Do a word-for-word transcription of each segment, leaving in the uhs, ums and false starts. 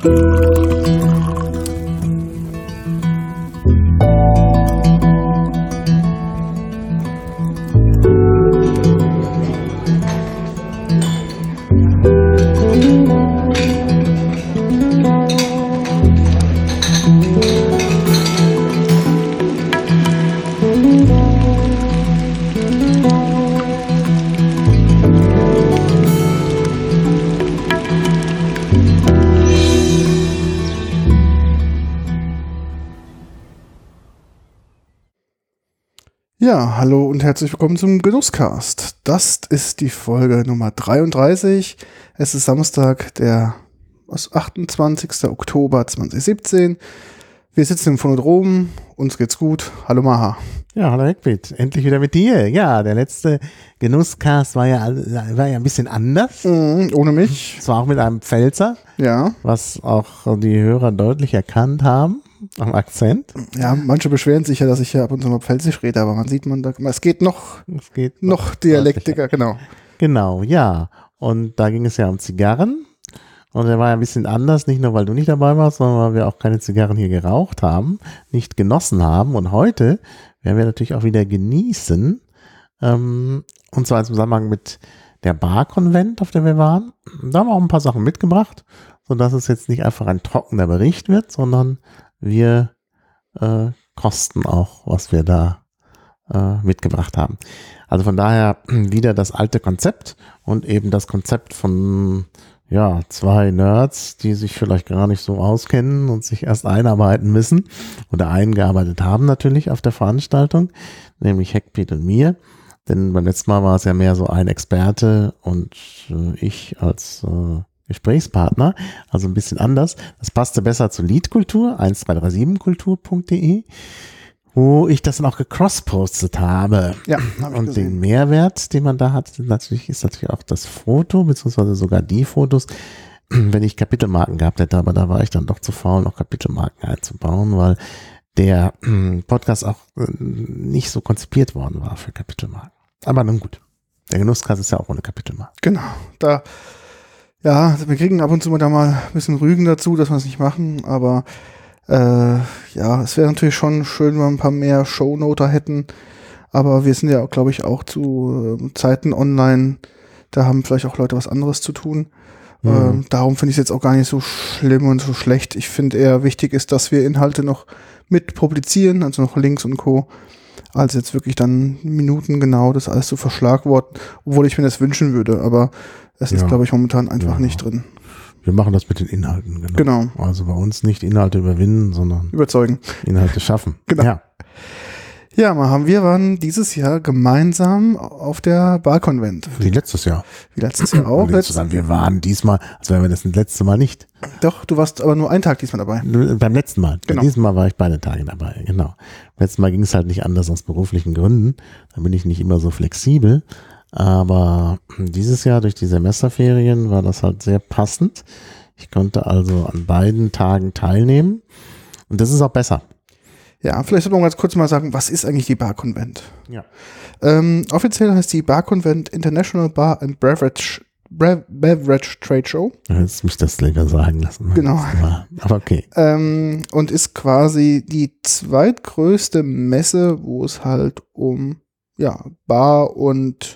Ja, hallo und herzlich willkommen zum Genusscast. Das ist die Folge Nummer dreiunddreißig. Es ist Samstag, der achtundzwanzigster Oktober zweitausendsiebzehn. Wir sitzen im Phonodrom, uns geht's gut. Hallo Maha. Ja, hallo Heckbit, endlich wieder mit dir. Ja, der letzte Genusscast war ja, war ja ein bisschen anders. Mhm, ohne mich. Zwar auch mit einem Pfälzer, ja, was auch die Hörer deutlich erkannt haben. Am Akzent. Ja, manche beschweren sich ja, dass ich ja ab und zu mal Pfälzisch rede, aber man sieht, man da, es geht noch, es geht noch, noch dialektiger, genau. Genau, ja. Und da ging es ja um Zigarren. Und der war ja ein bisschen anders, nicht nur, weil du nicht dabei warst, sondern weil wir auch keine Zigarren hier geraucht haben, nicht genossen haben. Und heute werden wir natürlich auch wieder genießen. Ähm, und zwar im Zusammenhang mit der Bar-Konvent, auf der wir waren. Da haben wir auch ein paar Sachen mitgebracht, sodass es jetzt nicht einfach ein trockener Bericht wird, sondern wir äh, kosten auch, was wir da äh, mitgebracht haben. Also von daher wieder das alte Konzept und eben das Konzept von ja zwei Nerds, die sich vielleicht gar nicht so auskennen und sich erst einarbeiten müssen oder eingearbeitet haben natürlich auf der Veranstaltung, nämlich Heckpiet und mir. Denn beim letzten Mal war es ja mehr so ein Experte und äh, ich als äh, Gesprächspartner, also ein bisschen anders. Das passte besser zur Liedkultur, eins zwei drei sieben kultur punkt de, wo ich das dann auch gecrosspostet habe. Ja, hab ich und gesehen. Den Mehrwert, den man da hat, natürlich ist natürlich auch das Foto, beziehungsweise sogar die Fotos, wenn ich Kapitelmarken gehabt hätte, aber da war ich dann doch zu faul, noch Kapitelmarken einzubauen, weil der Podcast auch nicht so konzipiert worden war für Kapitelmarken. Aber nun gut, der Genusscast ist ja auch ohne Kapitelmarken. Genau, da ja, wir kriegen ab und zu mal da mal ein bisschen Rügen dazu, dass wir es nicht machen, aber äh, ja, es wäre natürlich schon schön, wenn wir ein paar mehr Shownoter hätten, aber wir sind ja, glaube ich, auch zu äh, Zeiten online, da haben vielleicht auch Leute was anderes zu tun. Mhm. Ähm, darum finde ich es jetzt auch gar nicht so schlimm und so schlecht. Ich finde eher wichtig ist, dass wir Inhalte noch mit publizieren, also noch Links und Co., als jetzt wirklich dann Minuten genau das alles zu verschlagworten, obwohl ich mir das wünschen würde, aber es ist, ja, glaube ich, momentan einfach ja. nicht drin. Wir machen das mit den Inhalten, genau. genau. Also bei uns nicht Inhalte überwinden, sondern überzeugen. Inhalte schaffen. Genau. Ja, ja Maha, wir waren dieses Jahr gemeinsam auf der Bar-Konvent. Wie letztes Jahr. Wie letztes Jahr auch. Letztes Jahr. Wir waren diesmal, als wären wir das letzte Mal nicht. Doch, du warst aber nur einen Tag diesmal dabei. Beim letzten Mal. Genau. Bei diesem Mal war ich beide Tage dabei, genau. Beim letzten Mal ging es halt nicht anders aus beruflichen Gründen. Da bin ich nicht immer so flexibel. Aber dieses Jahr durch die Semesterferien war das halt sehr passend. Ich konnte also an beiden Tagen teilnehmen. Und das ist auch besser. Ja, vielleicht sollte man ganz kurz mal sagen, was ist eigentlich die Bar-Konvent? Ja. Ähm, offiziell heißt die Bar-Konvent International Bar and Beverage, Bre- Beverage Trade Show. Du hättest mich das länger sagen lassen. Genau. Aber okay. Ähm, und ist quasi die zweitgrößte Messe, wo es halt um ja, Bar und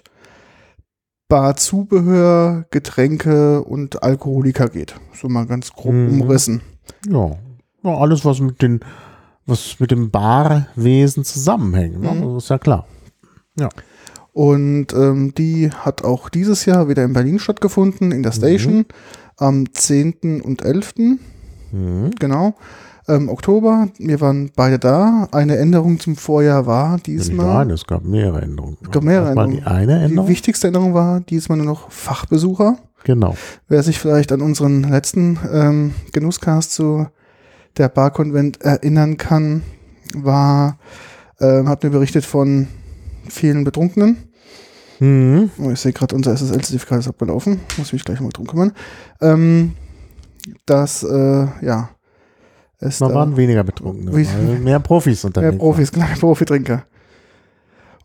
Barzubehör, Getränke und Alkoholiker geht. So mal ganz grob mhm. umrissen. Ja. ja, alles was mit den was mit dem Barwesen zusammenhängt. Ne? Mhm. Das ist ja klar. Ja. Und ähm, die hat auch dieses Jahr wieder in Berlin stattgefunden, in der Station, mhm. am zehnten und elften Mhm. Genau. Ähm, Oktober, wir waren beide da. Eine Änderung zum Vorjahr war diesmal. Nein, es gab mehrere Änderungen. Es gab mehrere das war Änderungen. Die eine Änderung. Die wichtigste Änderung war diesmal nur noch Fachbesucher. Genau. Wer sich vielleicht an unseren letzten ähm, Genusscast zu der Bar-Konvent erinnern kann, war, ähm, hat mir berichtet von vielen Betrunkenen. Mhm. Oh, ich sehe gerade, unser S S L-Zertifikat ist abgelaufen. Muss mich gleich mal drum kümmern. Ähm, dass, äh, ja, es Da da waren weniger Betrunkene, weil mehr Profis unterwegs. Mehr Profis, kleine Profitrinker.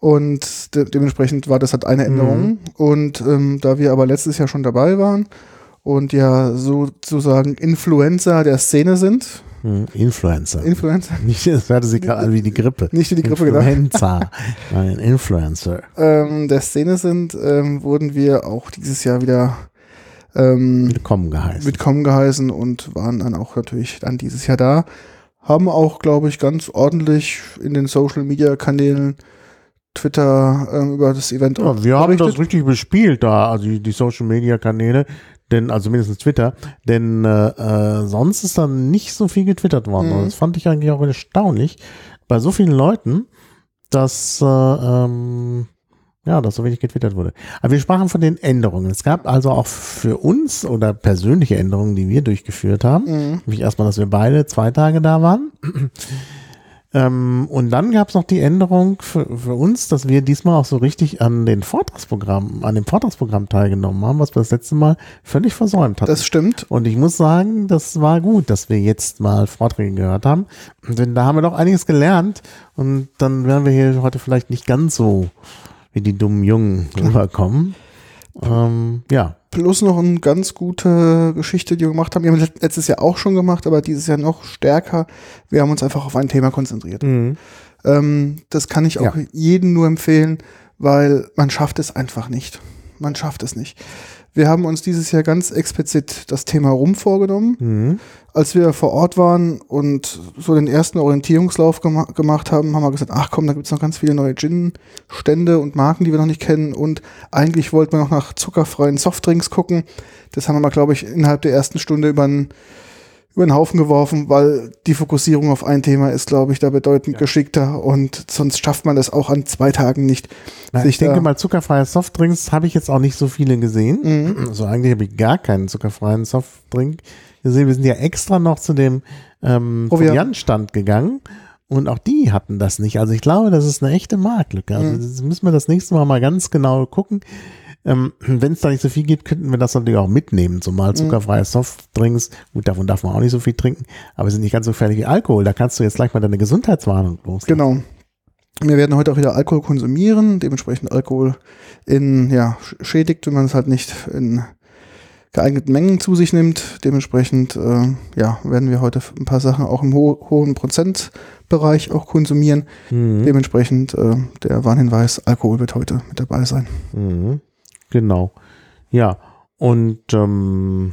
Und de- dementsprechend war das halt eine Änderung. Mhm. Und ähm, da wir aber letztes Jahr schon dabei waren und ja sozusagen Influencer der Szene sind. Hm, Influencer. Influencer. Nicht, das hörte sich gerade an wie die Grippe. Nicht wie die Grippe gedacht. Influencer. Nein, Influencer. Ähm, der Szene sind, ähm, wurden wir auch dieses Jahr wieder ähm, willkommen geheißen. Willkommen geheißen und waren dann auch natürlich dann dieses Jahr da. Haben auch, glaube ich, ganz ordentlich in den Social-Media-Kanälen Twitter ähm, über das Event ja, auch wir haben berichtet. das richtig bespielt da, also die, die Social-Media-Kanäle, denn, also mindestens Twitter, denn äh, äh, sonst ist da nicht so viel getwittert worden. Mhm. Das fand ich eigentlich auch erstaunlich bei so vielen Leuten, dass äh, ähm, ja, dass so wenig getwittert wurde. Aber wir sprachen von den Änderungen. Es gab also auch für uns oder persönliche Änderungen, die wir durchgeführt haben. Mhm. Nämlich erstmal, dass wir beide zwei Tage da waren. Ähm, und dann gab es noch die Änderung für, für uns, dass wir diesmal auch so richtig an den Vortragsprogrammen, an dem Vortragsprogramm teilgenommen haben, was wir das letzte Mal völlig versäumt hatten. Das stimmt. Und ich muss sagen, das war gut, dass wir jetzt mal Vorträge gehört haben. Denn da haben wir doch einiges gelernt. Und dann werden wir hier heute vielleicht nicht ganz so wie die dummen Jungen rüberkommen. Ähm, ja. Plus noch eine ganz gute Geschichte, die wir gemacht haben. Wir haben letztes Jahr auch schon gemacht, aber dieses Jahr noch stärker. Wir haben uns einfach auf ein Thema konzentriert. Mhm. Ähm, das kann ich auch Ja. jedem nur empfehlen, weil man schafft es einfach nicht. Man schafft es nicht. Wir haben uns dieses Jahr ganz explizit das Thema Rum vorgenommen. Mhm. Als wir vor Ort waren und so den ersten Orientierungslauf gema- gemacht haben, haben wir gesagt, ach komm, da gibt es noch ganz viele neue Gin-Stände und Marken, die wir noch nicht kennen. Und eigentlich wollten wir noch nach zuckerfreien Softdrinks gucken. Das haben wir mal, glaube ich, innerhalb der ersten Stunde über den, über den Haufen geworfen, weil die Fokussierung auf ein Thema ist, glaube ich, da bedeutend Ja. geschickter. Und sonst schafft man das auch an zwei Tagen nicht. Na, sich ich denke da- mal, zuckerfreie Softdrinks habe ich jetzt auch nicht so viele gesehen. Mhm. Also eigentlich habe ich gar keinen zuckerfreien Softdrink gesehen. Wir sind ja extra noch zu dem ähm, Proviant. Proviantstand gegangen und auch die hatten das nicht. Also ich glaube, das ist eine echte Marktlücke. Also Mhm. das müssen wir das nächste Mal mal ganz genau gucken. Ähm, wenn es da nicht so viel gibt, könnten wir das natürlich auch mitnehmen. Zumal zuckerfreie Softdrinks, gut, davon darf man auch nicht so viel trinken, aber sind nicht ganz so gefährlich wie Alkohol. Da kannst du jetzt gleich mal deine Gesundheitswarnung loslassen. Genau. Wir werden heute auch wieder Alkohol konsumieren, dementsprechend Alkohol in, ja, sch- schädigt, wenn man es halt nicht in geeigneten Mengen zu sich nimmt. Dementsprechend, äh, ja, werden wir heute ein paar Sachen auch im ho hohen Prozentbereich auch konsumieren. Mhm. Dementsprechend, äh, der Warnhinweis, Alkohol wird heute mit dabei sein. Mhm. Genau. Ja, und ähm,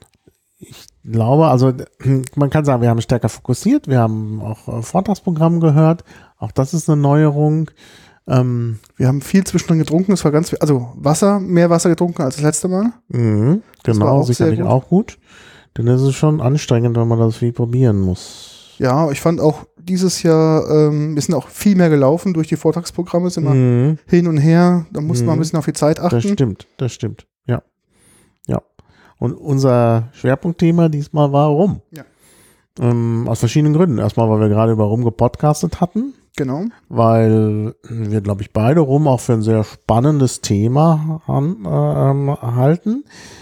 ich glaube, also man kann sagen, wir haben stärker fokussiert, wir haben auch äh, Vortragsprogramm gehört, auch das ist eine Neuerung. Ähm, Wir haben viel zwischendrin getrunken, es war ganz viel, also Wasser, mehr Wasser getrunken als das letzte Mal. mhm, Das war genau, auch sehr sicherlich gut. auch gut, denn es ist schon anstrengend, wenn man das viel probieren muss. Ja, ich fand auch dieses Jahr, ähm, wir sind auch viel mehr gelaufen durch die Vortragsprogramme, sind wir Mhm, hin und her, da mussten wir ein Mhm. bisschen auf die Zeit das achten. stimmt, das stimmt, ja. Ja. Und unser Schwerpunktthema diesmal war Rum. Ja. Ähm, aus verschiedenen Gründen. Erstmal, weil wir gerade über Rum gepodcastet hatten. Genau. Weil wir, glaube ich, beide Rum auch für ein sehr spannendes Thema an, ähm, halten.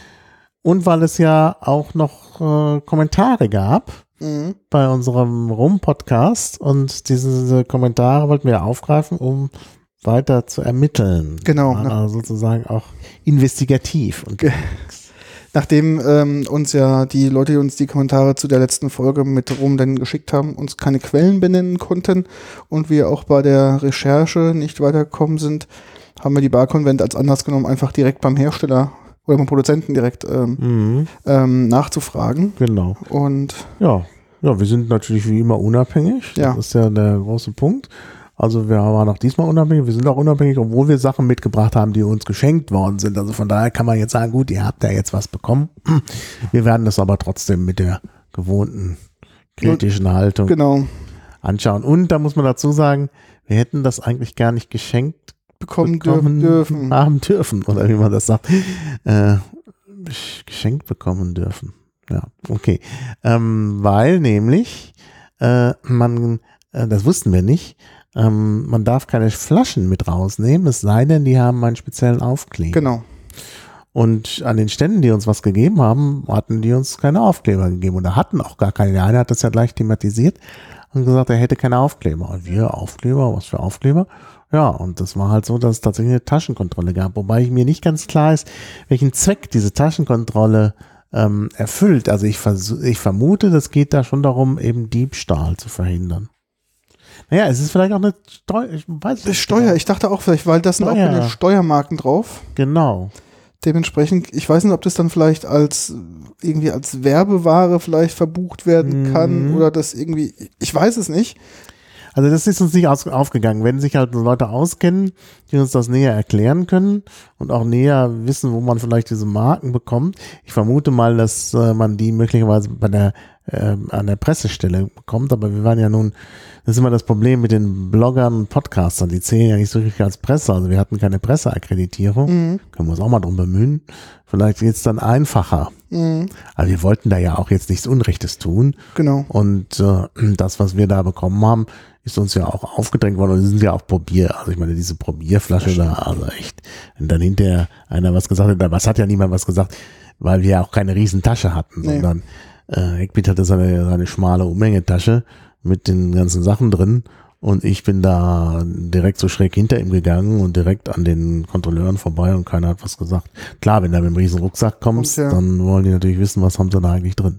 Und weil es ja auch noch äh, Kommentare gab Mhm. bei unserem Rum-Podcast. Und diese, diese Kommentare wollten wir aufgreifen, um weiter zu ermitteln. Genau. Also sozusagen auch investigativ. Und Ge- Nachdem ähm, uns ja die Leute, die uns die Kommentare zu der letzten Folge mit Rum dann geschickt haben, uns keine Quellen benennen konnten und wir auch bei der Recherche nicht weitergekommen sind, haben wir die Barkonvent als Anlass genommen, einfach direkt beim Hersteller oder beim Produzenten direkt ähm, mhm, ähm, nachzufragen. genau. Und Ja, ja, wir sind natürlich wie immer unabhängig. Ja. Das ist ja der große Punkt. Also wir waren auch diesmal unabhängig. Wir sind auch unabhängig, obwohl wir Sachen mitgebracht haben, die uns geschenkt worden sind. Also von daher kann man jetzt sagen, gut, ihr habt ja jetzt was bekommen. Wir werden das aber trotzdem mit der gewohnten kritischen Haltung genau, anschauen. Und da muss man dazu sagen, wir hätten das eigentlich gar nicht geschenkt bekommen, bekommen dürfen. haben dürfen. Oder wie man das sagt. Äh, geschenkt bekommen dürfen. Ja, okay. Ähm, weil nämlich äh, man, äh, das wussten wir nicht, ähm, man darf keine Flaschen mit rausnehmen, es sei denn, die haben einen speziellen Aufkleber. Genau. Und an den Ständen, die uns was gegeben haben, hatten die uns keine Aufkleber gegeben oder hatten auch gar keine. Der eine hat das ja gleich thematisiert und gesagt, er hätte keine Aufkleber. Und wir, Aufkleber, was für Aufkleber? Ja, und das war halt so, dass es tatsächlich eine Taschenkontrolle gab, wobei ich mir nicht ganz klar ist, welchen Zweck diese Taschenkontrolle ähm, erfüllt. Also ich, versuch, ich vermute, das geht da schon darum, eben Diebstahl zu verhindern. Naja, es ist vielleicht auch eine Steuer, ich weiß nicht. Steuer, genau. Ich dachte auch vielleicht, weil das sind Steuer. auch keine Steuermarken drauf. Genau. Dementsprechend, ich weiß nicht, ob das dann vielleicht als irgendwie als Werbeware vielleicht verbucht werden kann mhm. oder das irgendwie, ich weiß es nicht. Also das ist uns nicht aus, aufgegangen. Wenn sich halt Leute auskennen, die uns das näher erklären können und auch näher wissen, wo man vielleicht diese Marken bekommt. Ich vermute mal, dass äh, man die möglicherweise bei der äh, an der Pressestelle bekommt, aber wir waren ja nun, das ist immer das Problem mit den Bloggern und Podcastern, die zählen ja nicht so richtig als Presse, also wir hatten keine Presseakkreditierung, mhm. können wir uns auch mal drum bemühen. Vielleicht geht es dann einfacher. Mhm. Aber wir wollten da ja auch jetzt nichts Unrechtes tun. Genau. Und äh, das, was wir da bekommen haben, ist uns ja auch aufgedrängt worden und sind ja auch Probier, also ich meine, diese Probierflasche da, also echt, wenn dann hinterher einer was gesagt hat, aber es hat ja niemand was gesagt, weil wir ja auch keine riesen Tasche hatten, nee. sondern äh, Eckbeat hatte seine, seine schmale Umhängetasche mit den ganzen Sachen drin und ich bin da direkt so schräg hinter ihm gegangen und direkt an den Kontrolleuren vorbei und keiner hat was gesagt. Klar, wenn du mit einem riesen Rucksack kommst, und, ja. dann wollen die natürlich wissen, was haben sie da eigentlich drin.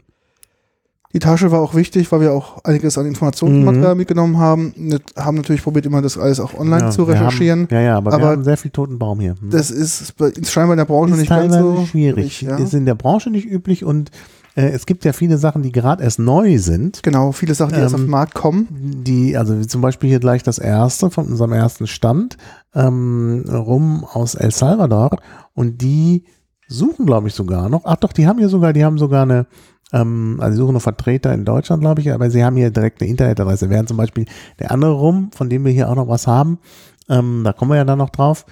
Die Tasche war auch wichtig, weil wir auch einiges an Informationsmaterial mhm. mitgenommen haben. Wir haben natürlich probiert, immer das alles auch online ja, zu recherchieren. Haben, ja, ja, aber, aber wir haben sehr viel toten Baum hier. Mhm. Das ist scheinbar in der Branche ist nicht ganz so schwierig. Ja. Ist in der Branche nicht üblich und äh, es gibt ja viele Sachen, die gerade erst neu sind. Genau, viele Sachen, die ähm, erst auf den Markt kommen. Die, also wie zum Beispiel hier gleich das erste von unserem ersten Stand, ähm, Rum aus El Salvador und die suchen, glaube ich, sogar noch. Ach doch, die haben hier sogar, die haben sogar eine Ähm, also sie suchen noch Vertreter in Deutschland, glaube ich, aber sie haben hier direkt eine Internetadresse. Während zum Beispiel der andere Rum, von dem wir hier auch noch was haben, ähm, da kommen wir ja dann noch drauf,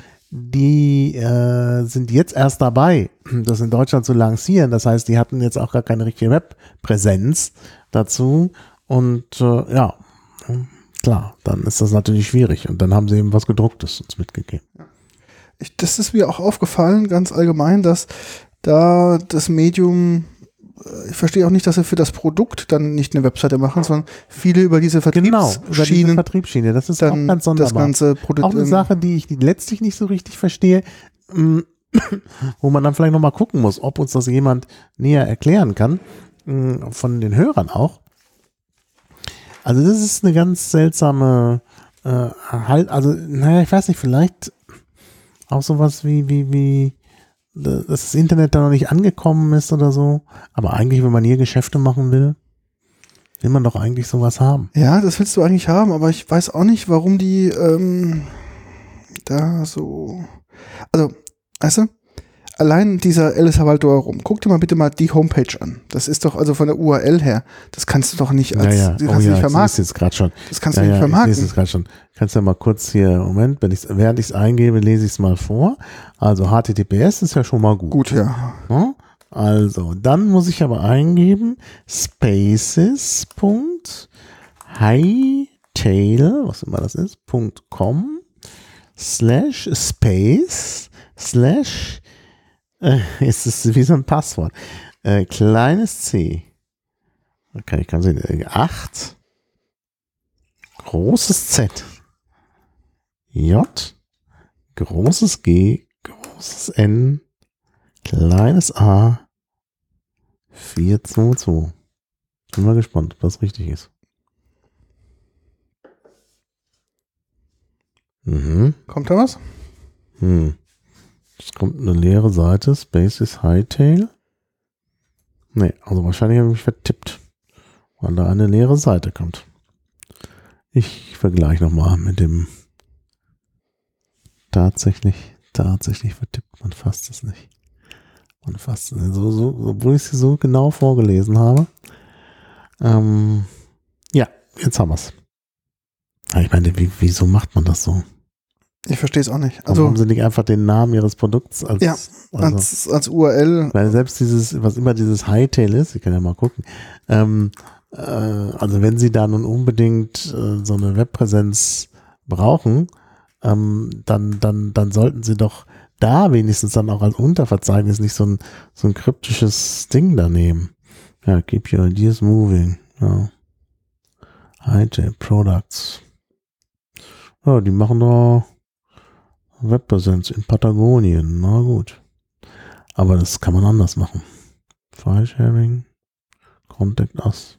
die äh, sind jetzt erst dabei, das in Deutschland zu lancieren. Das heißt, die hatten jetzt auch gar keine richtige Webpräsenz dazu. Und äh, ja, klar, dann ist das natürlich schwierig. Und dann haben sie eben was Gedrucktes uns mitgegeben. Ich, das ist mir auch aufgefallen, ganz allgemein, dass da das Medium, ich verstehe auch nicht, dass sie für das Produkt dann nicht eine Webseite machen, sondern viele über diese Vertriebsschiene. Genau, über diese Vertriebsschiene. Das ist auch ganz sonderbar. Das ganze Produkt. Auch eine Sache, die ich letztlich nicht so richtig verstehe, wo man dann vielleicht nochmal gucken muss, ob uns das jemand näher erklären kann, von den Hörern auch. Also das ist eine ganz seltsame, äh, halt, also, naja, ich weiß nicht, vielleicht auch sowas wie, wie, wie, dass das Internet da noch nicht angekommen ist oder so. Aber eigentlich, wenn man hier Geschäfte machen will, will man doch eigentlich sowas haben. Ja, das willst du eigentlich haben, aber ich weiß auch nicht, warum die ähm, da so, also, weißt du, allein dieser El Salvador rum, guck dir mal bitte mal die Homepage an. Das ist doch also von der U R L her, das kannst du doch nicht als, ja, ja. das Oh, kannst du ja, nicht vermarkten. Das jetzt gerade schon. Das kannst ja, du nicht ja, vermarkten. Ich lese es gerade schon. Kannst du ja mal kurz hier, Moment, wenn ich's, während ich es eingebe, lese ich es mal vor. Also H T T P S ist ja schon mal gut. Gut, ja. ja? Also, dann muss ich aber eingeben, spaces.hightail, was immer das ist, .com slash space slash äh, ist es wie so ein Passwort. Äh, kleines C. Okay, ich kann sehen, acht großes Z, J, großes G, großes N, kleines A, vier zwei zwei. Bin mal gespannt, ob das richtig ist. Mhm. Kommt da was? Hm. Es kommt eine leere Seite, Spaces Hightail. Nee, also wahrscheinlich habe ich mich vertippt, weil da eine leere Seite kommt. Ich vergleiche nochmal mit dem tatsächlich, tatsächlich vertippt. Man fasst es nicht. Man fasst es nicht. So, so, obwohl ich sie so genau vorgelesen habe. Ähm, ja, jetzt haben wir es. Ich meine, wie, wieso macht man das so? Ich verstehe es auch nicht. Also, warum haben sie nicht einfach den Namen ihres Produkts als, ja, also, als, als U R L? Weil selbst dieses, was immer dieses Hightail ist, ich kann ja mal gucken, ähm, äh, also wenn sie da nun unbedingt äh, so eine Webpräsenz brauchen, ähm, dann, dann, dann sollten sie doch da wenigstens dann auch als Unterverzeichnis nicht so ein, so ein kryptisches Ding da nehmen. Ja, keep your ideas moving. Ja. Hightail Products. Ja, die machen da Webpräsenz in Patagonien. Na gut. Aber das kann man anders machen. File-Sharing, Contact Us.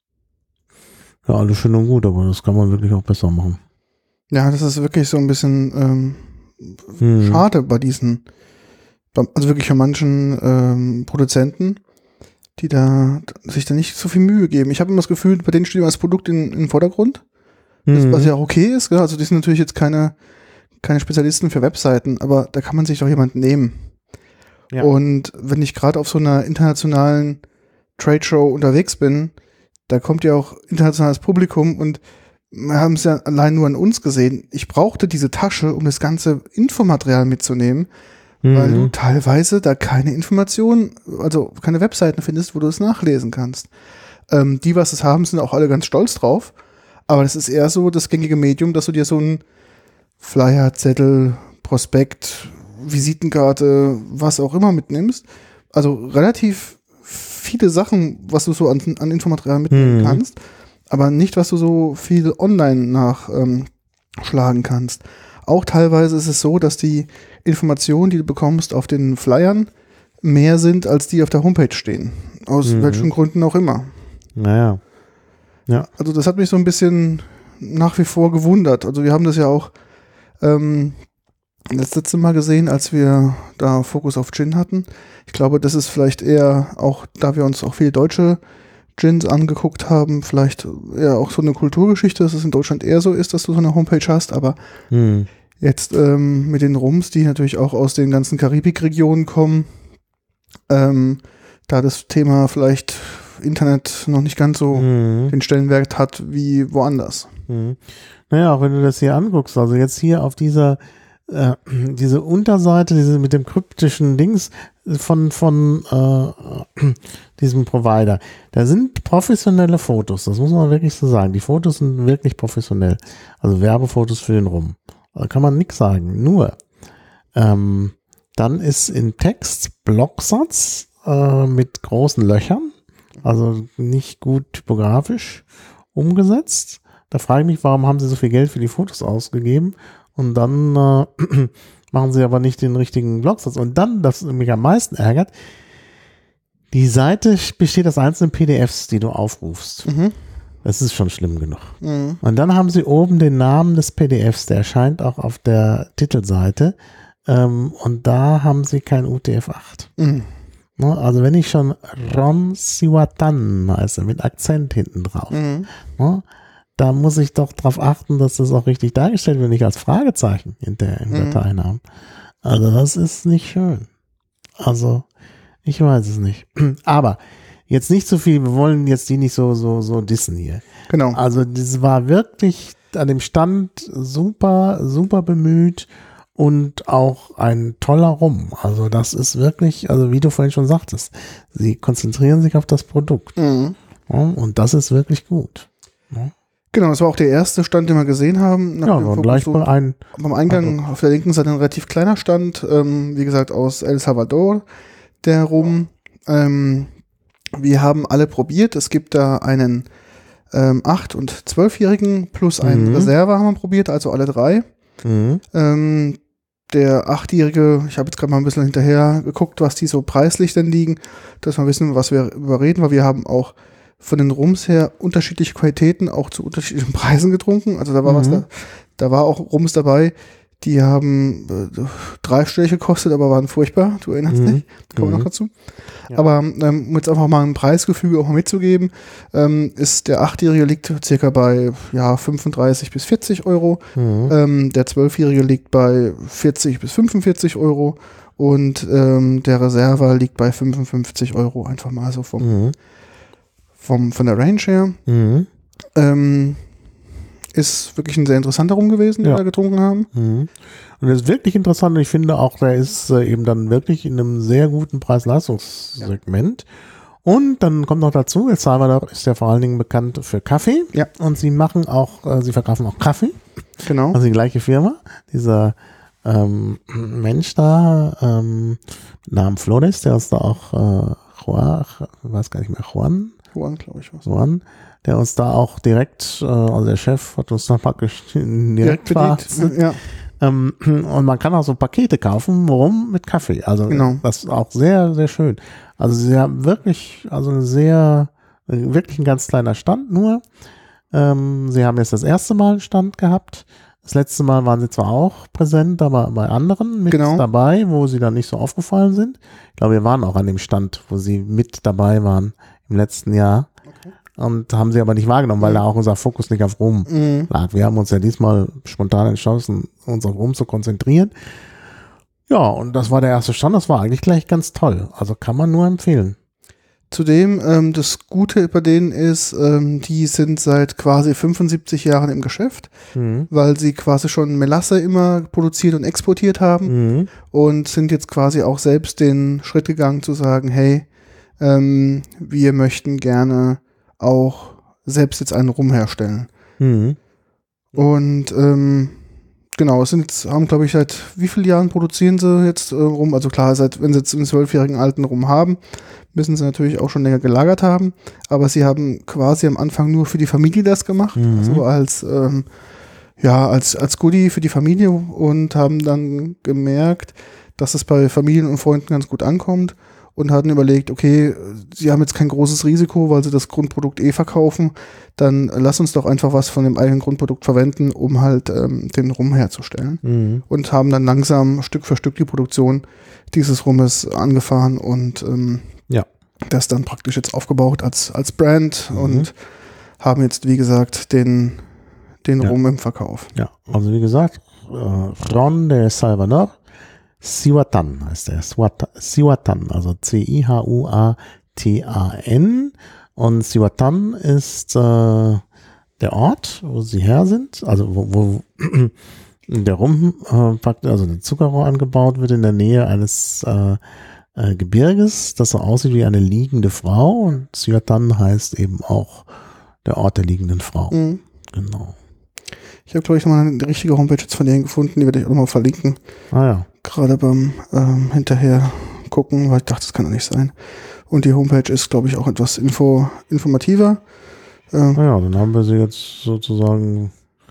Ja, alles schön und gut, aber das kann man wirklich auch besser machen. Ja, das ist wirklich so ein bisschen ähm, Hm. schade bei diesen, also wirklich für manchen ähm, Produzenten, die da sich da nicht so viel Mühe geben. Ich habe immer das Gefühl, bei denen steht immer das Produkt in, in den Vordergrund, das, was ja auch okay ist. Gell? Also die sind natürlich jetzt keine, keine Spezialisten für Webseiten, aber da kann man sich doch jemanden nehmen. Ja. Und wenn ich gerade auf so einer internationalen Trade-Show unterwegs bin, da kommt ja auch internationales Publikum und wir haben es ja allein nur an uns gesehen. Ich brauchte diese Tasche, um das ganze Infomaterial mitzunehmen, mhm. weil du teilweise da keine Informationen, also keine Webseiten findest, wo du es nachlesen kannst. Ähm, die, was es haben, sind auch alle ganz stolz drauf, aber das ist eher so das gängige Medium, dass du dir so einen Flyer, Zettel, Prospekt, Visitenkarte, was auch immer mitnimmst. Also relativ viele Sachen, was du so an, an Infomaterial mitnehmen mhm. kannst, aber nicht, was du so viel online nachschlagen ähm, kannst. Auch teilweise ist es so, dass die Informationen, die du bekommst auf den Flyern, mehr sind, als die auf der Homepage stehen. Aus mhm. welchen Gründen auch immer. Naja. Ja. Also das hat mich so ein bisschen nach wie vor gewundert. Also wir haben das ja auch ähm, das letzte Mal gesehen, als wir da Fokus auf Gin hatten. Ich glaube, das ist vielleicht eher auch, da wir uns auch viele deutsche Gins angeguckt haben, vielleicht eher auch so eine Kulturgeschichte, dass es in Deutschland eher so ist, dass du so eine Homepage hast, aber hm. jetzt ähm, mit den Rums, die natürlich auch aus den ganzen Karibikregionen kommen, ähm, da das Thema vielleicht Internet noch nicht ganz so hm. den Stellenwert hat wie woanders. Hm. Naja, auch wenn du das hier anguckst, also jetzt hier auf dieser äh, diese Unterseite, diese mit dem kryptischen Dings von, von äh, diesem Provider, da sind professionelle Fotos, das muss man wirklich so sagen. Die Fotos sind wirklich professionell. Also Werbefotos für den Rum. Da kann man nichts sagen. Nur, ähm, dann ist in Text Blocksatz äh, mit großen Löchern, also nicht gut typografisch umgesetzt. Da frage ich mich, warum haben sie so viel Geld für die Fotos ausgegeben? Und dann äh, machen sie aber nicht den richtigen Blocksatz. Und dann, das mich am meisten ärgert, die Seite besteht aus einzelnen P D Fs, die du aufrufst. Mhm. Das ist schon schlimm genug. Mhm. Und dann haben sie oben den Namen des P D Fs, der erscheint auch auf der Titelseite. Ähm, und da haben sie kein U T F acht. Mhm. Ne, also wenn ich schon Ron Siwatan heiße, mit Akzent hinten drauf, mhm. ne, da muss ich doch darauf achten, dass das auch richtig dargestellt wird, nicht als Fragezeichen hinterher im mhm. Dateinamen. Also das ist nicht schön. Also ich weiß es nicht. Aber jetzt nicht so viel, wir wollen jetzt die nicht so so so dissen hier. Genau. Also das war wirklich an dem Stand super, super bemüht und auch ein toller Rum. Also das ist wirklich, also wie du vorhin schon sagtest, sie konzentrieren sich auf das Produkt. Mhm. Ja, und das ist wirklich gut. Ja. Genau, das war auch der erste Stand, den wir gesehen haben. Nach ja, war gleich so, ein, beim Eingang also. Auf der linken Seite ein relativ kleiner Stand, ähm, wie gesagt aus El Salvador, der Rum. Ähm, wir haben alle probiert. Es gibt da einen ähm, acht- und zwölfjährigen plus einen mhm. Reserve haben wir probiert, also alle drei. Mhm. Ähm, der achtjährige, ich habe jetzt gerade mal ein bisschen hinterher geguckt, was die so preislich denn liegen, dass wir wissen, was wir überreden, weil wir haben auch von den Rums her unterschiedliche Qualitäten auch zu unterschiedlichen Preisen getrunken. Also da war mhm. was da, da war auch Rums dabei, die haben äh, dreistellig gekostet, aber waren furchtbar. Du erinnerst mhm. dich? Kommen wir mhm. noch dazu. Ja. Aber ähm, um jetzt einfach mal ein Preisgefüge auch mal mitzugeben, ähm, ist der achtjährige liegt circa bei ja, fünfunddreißig bis vierzig Euro. Mhm. Ähm, der zwölfjährige liegt bei vierzig bis fünfundvierzig Euro und ähm, der Reserve liegt bei fünfundfünfzig Euro. Einfach mal so vom mhm. Vom, von der Range her. Mhm. Ähm, ist wirklich ein sehr interessanter Rum gewesen, den ja. wir getrunken haben. Mhm. Und das ist wirklich interessant. Ich finde auch, der ist äh, eben dann wirklich in einem sehr guten Preis-Leistungssegment. Ja. Und dann kommt noch dazu, El Salvador ist ja vor allen Dingen bekannt für Kaffee. Ja. Und sie machen auch, äh, sie verkaufen auch Kaffee. Genau. Also die gleiche Firma. Dieser ähm, Mensch da, ähm, Namen Flores, der ist da auch äh, Juan, ich weiß gar nicht mehr, Juan. Juan, glaube ich. Was. Juan, der uns da auch direkt, äh, also der Chef hat uns da praktisch direkt, direkt bedient. Ja. Ähm, und man kann auch so Pakete kaufen, Rum mit Kaffee. Also Genau. das ist auch sehr, sehr schön. Also sie haben wirklich, also eine sehr, wirklich ein ganz kleiner Stand nur. Ähm, sie haben jetzt das erste Mal einen Stand gehabt. Das letzte Mal waren sie zwar auch präsent, aber bei anderen mit Genau. dabei, wo sie dann nicht so aufgefallen sind. Ich glaube, wir waren auch an dem Stand, wo sie mit dabei waren im letzten Jahr. Okay. Und haben sie aber nicht wahrgenommen, weil Mhm. da auch unser Fokus nicht auf Rum Mhm. lag. Wir haben uns ja diesmal spontan entschlossen, uns auf Rum zu konzentrieren. Ja, und das war der erste Stand. Das war eigentlich gleich ganz toll. Also kann man nur empfehlen. Zudem, ähm, das Gute bei denen ist, ähm, die sind seit quasi fünfundsiebzig Jahren im Geschäft, Mhm. weil sie quasi schon Melasse immer produziert und exportiert haben Mhm. und sind jetzt quasi auch selbst den Schritt gegangen zu sagen, hey, ähm, wir möchten gerne auch selbst jetzt einen Rum herstellen. Mhm. Und ähm, genau, es sind jetzt, haben glaube ich seit wie vielen Jahren produzieren sie jetzt äh, Rum? Also klar, seit wenn sie jetzt einen zwölfjährigen alten Rum haben, müssen sie natürlich auch schon länger gelagert haben. Aber sie haben quasi am Anfang nur für die Familie das gemacht, Mhm. also als ähm, ja als als Goodie für die Familie und haben dann gemerkt, dass es bei Familien und Freunden ganz gut ankommt. Und hatten überlegt, okay, sie haben jetzt kein großes Risiko, weil sie das Grundprodukt eh verkaufen, dann lass uns doch einfach was von dem eigenen Grundprodukt verwenden, um halt ähm, den Rum herzustellen. Mhm. Und haben dann langsam Stück für Stück die Produktion dieses Rummes angefahren und ähm, Ja. das dann praktisch jetzt aufgebaut als, als Brand Mhm. und haben jetzt, wie gesagt, den, den Ja. Rum im Verkauf. Ja, also wie gesagt, äh, Ron de Salvador, Cihuatán heißt er, Cihuatán, Cihuatán, also C I H U A T A N, und Cihuatán ist äh, der Ort, wo sie her sind, also wo, wo der Rum, äh, praktisch, also der Zuckerrohr angebaut wird in der Nähe eines äh, äh, Gebirges, das so aussieht wie eine liegende Frau, und Cihuatán heißt eben auch der Ort der liegenden Frau. Mhm. Genau. Ich habe, glaube ich, nochmal eine richtige Homepage jetzt von denen gefunden, die werde ich auch nochmal verlinken. Ah ja. Gerade beim ähm, hinterher gucken, weil ich dachte, das kann doch nicht sein. Und die Homepage ist, glaube ich, auch etwas info, informativer. Ähm, Naja, dann haben wir sie jetzt sozusagen.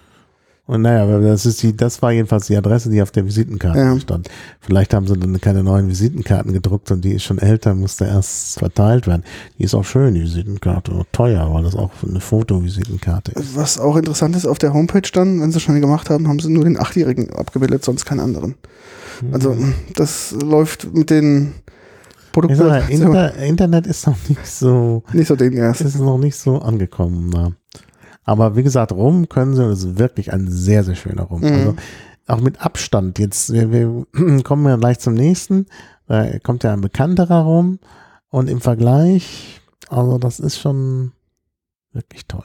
Und naja, das ist die, das war jedenfalls die Adresse, die auf der Visitenkarte Ja. stand. Vielleicht haben sie dann keine neuen Visitenkarten gedruckt und die ist schon älter, musste erst verteilt werden. Die ist auch schön, die Visitenkarte, und teuer, weil das auch eine Fotovisitenkarte ist. was auch interessant ist, auf der Homepage dann, wenn sie schon gemacht haben, haben sie nur den Achtjährigen abgebildet, sonst keinen anderen. Also das läuft mit den Ich Produkten sag mal, Inter Internet ist noch nicht so, nicht so den ersten. ist noch nicht so angekommen. Na. Aber wie gesagt, Rum können sie, und es ist wirklich ein sehr, sehr schöner Rum. Mhm. Also auch mit Abstand. Jetzt, wir, wir kommen ja gleich zum nächsten. Da kommt ja ein bekannterer Rum. Und im Vergleich, also das ist schon wirklich toll.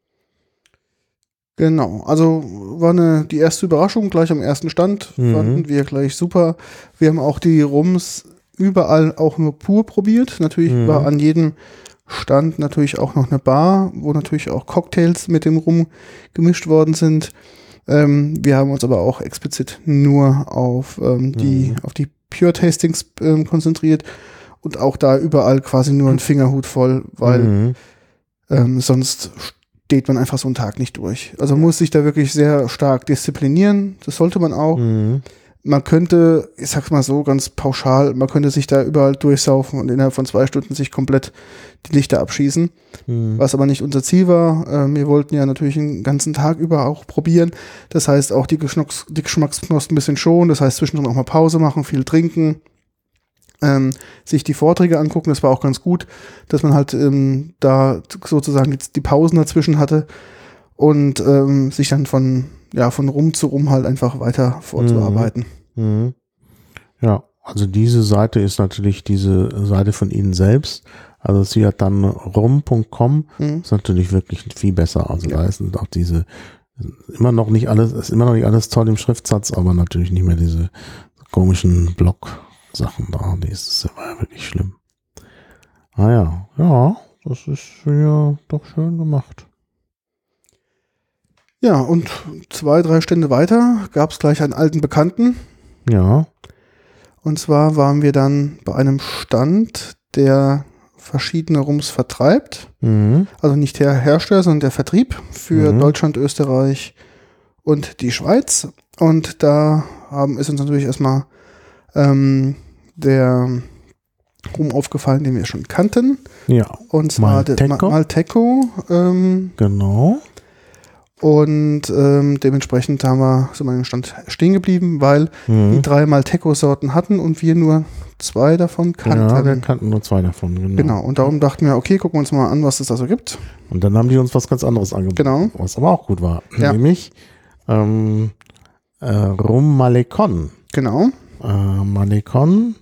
Genau, also war eine, die erste Überraschung gleich am ersten Stand, Mhm. fanden wir gleich super. Wir haben auch die Rums überall auch nur pur probiert. Natürlich Mhm. war an jedem Stand natürlich auch noch eine Bar, wo natürlich auch Cocktails mit dem Rum gemischt worden sind. Ähm, wir haben uns aber auch explizit nur auf ähm, die Mhm. auf die Pure Tastings ähm, konzentriert und auch da überall quasi nur ein Fingerhut voll, weil Mhm. ähm, sonst steht man einfach so einen Tag nicht durch. Also man muss sich da wirklich sehr stark disziplinieren. Das sollte man auch. Mhm. Man könnte, ich sag's mal so ganz pauschal, man könnte sich da überall durchsaufen und innerhalb von zwei Stunden sich komplett die Lichter abschießen. Mhm. Was aber nicht unser Ziel war. Äh, wir wollten ja natürlich den ganzen Tag über auch probieren. Das heißt auch die, Geschmacks die Geschmacksknospen ein bisschen schonen. Das heißt zwischendrin auch mal Pause machen, viel trinken. Ähm, sich die Vorträge angucken, das war auch ganz gut, dass man halt ähm, da sozusagen jetzt die Pausen dazwischen hatte und ähm, sich dann von, ja, von Rum zu Rum halt einfach weiter vorzuarbeiten. Mhm. Ja, also diese Seite ist natürlich diese Seite von Ihnen selbst. Also sie hat dann rum punkt com, Mhm. ist natürlich wirklich viel besser. Also Ja. da sind auch diese, immer noch nicht alles, ist immer noch nicht alles toll im Schriftsatz, aber natürlich nicht mehr diese komischen Blog-Sachen da. Das war ja wirklich schlimm. Ah ja, ja, das ist ja doch schön gemacht. Ja, und zwei, drei Stände weiter gab es gleich einen alten Bekannten. Ja. Und zwar waren wir dann bei einem Stand, der verschiedene Rums vertreibt. Mhm. Also nicht der Hersteller, sondern der Vertrieb für Mhm. Deutschland, Österreich und die Schweiz. Und da haben, ist uns natürlich erstmal ähm, der Rum aufgefallen, den wir schon kannten. Ja. Und zwar Malteco. der Ma- Malteco. Ähm, Genau. und ähm, dementsprechend haben wir so mal im Stand stehen geblieben, weil Mhm. die drei Malteco-Sorten hatten und wir nur zwei davon kannten. Ja, wir kannten nur zwei davon. Genau. Genau, und darum dachten wir, okay, gucken wir uns mal an, was es da so gibt. Und dann haben die uns was ganz anderes angeboten. Genau. Was aber auch gut war. Ja. Nämlich ähm, äh, Rum Malecon. Genau. Äh, Malecon.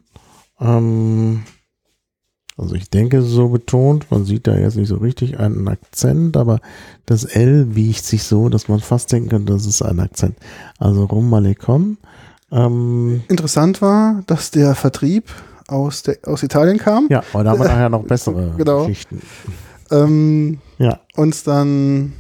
Ähm, also ich denke, so betont, man sieht da jetzt nicht so richtig einen Akzent, aber das L wiegt sich so, dass man fast denken könnte, das ist ein Akzent. Also Rum Malecon. Ähm, Interessant war, dass der Vertrieb aus, der, aus Italien kam. ja, aber da haben wir nachher noch bessere Genau. Geschichten. Ähm, Ja. uns dann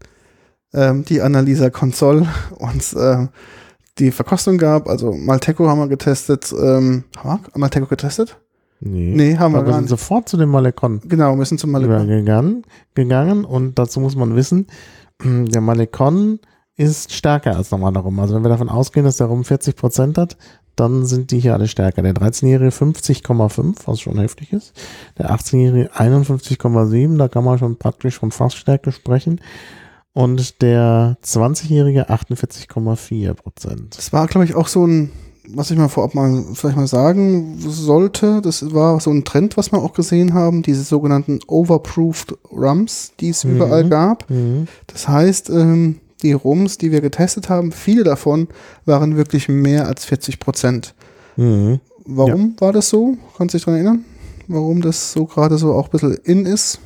ähm, die Annalisa Consol uns äh, die Verkostung gab. Also Malteco haben wir getestet. Ähm, haben wir Malteco getestet? Nee, Nee, haben wir aber wir gar sind nicht. sofort zu dem Malecon Genau, wir sind zum Malteco. übergegangen gegangen und dazu muss man wissen, der Malecon ist stärker als normaler Rum. Also wenn wir davon ausgehen, dass der Rum vierzig Prozent hat, dann sind die hier alle stärker. Der dreizehnjährige fünfzig Komma fünf, was schon heftig ist. Der achtzehnjährige einundfünfzig Komma sieben, da kann man schon praktisch von Fassstärke sprechen. Und der zwanzigjährige achtundvierzig Komma vier Prozent. Das war, glaube ich, auch so ein, was ich mal vorab mal vielleicht mal sagen sollte, das war so ein Trend, was wir auch gesehen haben, diese sogenannten Overproofed Rums, die es Mhm. überall gab. Mhm. Das heißt, ähm, die Rums, die wir getestet haben, viele davon waren wirklich mehr als vierzig Prozent. Mhm. Warum war das so? Kannst du dich daran erinnern? Warum das so gerade so auch ein bisschen in ist?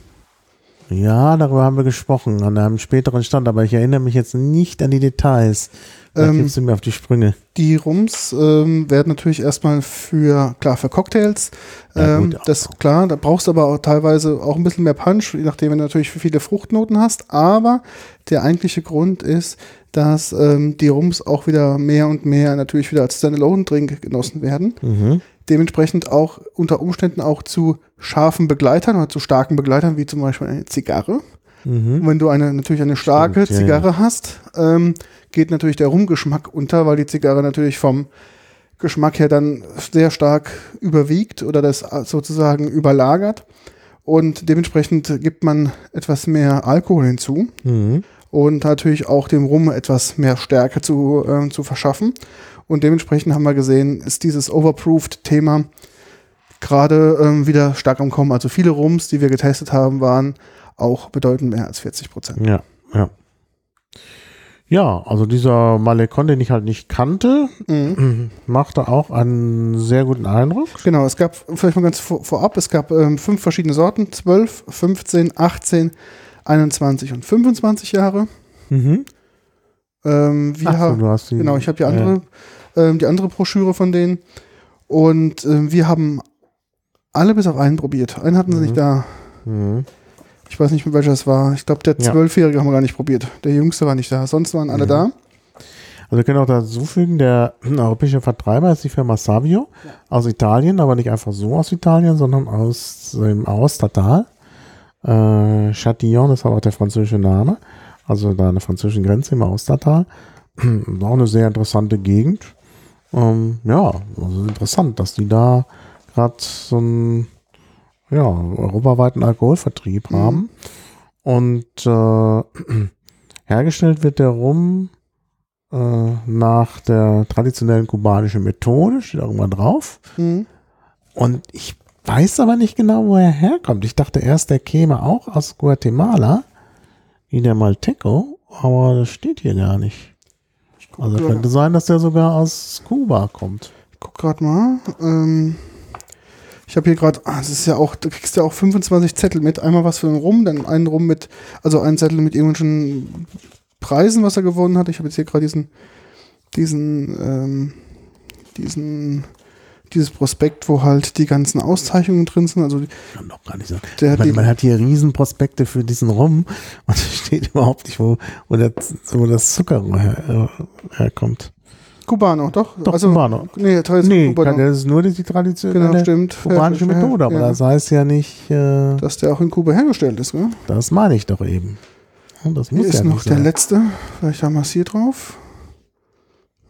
Ja, darüber haben wir gesprochen an einem späteren Stand, aber ich erinnere mich jetzt nicht an die Details. Da Ähm, gibst du mir auf die Sprünge. Die Rums ähm, werden natürlich erstmal für, klar, für Cocktails. Ja, Ähm, gut, das klar, da brauchst du aber auch teilweise auch ein bisschen mehr Punch, je nachdem, wenn du natürlich viele Fruchtnoten hast. Aber der eigentliche Grund ist, dass ähm, die Rums auch wieder mehr und mehr natürlich wieder als Standalone-Drink genossen werden. Mhm. Dementsprechend auch unter Umständen auch zu scharfen Begleitern oder zu starken Begleitern, wie zum Beispiel eine Zigarre. Mhm. Und wenn du eine, natürlich eine starke Stimmt, ja, Zigarre ja. hast, ähm, geht natürlich der Rumgeschmack unter, weil die Zigarre natürlich vom Geschmack her dann sehr stark überwiegt oder das sozusagen überlagert. Und dementsprechend gibt man etwas mehr Alkohol hinzu Mhm. und natürlich auch dem Rum etwas mehr Stärke zu, äh, zu verschaffen. Und dementsprechend haben wir gesehen, ist dieses Overproofed-Thema gerade ähm, wieder stark am Kommen. Also viele Rums, die wir getestet haben, waren auch bedeutend mehr als vierzig Prozent. Ja, ja. Ja, also dieser Malecon, den ich halt nicht kannte, Mhm. machte auch einen sehr guten Eindruck. Genau, es gab, vielleicht mal ganz vor, vorab, es gab ähm, fünf verschiedene Sorten, zwölf, fünfzehn, achtzehn, einundzwanzig und fünfundzwanzig Jahre. Mhm. Ähm, wir Ach so, haben, du hast die, genau, ich habe die andere, ähm, die andere Broschüre von denen und ähm, wir haben alle bis auf einen probiert. Einen hatten sie Mhm. nicht da. Mhm. Ich weiß nicht, welcher es war. Ich glaube, der Ja. Zwölfjährige haben wir gar nicht probiert. Der Jüngste war nicht da. Sonst waren alle Mhm. da. Also wir können auch dazu fügen, der europäische Vertreiber ist die Firma Savio aus Italien, aber nicht einfach so aus Italien, sondern aus dem Aostatal. Äh, Châtillon ist aber auch der französische Name, also da an der französischen Grenze im Aostatal. Auch eine sehr interessante Gegend. Ähm, ja, also interessant, dass die da gerade so einen ja, europaweiten Alkoholvertrieb Mhm. haben. Und äh, hergestellt wird der Rum äh, nach der traditionellen kubanischen Methode, steht irgendwann drauf. Mhm. Und ich weiß aber nicht genau, wo er herkommt. Ich dachte erst, der käme auch aus Guatemala, wie der Malteco, aber das steht hier gar nicht. Also gerade- könnte sein, dass der sogar aus Kuba kommt. Ich guck gerade mal. Ähm, ich habe hier gerade, ah, das ist ja auch, du kriegst ja auch fünfundzwanzig Zettel mit. Einmal was für einen Rum, dann einen Rum mit, also einen Zettel mit irgendwelchen Preisen, was er gewonnen hat. Ich habe jetzt hier gerade diesen, diesen, ähm, diesen, dieses Prospekt, wo halt die ganzen Auszeichnungen drin sind. Also Kann doch gar nicht sein. der, Man, die, man hat hier Riesenprospekte für diesen Rum und es steht überhaupt nicht, wo, wo, der, wo das Zuckerrohr her, äh, herkommt. Cubano, doch? Doch, also, Cubano. Nee, teils Nee, Cubano. das ist nur die traditionelle Genau, stimmt. kubanische Ja, Methode, aber ja. das heißt ja nicht, äh, Dass der auch in Kuba hergestellt ist, ne? das meine ich doch eben. Und das Hier muss ist ja noch nicht der sein. letzte. Vielleicht haben wir es hier drauf.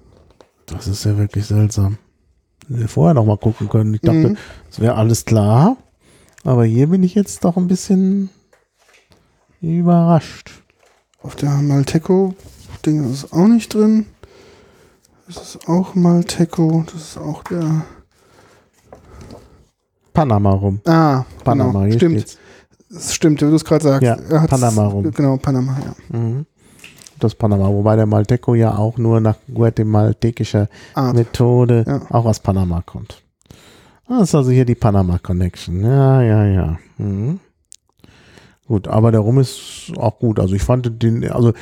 Das ist ja wirklich seltsam. Hätten wir vorher noch mal gucken können. Ich dachte, Mhm. es wäre alles klar. Aber hier bin ich jetzt doch ein bisschen überrascht. Auf der Malteco-Ding ist es auch nicht drin. Das ist auch Malteco. Das ist auch der... Panama rum. Ah, Panama, genau. hier Stimmt. steht's. Das stimmt, wie du es gerade sagst. Ja, Er hat's- Panama rum. Genau, Panama, ja. Mhm. Das Panama, wobei der Malteco ja auch nur nach guatemaltekischer Art. Methode Ja. auch aus Panama kommt. Das ist also hier die Panama Connection. Ja, ja, ja. Mhm. Gut, aber der Rum ist auch gut. Also ich fand den, also,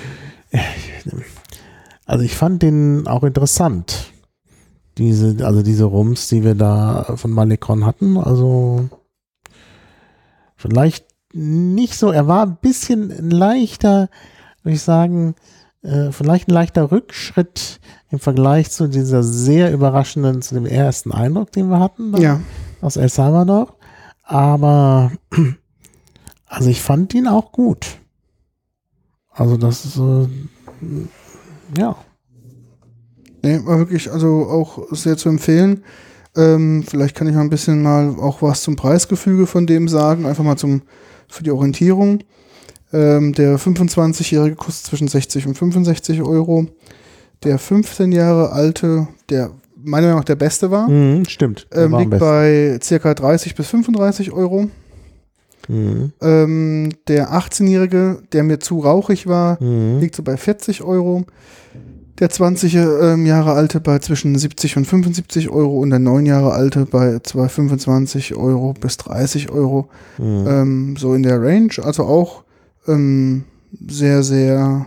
also ich fand den auch interessant. Diese, also diese Rums, die wir da von Malecon hatten. Also vielleicht nicht so, er war ein bisschen leichter, würde ich sagen, äh, vielleicht ein leichter Rückschritt im Vergleich zu dieser sehr überraschenden, zu dem ersten Eindruck, den wir hatten da, Ja, aus El Salvador. Aber also ich fand ihn auch gut. Also das ist äh, ja. nee, war wirklich also auch sehr zu empfehlen. Ähm, vielleicht kann ich mal ein bisschen mal auch was zum Preisgefüge von dem sagen, einfach mal zum für die Orientierung. Ähm, der fünfundzwanzigjährige kostet zwischen sechzig und fünfundsechzig Euro. Der fünfzehn Jahre alte, der meiner Meinung nach der beste war, Mhm, stimmt. Der ähm, war am liegt bei ca. dreißig bis fünfunddreißig Euro. besten. Ähm, der achtzehnjährige, der mir zu rauchig war, Mhm. Mhm. liegt so bei vierzig Euro. Der zwanzig ähm, Jahre alte bei zwischen siebzig und fünfundsiebzig Euro und der neun Jahre alte bei zwar fünfundzwanzig Euro bis dreißig Euro. Mhm. Ähm, so in der Range. Also auch ähm, sehr, sehr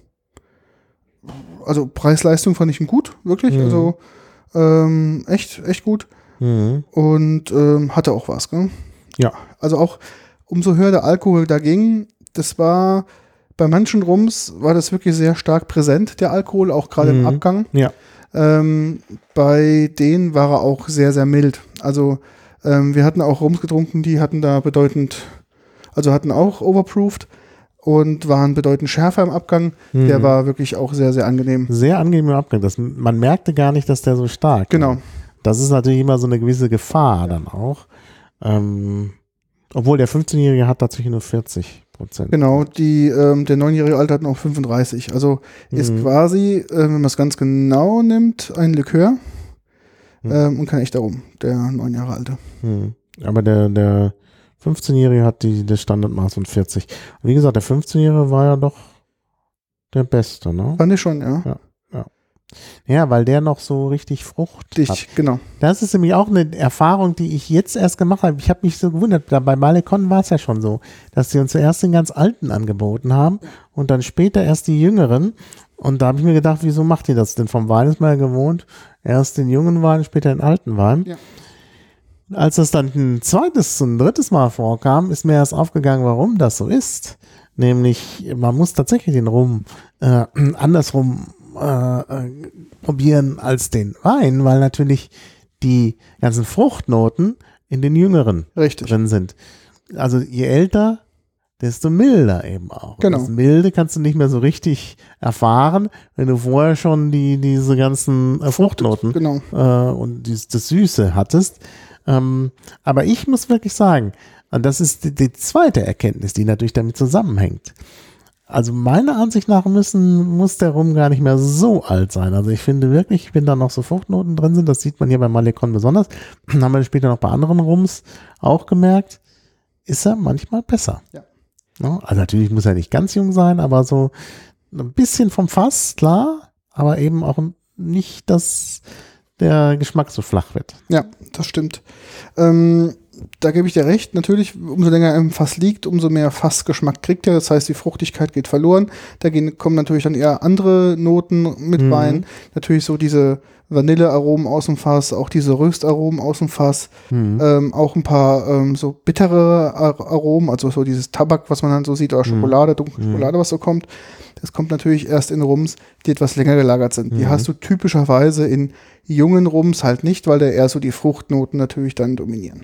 also Preis-Leistung fand ich ihn gut, wirklich. Mhm. Also ähm, echt, echt gut. Mhm. Und ähm, hatte auch was, gell? Ja. Also auch umso höher der Alkohol da ging, das war bei manchen Rums war das wirklich sehr stark präsent, der Alkohol, auch gerade Mhm. im Abgang. Ja. Ähm, bei denen war er auch sehr, sehr mild. Also ähm, wir hatten auch Rums getrunken, die hatten da bedeutend, also hatten auch overproofed und waren bedeutend schärfer im Abgang. Mhm. Der war wirklich auch sehr, sehr angenehm. Sehr angenehmer Abgang. Das, man merkte gar nicht, dass der so stark Genau. war. Das ist natürlich immer so eine gewisse Gefahr dann auch. Ähm, obwohl der fünfzehnjährige hat tatsächlich nur vierzig Prozent. Genau, die, ähm, der neunjährige Alte hat noch fünfunddreißig. Also ist Mhm. quasi, äh, wenn man es ganz genau nimmt, ein Likör Mhm. ähm, und kein echter Rum, der neun Jahre Alte. Hm. Aber der, der fünfzehnjährige hat die, das Standardmaß von vierzig. Und wie gesagt, der fünfzehnjährige war ja doch der Beste, ne? Fand ich schon, ja. Ja, weil der noch so richtig Frucht Dich, hat. genau. Das ist nämlich auch eine Erfahrung, die ich jetzt erst gemacht habe. Ich habe mich so gewundert, da bei Malecon war es ja schon so, dass sie uns zuerst den ganz alten angeboten haben und dann später erst die jüngeren. Und da habe ich mir gedacht, wieso macht ihr das denn? Vom Wein ist man ja gewohnt, erst den jungen Wein, später den alten Wein. Ja. Als das dann ein zweites und ein drittes Mal vorkam, ist mir erst aufgegangen, warum das so ist. Nämlich, man muss tatsächlich den Rum äh, andersrum äh, äh, probieren als den Wein, weil natürlich die ganzen Fruchtnoten in den jüngeren Richtig. drin sind. Also je älter, desto milder eben auch. Genau. Das Milde kannst du nicht mehr so richtig erfahren, wenn du vorher schon die, diese ganzen äh, Fruchtnoten Genau. äh, und die, das Süße hattest. Ähm, aber ich muss wirklich sagen, und das ist die, die zweite Erkenntnis, die natürlich damit zusammenhängt. Also meiner Ansicht nach müssen, muss der Rum gar nicht mehr so alt sein. Also ich finde wirklich, wenn da noch so Fruchtnoten drin sind, das sieht man hier bei Malecon besonders, haben wir später noch bei anderen Rums auch gemerkt, ist er manchmal besser. Ja. Ja, also natürlich muss er nicht ganz jung sein, aber so ein bisschen vom Fass, klar, aber eben auch nicht, dass der Geschmack so flach wird. Ja, das stimmt. Ähm, da gebe ich dir recht. Natürlich, umso länger er im Fass liegt, umso mehr Fassgeschmack kriegt er. Das heißt, die Fruchtigkeit geht verloren. Da gehen, kommen natürlich dann eher andere Noten mit Mhm. rein. Natürlich so diese Vanillearomen aus dem Fass, auch diese Röstaromen aus dem Fass. Mhm. Ähm, auch ein paar ähm, so bittere Ar- Aromen, also so dieses Tabak, was man dann so sieht, oder Schokolade, dunkle Mhm. Schokolade, was so kommt. Das kommt natürlich erst in Rums, die etwas länger gelagert sind. Die Mhm. hast du typischerweise in jungen Rums halt nicht, weil da eher so die Fruchtnoten natürlich dann dominieren.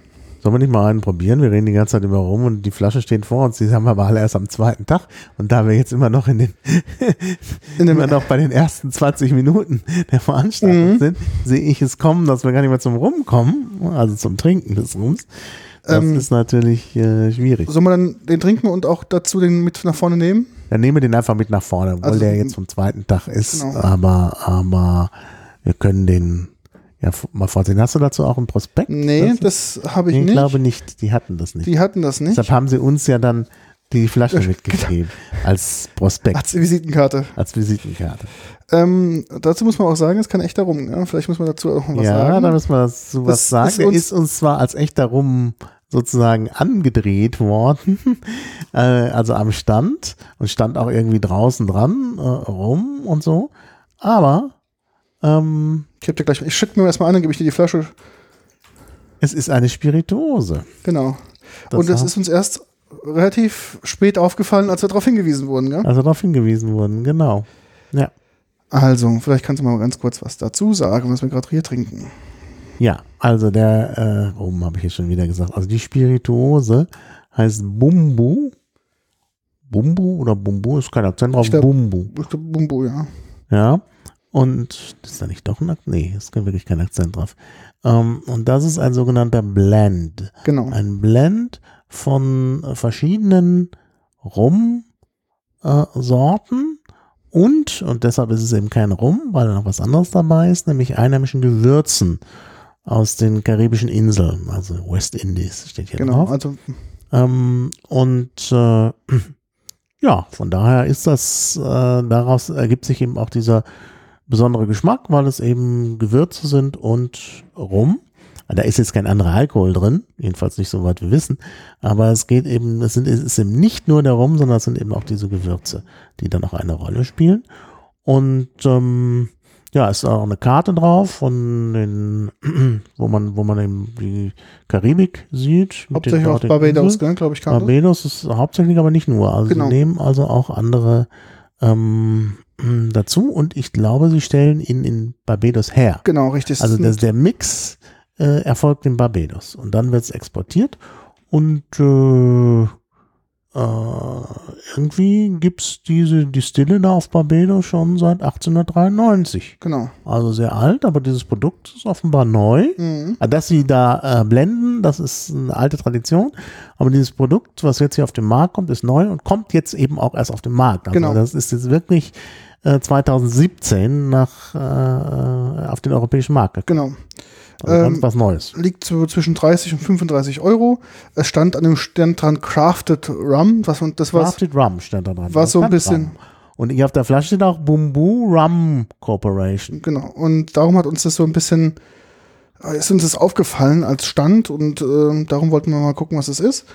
Sollen wir nicht mal einen probieren? Wir reden die ganze Zeit über rum und die Flasche steht vor uns. Die haben wir aber alle erst am zweiten Tag. Und da wir jetzt immer noch in den, in immer noch bei den ersten zwanzig Minuten der Veranstaltung mhm. sind, sehe ich es kommen, dass wir gar nicht mehr zum Rum kommen, also zum Trinken des Rums. Das ähm, ist natürlich äh, schwierig. Soll man dann den trinken und auch dazu den mit nach vorne nehmen? Dann nehmen wir den einfach mit nach vorne, obwohl also, der jetzt vom zweiten Tag ist. Genau. Aber, aber wir können den ja mal vorsehen. Hast du dazu auch einen Prospekt? Nee, das, das habe ich nee, nicht. Ich glaube nicht. Die hatten das nicht. Die hatten das nicht. Deshalb haben sie uns ja dann die Flasche mitgegeben als Prospekt. Als Visitenkarte. Als Visitenkarte. Ähm, dazu muss man auch sagen, es kann echter Rum. Ja? Vielleicht muss man dazu auch noch was ja, sagen. Ja, da müssen wir dazu was das sagen. Ist Der ist uns zwar als echter Rum sozusagen angedreht worden, äh, also am Stand und stand auch irgendwie draußen dran äh, rum und so, aber ähm, ich, hab dir gleich, ich schicke mir erstmal an, dann gebe ich dir die Flasche. Es ist eine Spirituose. Genau. Das und es ist uns erst relativ spät aufgefallen, als wir darauf hingewiesen wurden. Gell? Als wir darauf hingewiesen wurden, genau. Ja. Also, vielleicht kannst du mal ganz kurz was dazu sagen, was wir gerade hier trinken. Ja, also der, äh, Rum habe ich jetzt schon wieder gesagt, also die Spirituose heißt Bumbu. Bumbu oder Bumbu, ist kein Akzent drauf, glaub, Bumbu. Ich glaube Bumbu, ja. Ja, und ist da nicht doch ein Akzent? Nee, ist wirklich kein Akzent drauf. Ähm, und das ist ein sogenannter Blend. Genau. Ein Blend von verschiedenen Rumsorten äh, und, und deshalb ist es eben kein Rum, weil da noch was anderes dabei ist, nämlich einheimischen Gewürzen aus den karibischen Inseln, also West Indies steht hier genau, drauf. Also ähm, und äh, ja, von daher ist das, äh, daraus ergibt sich eben auch dieser besondere Geschmack, weil es eben Gewürze sind und Rum. Da ist jetzt kein anderer Alkohol drin, jedenfalls nicht so weit wir wissen, aber es geht eben, es, sind, es ist eben nicht nur der Rum, sondern es sind eben auch diese Gewürze, die dann auch eine Rolle spielen. Und ähm, ja, es ist auch eine Karte drauf von den, wo man, wo man eben die Karibik sieht. Hauptsächlich auch Barbados, glaube ich. Karte. Barbados ist hauptsächlich, aber nicht nur. Also genau. Sie nehmen also auch andere ähm, dazu und ich glaube, sie stellen ihn in Barbados her. Genau, richtig. Also das, der Mix äh, erfolgt in Barbados und dann wird es exportiert und äh, Uh, irgendwie gibt es diese Distille da auf Barbados schon seit achtzehnhundertdreiundneunzig. Genau. Also sehr alt, aber dieses Produkt ist offenbar neu. Mhm. Dass sie da äh, blenden, das ist eine alte Tradition. Aber dieses Produkt, was jetzt hier auf den Markt kommt, ist neu und kommt jetzt eben auch erst auf den Markt. Also genau. Das ist jetzt wirklich äh, zweitausendsiebzehn nach, äh, auf den europäischen Markt gekommen. Genau. Also ganz ähm, was Neues. Liegt so zwischen dreißig und fünfunddreißig Euro. Es stand an dem Stand dran Crafted Rum. Was, das Crafted Rum stand da dran. War so ein bisschen. Rum. Und hier auf der Flasche steht auch Bumbu Rum Corporation. Genau. Und darum hat uns das so ein bisschen, ist uns das aufgefallen als Stand und äh, darum wollten wir mal gucken, was es ist.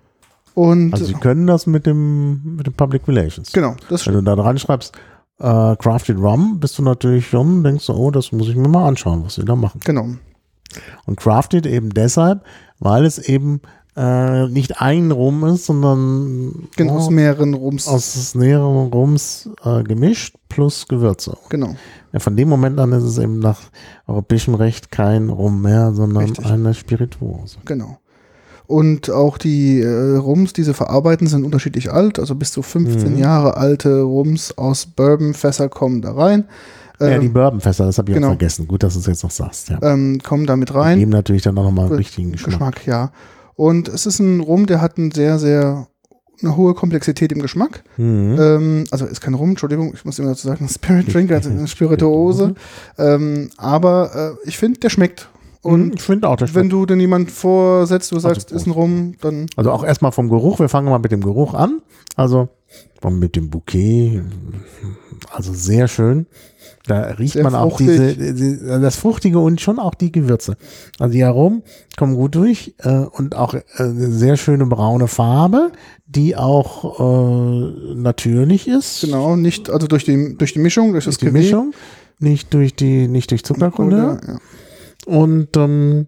Und also Sie können das mit dem, mit dem Public Relations. Genau. Das Wenn du da dran schreibst, Uh, Crafted Rum, bist du natürlich schon, denkst du, oh, das muss ich mir mal anschauen, was sie da machen. Genau. Und Crafted eben deshalb, weil es eben äh, nicht ein Rum ist, sondern genau, oh, aus mehreren Rums. Aus mehreren Rums äh, gemischt plus Gewürze. Genau. Ja, von dem Moment an ist es eben nach europäischem Recht kein Rum mehr, sondern Richtig. Eine Spirituose. Genau. Und auch die äh, Rums, die sie verarbeiten, sind unterschiedlich alt. Also bis zu fünfzehn mhm. Jahre alte Rums aus Bourbonfässer kommen da rein. Ähm, ja, die ähm, Bourbonfässer, das habe ich genau. auch vergessen. Gut, dass du es jetzt noch sagst. Ja. Ähm, kommen da mit rein. Die geben natürlich dann auch nochmal einen richtigen Geschmack. Geschmack, ja. Und es ist ein Rum, der hat einen sehr, sehr eine hohe Komplexität im Geschmack. Mhm. Ähm, also ist kein Rum, Entschuldigung, ich muss immer dazu sagen, Spirit Drink, also eine Spirituose. ähm, aber äh, ich finde, der schmeckt. Und ich finde auch, das wenn du denn jemand vorsetzt, du sagst, also, ist ein Rum, dann... Also auch erstmal vom Geruch, wir fangen mal mit dem Geruch an. Also mit dem Bouquet, also sehr schön. Da riecht sehr man auch diese, diese, das Fruchtige und schon auch die Gewürze. Also die Aromen kommen gut durch äh, und auch äh, eine sehr schöne braune Farbe, die auch äh, natürlich ist. Genau, nicht, also durch die, durch die Mischung, durch, durch das die Mischung, nicht durch die, nicht durch Zuckerkunde. Ja. Und ähm,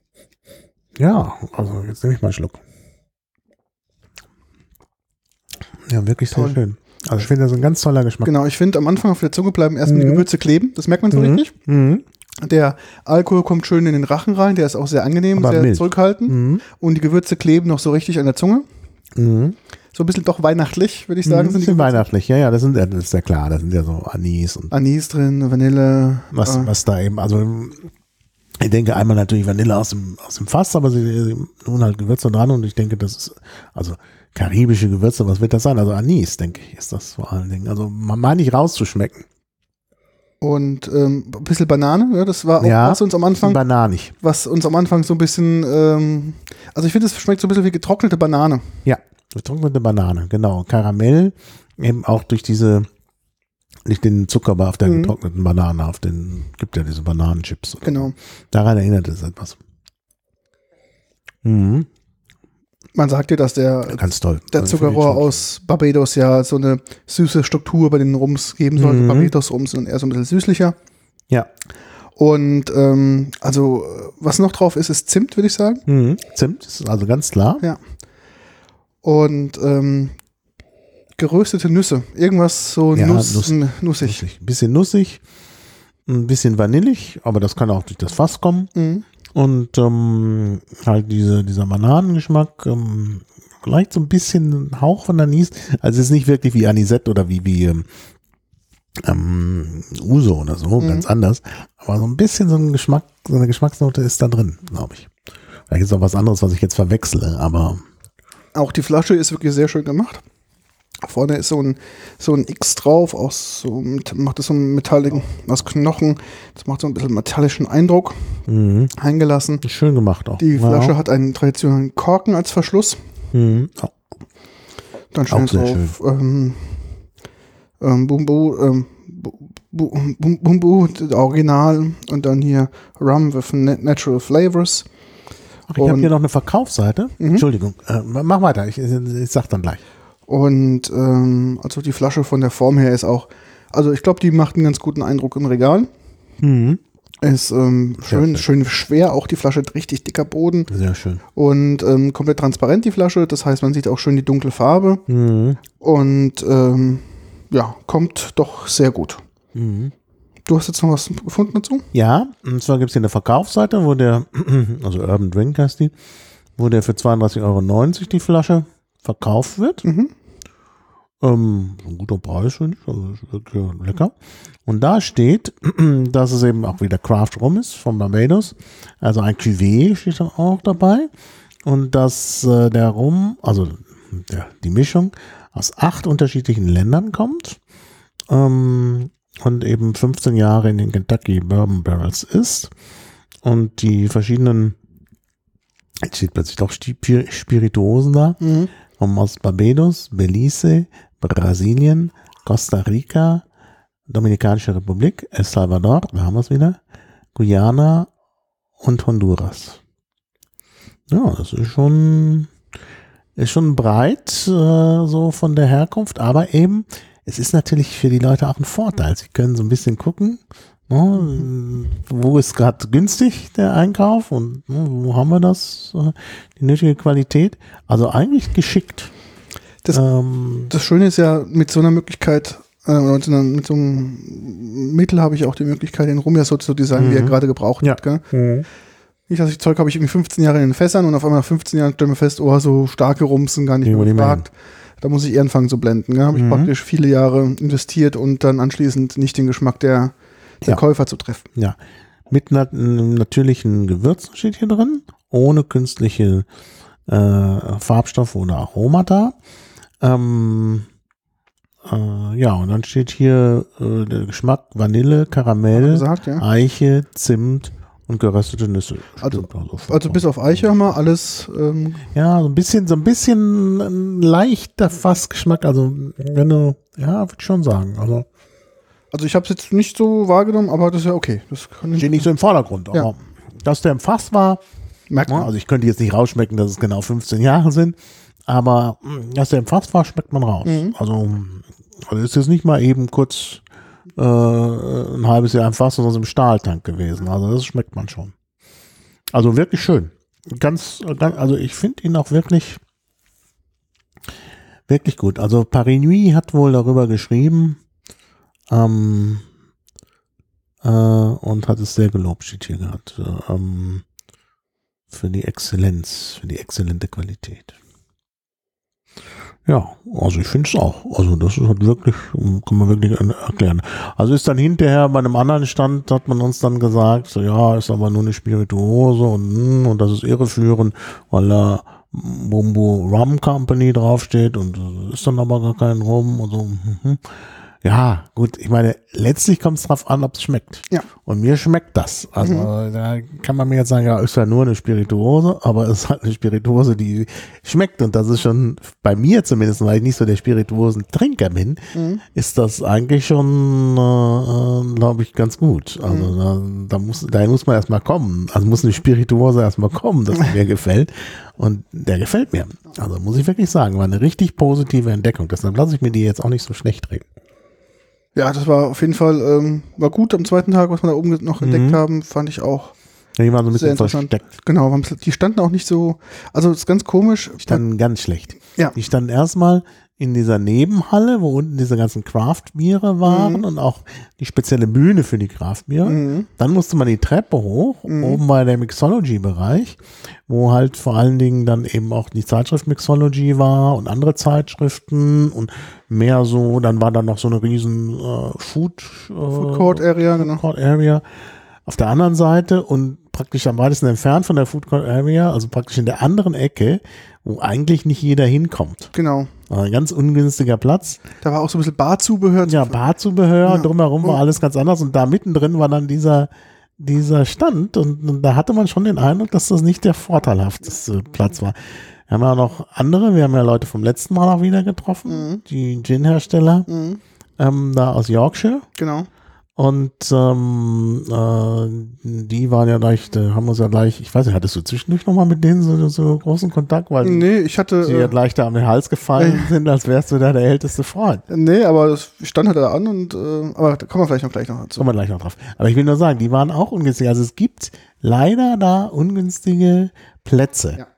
ja, also jetzt nehme ich mal einen Schluck. Ja, wirklich sehr Toll. Schön. Also ich finde, das ist ein ganz toller Geschmack. Genau, ich finde, am Anfang auf der Zunge bleiben erstmal mhm. die Gewürze kleben. Das merkt man so mhm. richtig. Mhm. Der Alkohol kommt schön in den Rachen rein, der ist auch sehr angenehm, Aber sehr mild. zurückhaltend. Mhm. Und die Gewürze kleben noch so richtig an der Zunge. Mhm. So ein bisschen doch weihnachtlich, würde ich Mhm. sagen. Das Sind die sind Gewürze. weihnachtlich, ja, ja, das, sind, das ist ja klar, das sind ja so Anis und Anis drin, Vanille. was, äh, was da eben, also ich denke einmal natürlich Vanille aus dem, aus dem Fass, aber sie, sie tun halt Gewürze dran und ich denke, das ist, also karibische Gewürze, was wird das sein? Also Anis, denke ich, ist das vor allen Dingen. Also man meine ich rauszuschmecken. Und ähm, ein bisschen Banane, ja, das war auch Ja, was uns am Anfang, bananig. was uns am Anfang so ein bisschen, ähm, also ich finde, es schmeckt so ein bisschen wie getrocknete Banane. Ja, getrocknete Banane, genau. Karamell, eben auch durch diese, nicht den Zucker, aber auf der Mhm. getrockneten Banane, auf den, gibt ja diese Bananenchips. Genau. Daran erinnert es etwas. Mhm. Man sagt ja, dass der, Ganz toll. der Also finde ich Zuckerrohr schon- aus Barbados ja so eine süße Struktur bei den Rums geben soll. Mhm. Barbados-Rums sind eher so ein bisschen süßlicher. Ja. Und ähm, also was noch drauf ist, ist Zimt, würde ich sagen. Mhm. Zimt ist also ganz klar. Ja. Und ähm, geröstete Nüsse. Irgendwas so Ja, Nuss, Nuss- n- nussig. Nussig. Ein bisschen nussig, ein bisschen vanillig, aber das kann auch durch das Fass kommen. Mhm. Und ähm, halt diese, dieser Bananengeschmack, ähm, vielleicht so ein bisschen ein Hauch von Anis. Also es ist nicht wirklich wie Anisette oder wie, wie ähm, ähm, Uso oder so, Mhm. ganz anders. Aber so ein bisschen so ein Geschmack, so eine Geschmacksnote ist da drin, glaube ich. Vielleicht ist auch was anderes, was ich jetzt verwechsle, aber Auch die Flasche ist wirklich sehr schön gemacht. Vorne ist so ein, so ein X drauf, aus so, mit- macht das so einen metalligen, aus Knochen. Das macht so ein bisschen metallischen Eindruck, mhm. eingelassen. schön gemacht auch. Die Flasche Ja. hat einen traditionellen Korken als Verschluss. Mhm. Oh, Dann Auch steht sehr drauf ähm, ähm, Bumbu, ähm, Bu- Bu- Bum- Bumbu, das Original. Und dann hier Rum with na- Natural Flavors. Ach, ich habe Und- hier noch eine Verkaufsseite. Mhm. Entschuldigung, äh, mach weiter, ich, ich sag dann gleich. Und ähm, also die Flasche von der Form her ist auch, also ich glaube, die macht einen ganz guten Eindruck im Regal. Mhm. Ist ähm, schön, schön schwer, auch die Flasche hat richtig dicker Boden Sehr schön. und ähm, komplett transparent die Flasche. Das heißt, man sieht auch schön die dunkle Farbe Mhm. und ähm, ja, kommt doch sehr gut. Mhm. Du hast jetzt noch was gefunden dazu? Ja, und zwar gibt es hier eine Verkaufsseite, wo der, also Urban Drink heißt die, wo der für zweiunddreißig Euro neunzig die Flasche verkauft wird. Mhm. Ähm, ein guter Preis, finde ich, also ist wirklich lecker. Und da steht, dass es eben auch wieder Craft Rum ist von Barbados. Also ein Cuvée steht dann auch dabei. Und dass äh, der Rum, also der, die Mischung aus acht unterschiedlichen Ländern kommt. Ähm, und eben fünfzehn Jahre in den Kentucky Bourbon Barrels ist. Und die verschiedenen, jetzt steht plötzlich doch Sti- Spirituosen da, Mhm. kommen aus Barbados, Belize, Brasilien, Costa Rica, Dominikanische Republik, El Salvador, da haben wir es wieder, Guyana und Honduras. Ja, das ist schon, ist schon breit, äh, so von der Herkunft, aber eben, es ist natürlich für die Leute auch ein Vorteil. Sie können so ein bisschen gucken, ne, wo ist gerade günstig der Einkauf und ne, wo haben wir das, äh, die nötige Qualität. Also eigentlich geschickt. Das- ähm, Das Schöne ist ja, mit so einer Möglichkeit, äh, oder mit so einer- mit so einem Mittel habe ich auch die Möglichkeit, den Rum ja so zu designen, wie er Mhm. gerade gebraucht Ja. wird. Gell? Nicht, dass ich Zeug habe ich irgendwie fünfzehn Jahre in den Fässern und auf einmal nach fünfzehn Jahren stellen wir fest, oh, so starke Rums sind gar nicht Kriegen wir mehr nicht mehr gefragt. Da muss ich eher anfangen zu blenden. Gell? Habe ich Mhm. praktisch viele Jahre investiert und dann anschließend nicht den Geschmack der, der Ja. Käufer zu treffen. Ja, mit nat natürlichen Gewürzen steht hier drin, ohne künstliche äh, Farbstoffe oder Aromata. Ähm, äh, ja, und dann steht hier äh, der Geschmack Vanille, Hat er Karamell, gesagt, ja. Eiche, Zimt und geröstete Nüsse. Also- Stimmt also, Also bis auf Eiche haben wir alles. Ähm, ja, so ein bisschen, so ein bisschen ein leichter Fassgeschmack. Also wenn du, ja, würde ich schon sagen. Also also ich habe es jetzt nicht so wahrgenommen, aber das ist ja okay. Das kann ich, steht nicht so im Vordergrund. Aber Ja. dass der im Fass war, merkt ja, man. also ich könnte jetzt nicht rausschmecken, dass es genau fünfzehn Jahre sind, aber mh, dass der im Fass war, schmeckt man raus. Mhm. Also, also ist jetzt nicht mal eben kurz äh, ein halbes Jahr im Fass, sondern im Stahltank gewesen. Also das schmeckt man schon. Also wirklich schön. Ganz, ganz also ich finde ihn auch wirklich wirklich gut. Also Paris Nuit hat wohl darüber geschrieben, ähm, äh, und hat es sehr gelobt, steht hier gehabt. Äh, ähm, für die Exzellenz, für die exzellente Qualität. Ja, also ich finde es auch. Also das ist halt wirklich, kann man wirklich erklären. Also ist dann hinterher bei einem anderen Stand, hat man uns dann gesagt, so, ja, ist aber nur eine Spirituose und, und das ist irreführend, weil da Bumbu Rum Company draufsteht und ist dann aber gar kein Rum und so. Ja, gut, ich meine, letztlich kommt es drauf an, ob es schmeckt. Ja. Und mir schmeckt das. Also mhm. da kann man mir jetzt sagen, ja, ist ja nur eine Spirituose, aber es ist halt eine Spirituose, die schmeckt. Und das ist schon, bei mir zumindest, weil ich nicht so der Spirituosentrinker bin, mhm. ist das eigentlich schon, äh, glaube ich, ganz gut. Also mhm. da, da muss, dahin muss man erstmal kommen. Also muss eine Spirituose erstmal kommen, dass mir gefällt. Und der gefällt mir. Also muss ich wirklich sagen, war eine richtig positive Entdeckung. Deshalb lasse ich mir die jetzt auch nicht so schlecht reden. Ja, das war auf jeden Fall, ähm, war gut am zweiten Tag, was wir da oben noch mhm. entdeckt haben, fand ich auch. Ja, die waren so ein bisschen versteckt. Genau, die standen auch nicht so, also das ist ganz komisch. Die standen ganz schlecht. Ja. Die standen erstmal in dieser Nebenhalle, wo unten diese ganzen Craft-Biere waren mhm. und auch die spezielle Bühne für die Craft-Biere. Mhm. Dann musste man die Treppe hoch, mhm. oben bei der Mixology-Bereich, wo halt vor allen Dingen dann eben auch die Zeitschrift Mixology war und andere Zeitschriften und mehr so, dann war da noch so eine riesen äh, Food, äh, Food Court Area, genau. Food Court Area auf der anderen Seite und praktisch am weitesten entfernt von der Food Court Area, also praktisch in der anderen Ecke, wo eigentlich nicht jeder hinkommt. Genau. Ein ganz ungünstiger Platz. Da war auch so ein bisschen Barzubehör. Ja, Barzubehör, ja. Drumherum war oh. alles ganz anders und da mittendrin war dann dieser, dieser Stand und, und da hatte man schon den Eindruck, dass das nicht der vorteilhafteste Platz war. Wir haben ja noch andere, wir haben ja Leute vom letzten Mal auch wieder getroffen, mhm. die Gin-Hersteller, mhm. ähm, da aus Yorkshire. Genau. Und ähm, äh, die waren ja gleich, da haben uns ja gleich, ich weiß nicht, hattest du zwischendurch nochmal mit denen so, so großen Kontakt? Weil nee, ich hatte... Sie ja gleich da am Hals gefallen äh, sind, als wärst du da der älteste Freund. Nee, aber das stand halt da an und, äh, aber da kommen wir vielleicht noch gleich noch dazu. Kommen wir gleich noch drauf. Aber ich will nur sagen, die waren auch ungünstig. Also es gibt leider da ungünstige Plätze. Ja.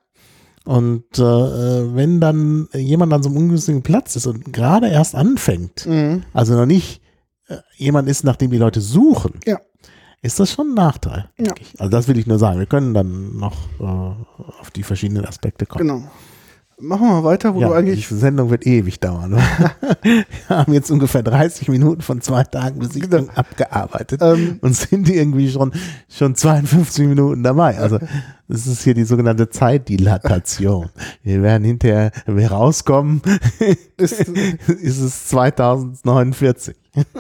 Und äh, wenn dann jemand an so einem ungünstigen Platz ist und gerade erst anfängt, mhm. also noch nicht jemand ist, nach dem die Leute suchen, ja. ist das schon ein Nachteil. Ja. Also das will ich nur sagen. Wir können dann noch äh, auf die verschiedenen Aspekte kommen. Genau. Machen wir mal weiter, wo ja, du eigentlich... Die Sendung wird ewig dauern. Wir haben jetzt ungefähr dreißig Minuten von zwei Tagen Besichtigung abgearbeitet ähm, und sind irgendwie schon, schon zweiundfünfzig Minuten dabei. Also das ist hier die sogenannte Zeitdilatation. Wir werden hinterher, wenn wir rauskommen, ist, ist es zweitausendneunundvierzig.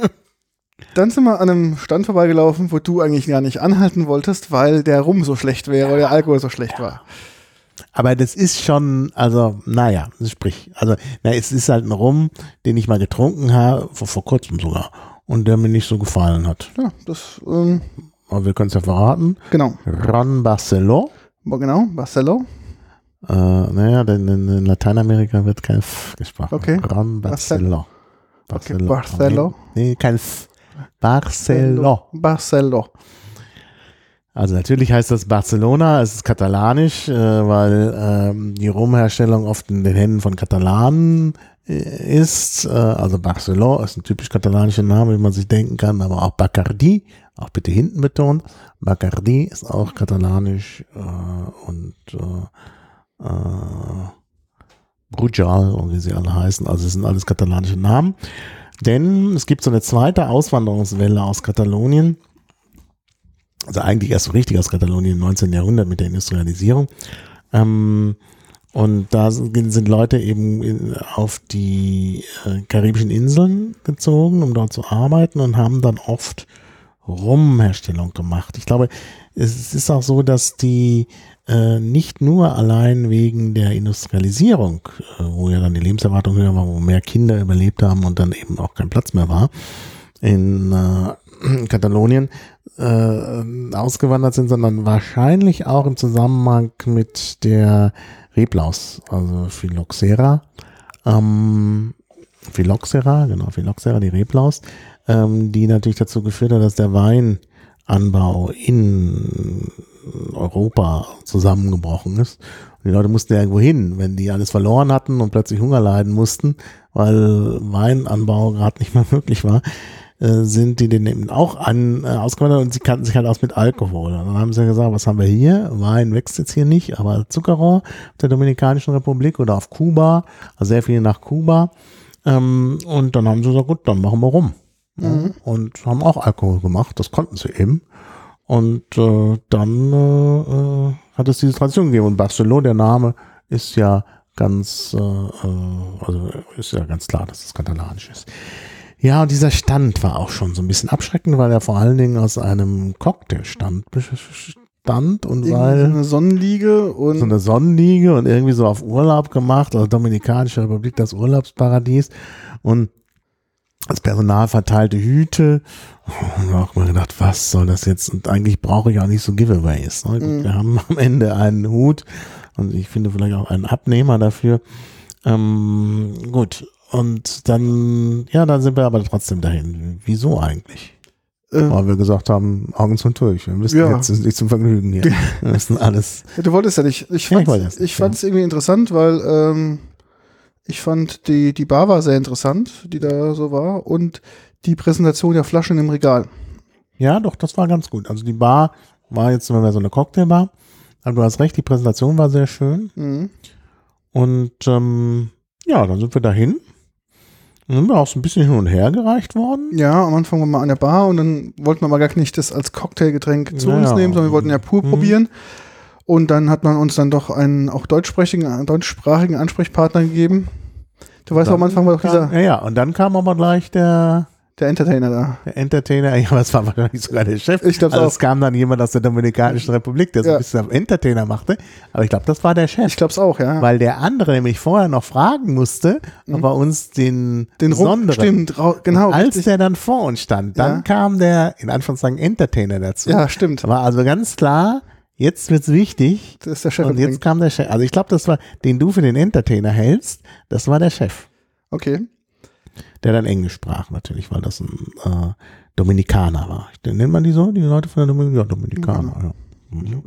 Dann sind wir an einem Stand vorbeigelaufen, wo du eigentlich gar nicht anhalten wolltest, weil der Rum so schlecht wäre oder der Alkohol so schlecht war. Aber das ist schon, also, naja, sprich, also, na, es ist halt ein Rum, den ich mal getrunken habe, vor, vor kurzem sogar, und der mir nicht so gefallen hat. Ja, das, ähm, aber wir können es ja verraten. Genau. Ron Barcelo. Genau, Barcelo. Äh, naja, denn in, in Lateinamerika wird kein F gesprochen. Okay. Ron Barcelo. Barcelo. Okay, Barcelo. Nee, nee, kein F. Barcelo. Barcelo. Also natürlich heißt das Barcelona, es ist katalanisch, äh, weil ähm, die Rumherstellung oft in den Händen von Katalanen äh, ist. Äh, also Barceló ist ein typisch katalanischer Name, wie man sich denken kann, aber auch Bacardi, auch bitte hinten betont. Bacardi ist auch katalanisch äh, und äh, äh, Brujal und wie sie alle heißen, also es sind alles katalanische Namen. Denn es gibt so eine zweite Auswanderungswelle aus Katalonien. Also eigentlich erst so richtig aus Katalonien im neunzehnten Jahrhundert mit der Industrialisierung. Ähm, und da sind Leute eben in, auf die äh, karibischen Inseln gezogen, um dort zu arbeiten und haben dann oft Rumherstellung gemacht. Ich glaube, es ist auch so, dass die äh, nicht nur allein wegen der Industrialisierung, äh, wo ja dann die Lebenserwartung höher war, wo mehr Kinder überlebt haben und dann eben auch kein Platz mehr war, in äh, Katalonien, äh, ausgewandert sind, sondern wahrscheinlich auch im Zusammenhang mit der Reblaus, also Phylloxera, ähm, Phylloxera, genau, Phylloxera, die Reblaus, ähm, die natürlich dazu geführt hat, dass der Wein Anbau in Europa zusammengebrochen ist. Und die Leute mussten ja irgendwo hin, wenn die alles verloren hatten und plötzlich Hunger leiden mussten, weil Weinanbau gerade nicht mehr möglich war, äh, sind die den eben auch an, äh, ausgewandert und sie kannten sich halt aus mit Alkohol. Und dann haben sie gesagt, was haben wir hier? Wein wächst jetzt hier nicht, aber Zuckerrohr auf der Dominikanischen Republik oder auf Kuba, also sehr viel nach Kuba. Ähm, und dann haben sie gesagt, gut, dann machen wir rum. Mhm. Ja, und haben auch Alkohol gemacht, das konnten sie eben. Und äh, dann äh, äh, hat es diese Tradition gegeben. Und Barceló, der Name, ist ja ganz, äh, also ist ja ganz klar, dass es katalanisch ist. Ja, und dieser Stand war auch schon so ein bisschen abschreckend, weil er vor allen Dingen aus einem Cocktailstand bestand und irgendwie weil so eine Sonnenliege und so eine Sonnenliege und irgendwie so auf Urlaub gemacht, also Dominikanische Republik, das Urlaubsparadies, und das Personal verteilte Hüte. Und da habe ich mir gedacht, was soll das jetzt? Und eigentlich brauche ich auch nicht so Giveaways. Ne? Mhm. Wir haben am Ende einen Hut und ich finde vielleicht auch einen Abnehmer dafür. Ähm, gut. Und dann, ja, dann sind wir aber trotzdem dahin. Wieso eigentlich? Äh, Weil wir gesagt haben, Augen zum durch. Wir müssen ja. jetzt nicht zum Vergnügen hier. Wir müssen alles. Ja, du wolltest ja nicht. Ich fand es ja, ich fand's ja. irgendwie interessant, weil ähm, ich fand die, die Bar war sehr interessant, die da so war, und die Präsentation der Flaschen im Regal. Ja, doch, das war ganz gut. Also die Bar war jetzt so eine Cocktailbar. Aber du hast recht, die Präsentation war sehr schön. Mhm. Und ähm, ja, dann sind wir dahin. Dann sind wir auch so ein bisschen hin und her gereicht worden. Ja, am Anfang waren wir an der Bar und dann wollten wir aber gar nicht das als Cocktailgetränk zu ja, uns nehmen, sondern wir wollten ja pur mhm. probieren. Und dann hat man uns dann doch einen auch deutschsprachigen, deutschsprachigen Ansprechpartner gegeben. Du weißt, am Anfang war doch dieser... Ja, ja, und dann kam aber gleich der... Der Entertainer da. Der Entertainer, ja, das war wahrscheinlich sogar der Chef. Ich glaube also auch. Es kam dann jemand aus der Dominikanischen Republik, der so ja. ein bisschen am Entertainer machte. Aber ich glaube, das war der Chef. Ich glaube es auch, ja. Weil der andere nämlich vorher noch fragen musste, mhm. ob er uns den, den besonderen... Stimmt, genau. Und als richtig. Der dann vor uns stand, dann ja. kam der, in Anführungszeichen, Entertainer dazu. Ja, stimmt. War also ganz klar... Jetzt wird's wichtig. Das ist der Chef. Und jetzt kam der Chef. Also ich glaube, das war, den du für den Entertainer hältst, das war der Chef. Okay. Der dann Englisch sprach natürlich, weil das ein äh, Dominikaner war. Nennt man die so, die Leute von der Dominik ja, Dominikaner? Ja. Mhm.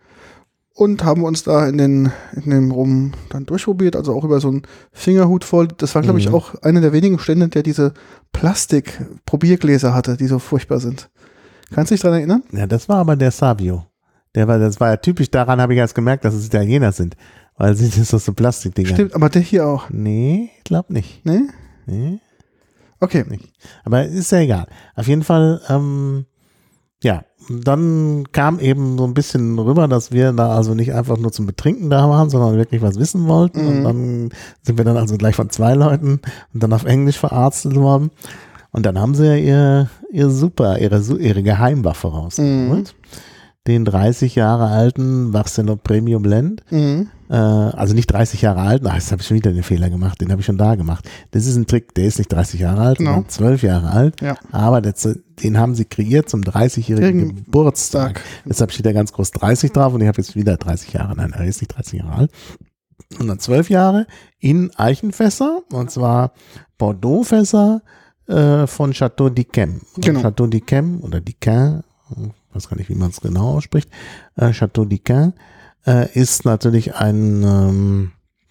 Und haben uns da in den in dem Rum dann durchprobiert, also auch über so einen Fingerhut voll. Das war, glaube ich, mhm. auch einer der wenigen Stände, der diese Plastik-Probiergläser hatte, die so furchtbar sind. Kannst du dich daran erinnern? Ja, das war aber der Savio. Der war, das war ja typisch, daran habe ich erst gemerkt, dass es Italiener sind. Weil sie das so Plastikdinger. Stimmt, aber der hier auch. Nee, ich glaube nicht. Nee? Nee. Okay. Nicht. Aber ist ja egal. Auf jeden Fall, ähm, ja, dann kam eben so ein bisschen rüber, dass wir da also nicht einfach nur zum Betrinken da waren, sondern wirklich was wissen wollten. Mhm. Und dann sind wir dann also gleich von zwei Leuten und dann auf Englisch verarztet worden. Und dann haben sie ja ihr, ihr super, ihre, ihre Geheimwaffe rausgeholt. Mhm. Den dreißig Jahre alten Barceló Premium Blend. Mhm. Äh, also nicht dreißig Jahre alt, ach, jetzt habe ich schon wieder den Fehler gemacht, den habe ich schon da gemacht. Das ist ein Trick, der ist nicht dreißig Jahre alt, genau. sondern zwölf Jahre alt. Ja. Aber das, den haben sie kreiert zum dreißigjährigen Geburtstag. Deshalb steht da ganz groß dreißig drauf und ich habe jetzt wieder dreißig Jahre, nein, er ist nicht dreißig Jahre alt. Und dann zwölf Jahre in Eichenfässer, und zwar Bordeaux-Fässer äh, von Château d'Yquem. Genau. Château d'Yquem oder d'Yquem, ich weiß gar nicht, wie man es genau ausspricht, äh, Château d'Yquem äh, ist natürlich ein, ähm,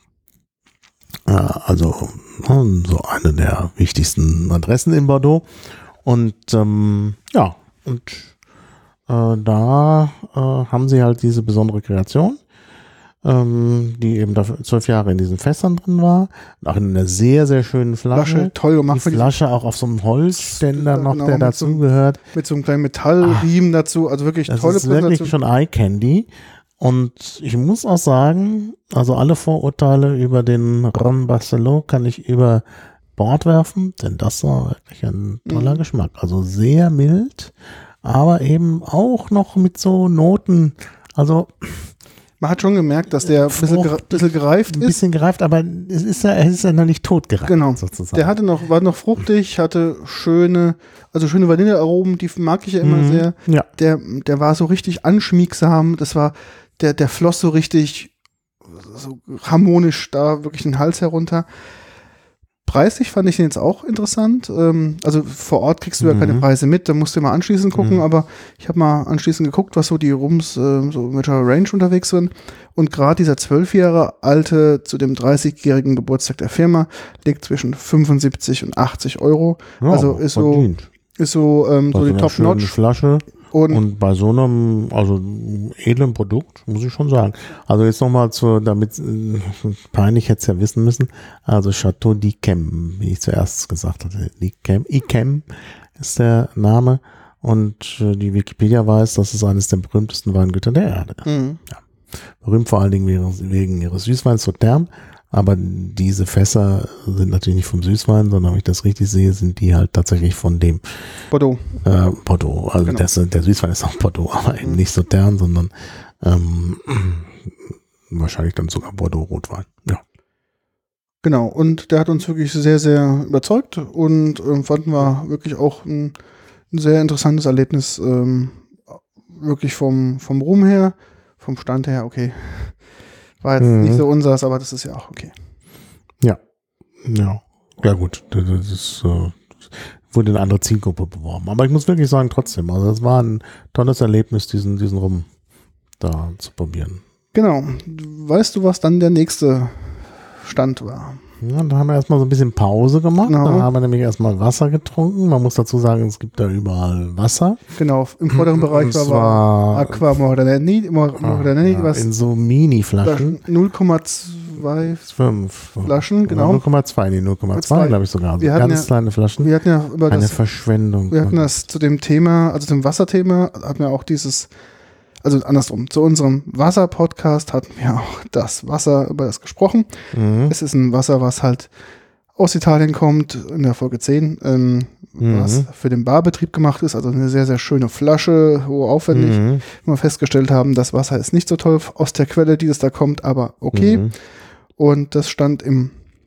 äh, also äh, so eine der wichtigsten Adressen in Bordeaux. Und ähm, ja, und äh, da äh, haben sie halt diese besondere Kreation, ähm, die eben da zwölf Jahre in diesen Fässern drin war. Und auch in einer sehr, sehr schönen Flasche. Flasche toll gemacht. Die Flasche auch auf so einem Holzständer noch, genau, der dazugehört. So, mit so einem kleinen Metallriemen dazu. Also wirklich das tolle Präsentation. Das ist wirklich schon Eye Candy. Und ich muss auch sagen, also alle Vorurteile über den Ron Barceló kann ich über Bord werfen, denn das war wirklich ein toller mhm. Geschmack. Also sehr mild, aber eben auch noch mit so Noten, also man hat schon gemerkt, dass der ein bisschen, gere- bisschen gereift ist. Ein bisschen gereift, aber es ist ja, es ist ja noch nicht tot gereift. Genau. Sozusagen. Der hatte noch, war noch fruchtig, hatte schöne, also schöne Vanillearomen, die mag ich ja immer mhm. sehr. Ja. Der, der war so richtig anschmiegsam, das war, der, der floss so richtig so harmonisch da wirklich den Hals herunter. Preislich fand ich den jetzt auch interessant. Ähm, also vor Ort kriegst du ja Mhm. keine Preise mit, da musst du mal anschließend gucken, Mhm. aber ich habe mal anschließend geguckt, was so die Rums äh, so mit der Range unterwegs sind. Und gerade dieser zwölf Jahre alte zu dem dreißigjährigen Geburtstag der Firma liegt zwischen fünfundsiebzig und achtzig Euro. Ja, also ist so, verdient. ist so, ähm, so Das die ist eine schöne Top-Notch. Flasche. Und, Und bei so einem, also edlen Produkt, muss ich schon sagen. Also jetzt nochmal zu, damit, äh, peinlich hätte es ja wissen müssen, also Chateau d'Yquem, wie ich zuerst gesagt hatte, d'Yquem, Yquem ist der Name und äh, die Wikipedia weiß, das ist eines der berühmtesten Weingüter der Erde. mh. Berühmt vor allen Dingen wegen, wegen ihres Süßweins Sautern, aber diese Fässer sind natürlich nicht vom Süßwein, sondern wenn ich das richtig sehe, sind die halt tatsächlich von dem Bordeaux. äh, Bordeaux. Also Genau. das, der Süßwein ist auch Bordeaux, aber eben Mhm. nicht Sautern, sondern ähm, wahrscheinlich dann sogar Bordeaux-Rotwein. Ja. Genau, und der hat uns wirklich sehr, sehr überzeugt und ähm, fanden wir wirklich auch ein, ein sehr interessantes Erlebnis. Ähm, wirklich vom, vom Ruhm her, vom Stand her, okay. War jetzt Mhm. nicht so unseres, aber das ist ja auch okay. Ja. Ja. Ja gut, das, das ist, äh, wurde eine andere Zielgruppe beworben. Aber ich muss wirklich sagen, trotzdem, also das war ein tolles Erlebnis, diesen, diesen Rum da zu probieren. Genau. Weißt du, was dann der nächste Stand war? Ja, da haben wir erstmal so ein bisschen Pause gemacht. Genau. Da haben wir nämlich erstmal Wasser getrunken. Man muss dazu sagen, es gibt da überall Wasser. Genau, im vorderen Bereich Und war, zwar- war Aqua Mordanelli, Mordanelli Ja, was in so Mini-Flaschen. null Komma zwei Fünf. Flaschen, genau. null Komma zwei, nee, null Komma zwei, glaube ich sogar. Also Wir hatten ganz ja- kleine Flaschen. Wir hatten ja über Eine das Verschwendung. Wir hatten das zu dem Thema, also zum Wasserthema, hatten wir auch dieses, also andersrum, zu unserem Wasser-Podcast hatten wir auch das Wasser, über das gesprochen. Mhm. Es ist ein Wasser, was halt aus Italien kommt, in der Folge zehn, ähm, Mhm. was für den Barbetrieb gemacht ist, also eine sehr, sehr schöne Flasche, hoch aufwendig. Mhm. Wir festgestellt haben, das Wasser ist nicht so toll aus der Quelle, die es da kommt, aber okay. Mhm. Und das stand im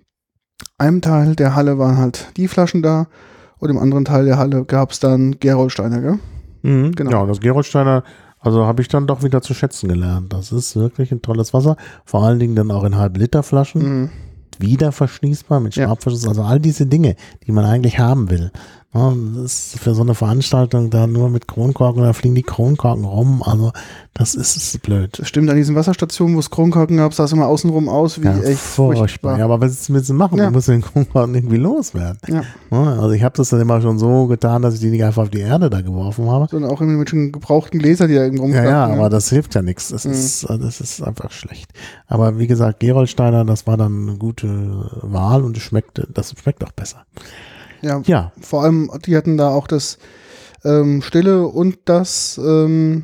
einem Teil der Halle waren halt die Flaschen da und im anderen Teil der Halle gab es dann Gerolsteiner, gell? Mhm. Genau. Ja, und das Gerolsteiner, also habe ich dann doch wieder zu schätzen gelernt. Das ist wirklich ein tolles Wasser. Vor allen Dingen dann auch in Halb-Liter-Flaschen. Mhm. Wieder verschließbar mit Ja. Schraubverschluss. Also all diese Dinge, die man eigentlich haben will. Ja, das ist für so eine Veranstaltung da nur mit Kronkorken, da fliegen die Kronkorken rum. Also das ist, ist blöd. Das stimmt, an diesen Wasserstationen, wo es Kronkorken gab, sah es immer außenrum aus wie Ja, echt furchtbar. Ja, aber was willst du machen? Ja. Du musst den Kronkorken irgendwie loswerden. Ja, Ja, also ich habe das dann immer schon so getan, dass ich die nicht einfach auf die Erde da geworfen habe. sondern auch irgendwie mit schon gebrauchten Gläsern, die da irgendwo Ja, ja, rumstanden, aber das hilft ja nichts. Das, Mhm. ist, das ist einfach schlecht. Aber wie gesagt, Gerolsteiner, das war dann eine gute Wahl und es schmeckte, das schmeckt auch besser. ja. Ja, Vor allem, die hatten da auch das ähm, Stille und das ähm,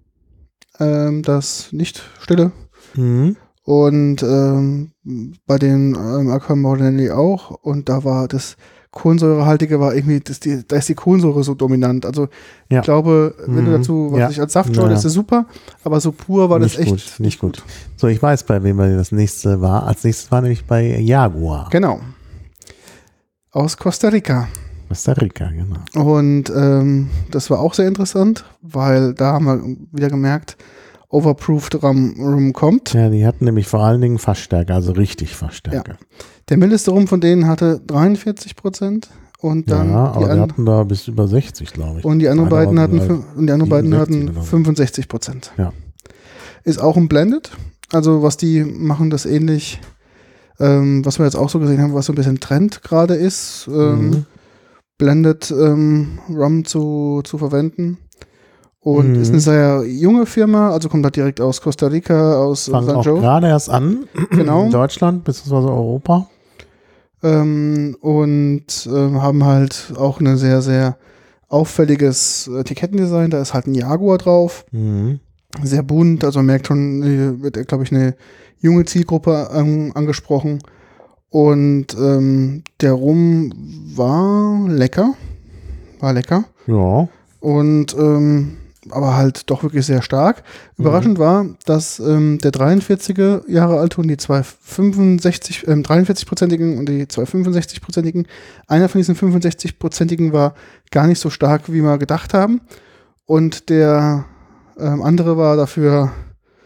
ähm, das Nicht-Stille. mhm. Und ähm, bei den ähm, Aqua Mordanelli auch. Und da war das Kohlensäurehaltige war irgendwie, das, die, da ist die Kohlensäure so dominant. Also Ja. ich glaube, wenn du Mhm. dazu, was Ja. ich als Saft Ja. schaue, das ist super, aber so pur war nicht das echt gut, nicht gut. So, ich weiß, bei wem das nächste war. Als nächstes war nämlich bei Jaguar. Genau. Aus Costa Rica. Costa Rica, genau. Und ähm, das war auch sehr interessant, weil da haben wir wieder gemerkt, Overproofed Rum, Rum kommt. Ja, die hatten nämlich vor allen Dingen Fassstärke, also richtig Fassstärke. Der mildeste Rum von denen hatte dreiundvierzig Prozent und Ja, dann die, aber die an, hatten da bis über sechzig, glaube ich. und die anderen Einer beiden war hatten bei fün- und die anderen beiden siebenundsechzig hatten oder so. fünfundsechzig Prozent. Ja. Ist auch ein Blended. Also was die machen, das ähnlich, ähm, was wir jetzt auch so gesehen haben, was so ein bisschen Trend gerade ist, ähm, Mhm. Blended ähm, Rum zu, zu verwenden. Und Mhm. ist eine sehr junge Firma, also kommt halt direkt aus Costa Rica, aus äh, Fangen San auch Joe. gerade erst an, Genau. in Deutschland bzw. Europa. Ähm, und ähm, haben halt auch ein sehr, sehr auffälliges Etikettendesign. Da ist halt ein Jaguar drauf. Mhm. Sehr bunt, also man merkt schon, hier wird, glaube ich, eine junge Zielgruppe ähm, angesprochen. Und ähm, der Rum war lecker. War lecker. Ja. Und ähm, aber halt doch wirklich sehr stark. Überraschend war, dass ähm, der dreiundvierzig Jahre alte und die zwei fünfundsechzig, ähm, dreiundvierzig-prozentigen und die zwei fünfundsechzig-prozentigen, einer von diesen fünfundsechzig-prozentigen war gar nicht so stark, wie wir gedacht haben. Und der ähm, andere war dafür,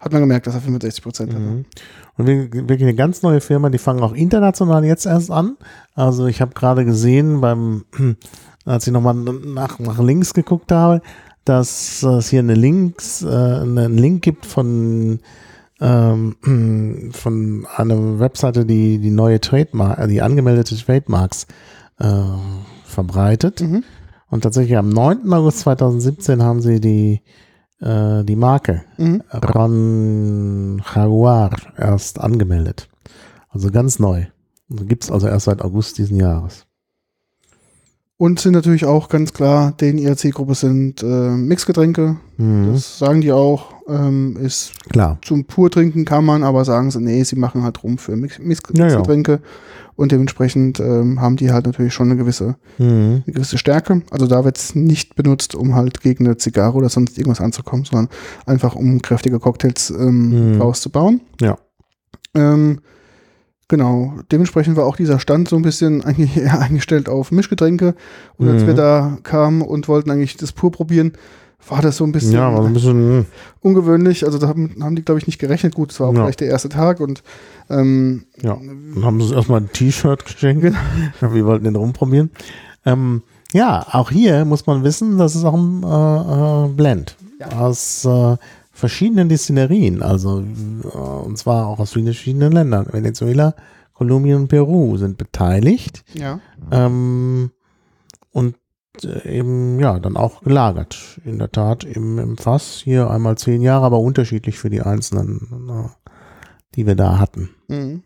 hat man gemerkt, dass er fünfundsechzig Prozent hatte. Mhm. Und wirklich eine ganz neue Firma, die fangen auch international jetzt erst an. Also ich habe gerade gesehen, beim, als ich nochmal nach, nach links geguckt habe, dass es hier eine Links, äh, einen Link gibt von, ähm, von einer Webseite, die die neue Trademark, die angemeldete Trademarks äh, verbreitet. Mhm. Und tatsächlich am neunten August zweitausendsiebzehn haben sie die äh, die Marke Mhm. Ron Jaguar erst angemeldet. Also ganz neu. Gibt es also erst seit August diesen Jahres. Und sind natürlich auch ganz klar, denen ihre Zielgruppe sind äh, Mixgetränke. Mhm. Das sagen die auch. Ähm, ist Klar. zum Purtrinken kann man, aber sagen sie, nee, sie machen halt rum für Mix Mix Ja, ja. Mixgetränke. Und dementsprechend ähm, haben die halt natürlich schon eine gewisse, Mhm. eine gewisse Stärke. Also da wird es nicht benutzt, um halt gegen eine Zigarre oder sonst irgendwas anzukommen, sondern einfach um kräftige Cocktails ähm, Mhm. rauszubauen. Ja. Ähm, genau, dementsprechend war auch dieser Stand so ein bisschen eigentlich eher eingestellt auf Mischgetränke. Und als Mhm. wir da kamen und wollten eigentlich das pur probieren, war das so ein bisschen Ja, war so ein bisschen. ungewöhnlich. Also da haben, haben die, glaube ich, nicht gerechnet. Gut, es war auch Ja. vielleicht der erste Tag und ähm, Ja. Dann haben sie uns erstmal ein T-Shirt geschenkt. Wir wollten den rumprobieren. Ähm, ja, auch hier muss man wissen, das ist auch ein äh, äh, Blend aus äh, verschiedenen Destillerien. Also, äh, und zwar auch aus vielen verschiedenen Ländern. Venezuela, Kolumbien und Peru sind beteiligt. ja. Ähm, und äh, eben, ja, dann auch gelagert. In der Tat im, im Fass. Hier einmal zehn Jahre, aber unterschiedlich für die einzelnen, äh, die wir da hatten. Mhm.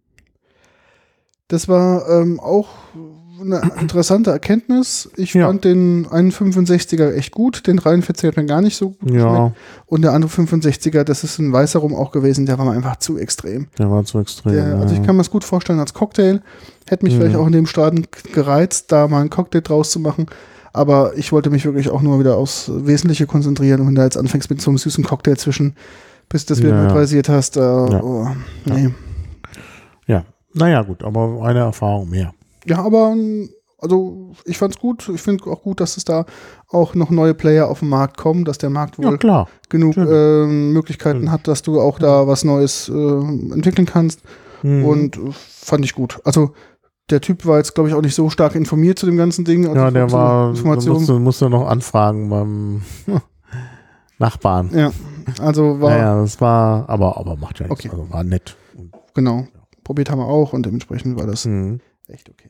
Das war ähm, auch eine interessante Erkenntnis. Ich Ja. fand den einen fünfundsechziger echt gut, den dreiundvierziger hat mir gar nicht so gut Ja, geschmeckt. Und der andere fünfundsechziger, das ist ein weißer Rum auch gewesen, der war mir einfach zu extrem. der war zu extrem. Der, ja. also ich kann mir das gut vorstellen als Cocktail. Hätte mich Mhm. vielleicht auch in dem Stadion gereizt, da mal einen Cocktail draus zu machen. Aber ich wollte mich wirklich auch nur wieder aufs Wesentliche konzentrieren. Und wenn du jetzt anfängst mit so einem süßen Cocktail zwischen, bis du das wieder Ja, ja. neutralisiert hast, äh, Ja. oh, nee. Ja, naja, gut, aber eine Erfahrung mehr. Ja, aber also ich fand's gut. Ich finde auch gut, dass es da auch noch neue Player auf den Markt kommen, dass der Markt wohl Ja, klar. genug Natürlich. ähm, Möglichkeiten Natürlich. hat, dass du auch da was Neues äh, entwickeln kannst. Mhm. Und äh, fand ich gut. Also der Typ war jetzt, glaube ich, auch nicht so stark informiert zu dem ganzen Ding. Also ja, der so war, Informationen. musste, musste noch anfragen beim Nachbarn. Ja, also war, Ja, ja, das war, aber, aber macht ja nichts. Okay. Also war nett. genau. Probiert haben wir auch und dementsprechend war das Mhm. echt okay.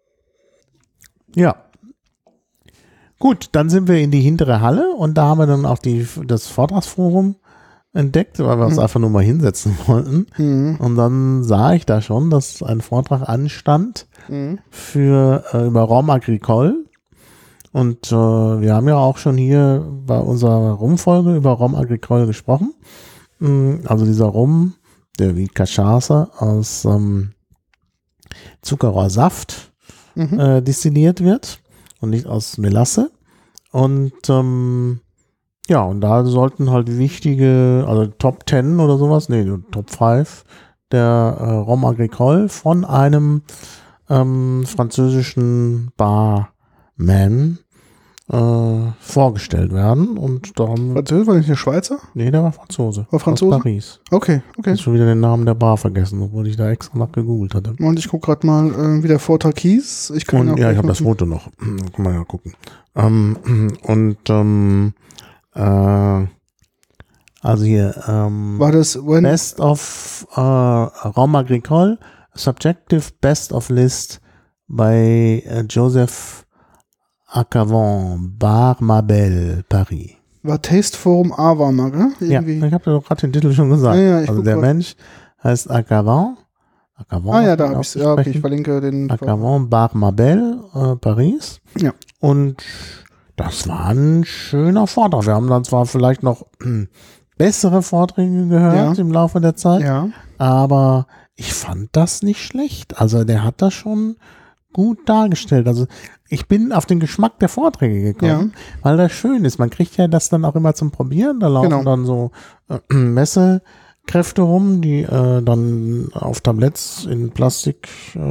Ja. Gut, dann sind wir in die hintere Halle und da haben wir dann auch die, das Vortragsforum entdeckt, weil wir uns Mhm. einfach nur mal hinsetzen wollten. Mhm. Und dann sah ich da schon, dass ein Vortrag anstand Mhm. für äh, über Rhum Agricole. Und äh, wir haben ja auch schon hier bei unserer Rumfolge über Rhum Agricole gesprochen. Mm, Also dieser Rum, der wie Cachaça aus ähm, Zuckerrohrsaft Mhm. äh, destilliert wird und nicht aus Melasse. Und ähm, ja, und da sollten halt wichtige, also Top zehn oder sowas, nee, Top fünf der äh, Rhum Agricole von einem ähm, französischen Barman äh, vorgestellt werden. Und da haben, Französisch war nicht der Schweizer? nee, der war Franzose. War Franzose? Aus Paris. Okay, Ich okay. habe schon wieder den Namen der Bar vergessen, obwohl ich da extra nach gegoogelt hatte. Und ich gucke gerade mal, äh, wie der Vortrag hieß. Ich kann Und auch ja, ich gleich habe mal- das Foto noch. Kann man ja gucken. Ähm, und ähm, äh, also hier ähm, War das when, Best of äh, Rhum Agricole, Subjective Best of List bei äh, Joseph Acavon, Bar Mabel, Paris. war Taste Forum A war mal, gell? Irgendwie. Ja, ich habe doch gerade den Titel schon gesagt. Ja, ja, ich also guck der grad. Mensch heißt Acavon. Acavon Ah ja, hat da man habe ich Ja, okay, ich auszusprechen. verlinke den. Acavon, Bar Mabel, äh, Paris. Ja. Und das war ein schöner Vortrag. Wir haben dann zwar vielleicht noch hm, bessere Vorträge gehört Ja. im Laufe der Zeit, Ja. aber ich fand das nicht schlecht. Also der hat das schon gut dargestellt. Also ich bin auf den Geschmack der Vorträge gekommen, weil das schön ist. Man kriegt ja das dann auch immer zum Probieren. Da laufen Genau. dann so äh, Messekräfte rum, die äh, dann auf Tabletts in Plastik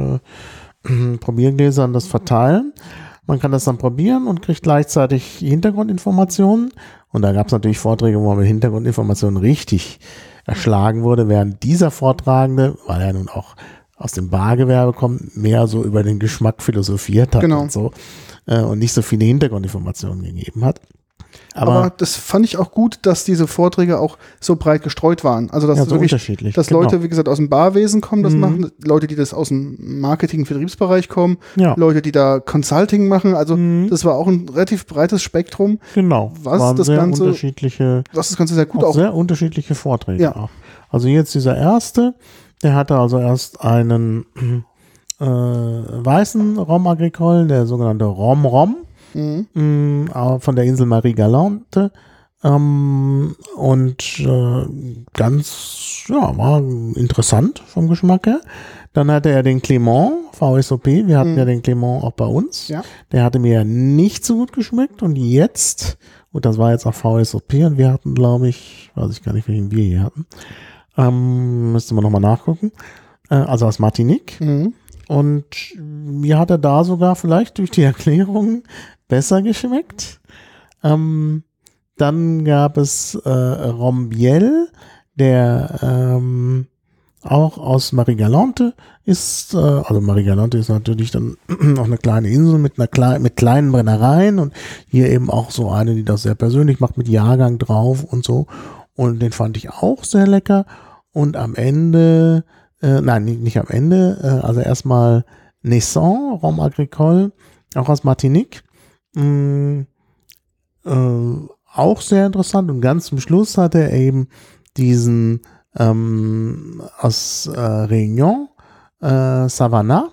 äh, Probiergläsern das verteilen. Man kann das dann probieren und kriegt gleichzeitig Hintergrundinformationen. Und da gab es natürlich Vorträge, wo man mit Hintergrundinformationen richtig erschlagen wurde, während dieser Vortragende, weil er nun auch aus dem Bargewerbe kommt, mehr so über den Geschmack philosophiert hat Genau. und so äh, und nicht so viele Hintergrundinformationen gegeben hat. Aber, Aber, das fand ich auch gut, dass diese Vorträge auch so breit gestreut waren. Also dass ja, so wirklich, unterschiedlich. dass genau. Leute, wie gesagt, aus dem Barwesen kommen, das Mhm. machen, Leute, die das aus dem Marketing-Vertriebsbereich kommen, Ja. Leute, die da Consulting machen. Also Mhm. das war auch ein relativ breites Spektrum, Genau. was waren das sehr Ganze- unterschiedliche, was das Ganze sehr gut auch auch. sehr unterschiedliche Vorträge. Ja. Auch. Also jetzt dieser erste, der hatte also erst einen äh, weißen Rom agricole, der sogenannte Rom Rom, Mhm. mh, von der Insel Marie Galante. Ähm, und äh, ganz, ja, war interessant vom Geschmack her. Dann hatte er den Clément, V S O P. Wir hatten Mhm. ja den Clément auch bei uns. Ja. Der hatte mir nicht so gut geschmeckt. Und jetzt, gut, das war jetzt auch V S O P. Und wir hatten, glaube ich, weiß ich gar nicht, welchen wir hier hatten. Ähm, müsste man nochmal nachgucken. Äh, also aus Martinique. Mhm. Und mir hat er da sogar vielleicht durch die Erklärung besser geschmeckt. Ähm, dann gab es äh, Rombiel, der ähm, auch aus Marie Galante ist. Äh, also Marie Galante ist natürlich dann auch eine kleine Insel mit einer klei mit kleinen Brennereien und hier eben auch so eine, die das sehr persönlich macht mit Jahrgang drauf und so. Und den fand ich auch sehr lecker. Und am Ende Äh, nein, nicht, nicht am Ende. Äh, also erstmal Naissant, Rom agricole, auch aus Martinique. Mm, äh, auch sehr interessant. Und ganz zum Schluss hatte er eben diesen ähm, aus äh, Réunion, äh, Savannah,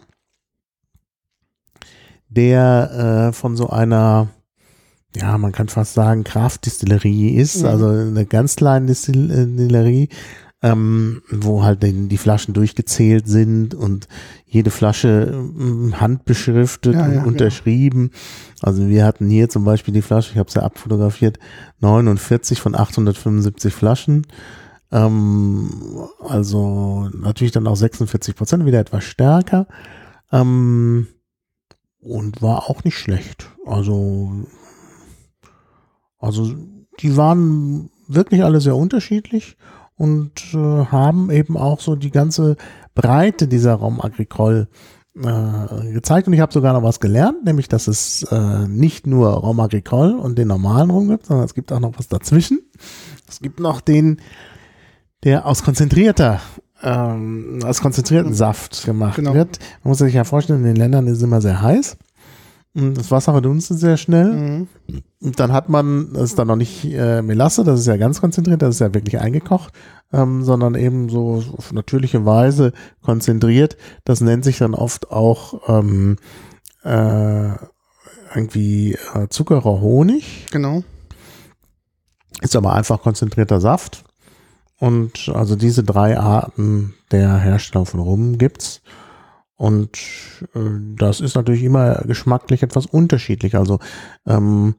der äh, von so einer, ja, man kann fast sagen, Kraftdistillerie ist. Mhm. Also eine ganz kleine Distillerie. Ähm, wo halt die, die Flaschen durchgezählt sind und jede Flasche ähm, handbeschriftet Ja, und ja, unterschrieben. Also wir hatten hier zum Beispiel die Flasche, ich habe sie ja abfotografiert, neunundvierzig von achthundertfünfundsiebzig Flaschen. Ähm, also natürlich dann auch sechsundvierzig Prozent, wieder etwas stärker. Ähm, und war auch nicht schlecht. Also, also die waren wirklich alle sehr unterschiedlich. Und äh, haben eben auch so die ganze Breite dieser Rom agricole äh, gezeigt. Und ich habe sogar noch was gelernt, nämlich, dass es äh, nicht nur Rom agricole und den normalen Rum gibt, sondern es gibt auch noch was dazwischen. Es gibt noch den, der aus konzentrierter, ähm, aus konzentrierten Saft gemacht Genau. wird. Man muss sich ja vorstellen, in den Ländern ist es immer sehr heiß. Und das Wasser verdunstet sehr schnell. Mhm. Und dann hat man, das ist dann noch nicht äh, Melasse, das ist ja ganz konzentriert, das ist ja wirklich eingekocht, ähm, sondern eben so auf natürliche Weise konzentriert. Das nennt sich dann oft auch ähm, äh, irgendwie äh, Zuckerer Honig. Genau. Ist aber einfach konzentrierter Saft. Und also diese drei Arten der Herstellung von Rum gibt's. Und äh, das ist natürlich immer geschmacklich etwas unterschiedlich. Also ähm,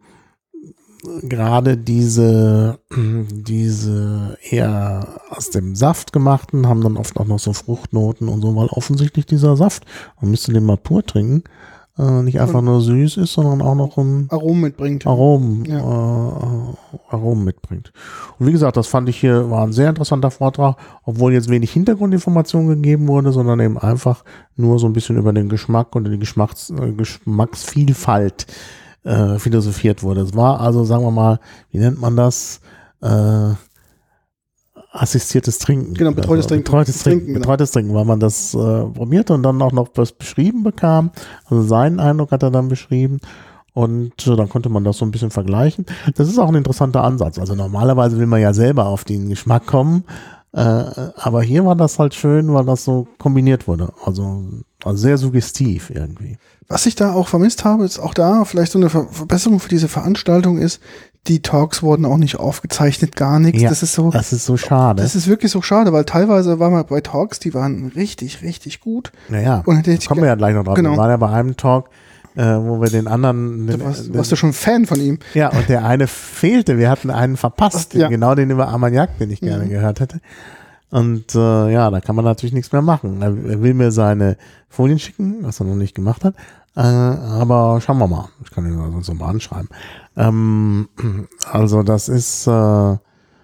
gerade diese, diese eher aus dem Saft gemachten haben dann oft auch noch so Fruchtnoten und so, weil offensichtlich dieser Saft, man müsste den mal pur trinken, äh, nicht einfach nur süß ist, sondern auch noch ein Aromen mitbringt. Aromen, Ja. äh, Aromen mitbringt. Und wie gesagt, das fand ich hier, war ein sehr interessanter Vortrag, obwohl jetzt wenig Hintergrundinformation gegeben wurde, sondern eben einfach nur so ein bisschen über den Geschmack und die Geschmacks, äh, Geschmacksvielfalt äh, philosophiert wurde. Es war also, sagen wir mal, wie nennt man das? Äh, assistiertes Trinken. Genau, betreutes also, Trinken. Betreutes Trinken, Trinken, genau. betreutes Trinken, weil man das äh, probierte und dann auch noch was beschrieben bekam. Also seinen Eindruck hat er dann beschrieben. Und äh, dann konnte man das so ein bisschen vergleichen. Das ist auch ein interessanter Ansatz. Also normalerweise will man ja selber auf den Geschmack kommen. Äh, aber hier war das halt schön, weil das so kombiniert wurde. Also, also sehr suggestiv irgendwie. Was ich da auch vermisst habe, ist auch da vielleicht so eine Ver Verbesserung für diese Veranstaltung ist, die Talks wurden auch nicht aufgezeichnet, gar nichts. Ja, das ist so, das ist so schade. das ist wirklich so schade, weil teilweise war man bei Talks, die waren richtig, richtig gut. Naja, Und hätte da ich kommen wir ja gleich noch drauf. Genau. Wir waren ja bei einem Talk, äh, wo wir den anderen... Du Den, warst, den, warst du schon Fan von ihm? ja, und der eine fehlte. Wir hatten einen verpasst. Ja. Genau den über Armagnac, den ich gerne Mhm. gehört hätte. Und äh, ja, da kann man natürlich nichts mehr machen. Er, er will mir seine Folien schicken, was er noch nicht gemacht hat. Äh, aber schauen wir mal. Ich kann ihn sonst noch mal anschreiben. Ähm, also das ist äh, äh,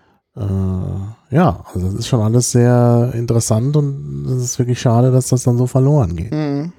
ja, also das ist schon alles sehr interessant und es ist wirklich schade, dass das dann so verloren geht. Mhm.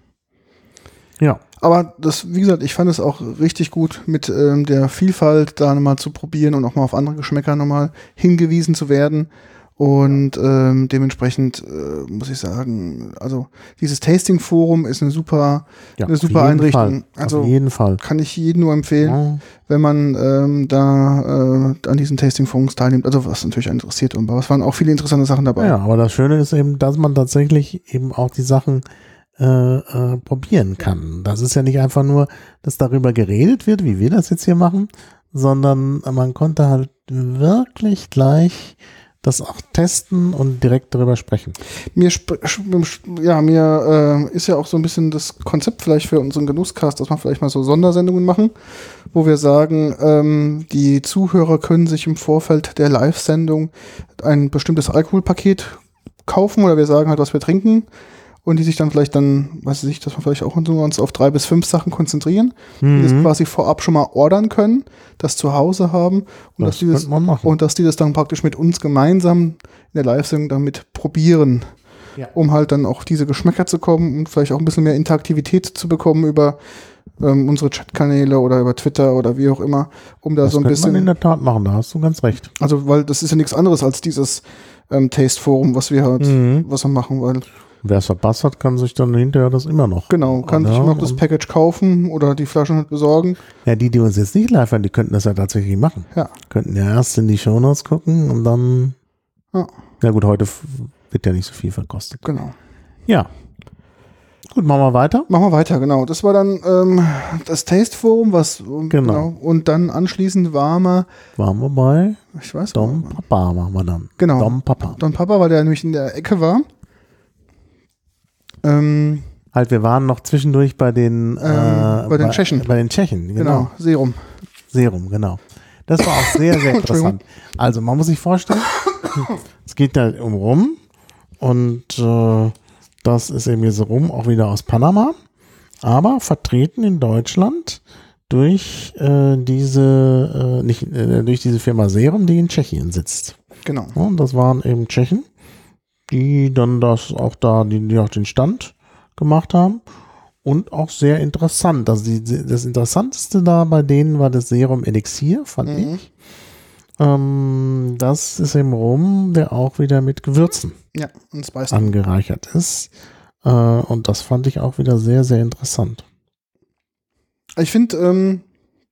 Ja. ja. Aber das, wie gesagt, ich fand es auch richtig gut, mit ähm, der Vielfalt da nochmal zu probieren und auch mal auf andere Geschmäcker nochmal hingewiesen zu werden. Und ähm, dementsprechend äh, muss ich sagen, also dieses Tasting-Forum ist eine super, ja, eine super Einrichtung. Fall. Also auf jeden Fall. Kann ich jedem nur empfehlen, ja. wenn man ähm, da äh, an diesen Tasting-Forums teilnimmt. Also was natürlich interessiert, aber es waren auch viele interessante Sachen dabei. Ja, aber das Schöne ist eben, dass man tatsächlich eben auch die Sachen äh, äh, probieren kann. Das ist ja nicht einfach nur, dass darüber geredet wird, wie wir das jetzt hier machen, sondern man konnte halt wirklich gleich das auch testen und direkt darüber sprechen. Mir, ja, mir äh, ist ja auch so ein bisschen das Konzept vielleicht für unseren Genusscast, dass wir vielleicht mal so Sondersendungen machen, wo wir sagen, ähm, die Zuhörer können sich im Vorfeld der Live-Sendung ein bestimmtes Alkoholpaket kaufen oder wir sagen halt, was wir trinken. Und die sich dann vielleicht dann, weiß ich nicht, dass wir vielleicht auch uns auf drei bis fünf Sachen konzentrieren, mhm. die das quasi vorab schon mal ordern können, das zu Hause haben und, das dass, die das, und dass die das dann praktisch mit uns gemeinsam in der Live-Sendung damit probieren, ja. um halt dann auch diese Geschmäcker zu kommen und vielleicht auch ein bisschen mehr Interaktivität zu bekommen über ähm, unsere Chatkanäle oder über Twitter oder wie auch immer, um da das so ein bisschen. Das kann man in der Tat machen, da hast du ganz recht. Also, weil das ist ja nichts anderes als dieses ähm, Taste-Forum, was wir halt, mhm. was wir machen, weil wer es verpasst hat, kann sich dann hinterher das immer noch. Genau, kann sich noch das Package kaufen oder die Flaschen halt besorgen. Ja, die, die uns jetzt nicht live hören, die könnten das ja tatsächlich machen. Ja. Könnten ja erst in die Shownotes gucken und dann. Ja, ja gut, heute wird ja nicht so viel verkostet. Genau. Ja. Gut, machen wir weiter. Machen wir weiter, genau. Das war dann ähm, das Taste Forum, was genau. genau. Und dann anschließend waren wir. Waren wir bei ich weiß Dom Papa machen wir dann. Genau. Dom Papa. Dom Papa, weil der nämlich in der Ecke war. Ähm, halt, wir waren noch zwischendurch bei den, äh, ähm, bei den bei, Tschechen. Bei den Tschechen, genau. Genau, Serum. Serum, genau. Das war auch sehr, sehr interessant. Also, man muss sich vorstellen, es geht da um Rum und äh, das ist eben jetzt Rum auch wieder aus Panama, aber vertreten in Deutschland durch äh, diese äh, nicht äh, durch diese Firma Serum, die in Tschechien sitzt. Genau. Ja, und das waren eben Tschechen, die dann das auch da, die, die auch den Stand gemacht haben und auch sehr interessant. Also die, das Interessanteste da bei denen war das Serum Elixier, fand mhm. ich. Ähm, das ist eben Rum, der auch wieder mit Gewürzen ja, und Spice angereichert ist. Äh, und das fand ich auch wieder sehr, sehr interessant. Ich finde, ähm,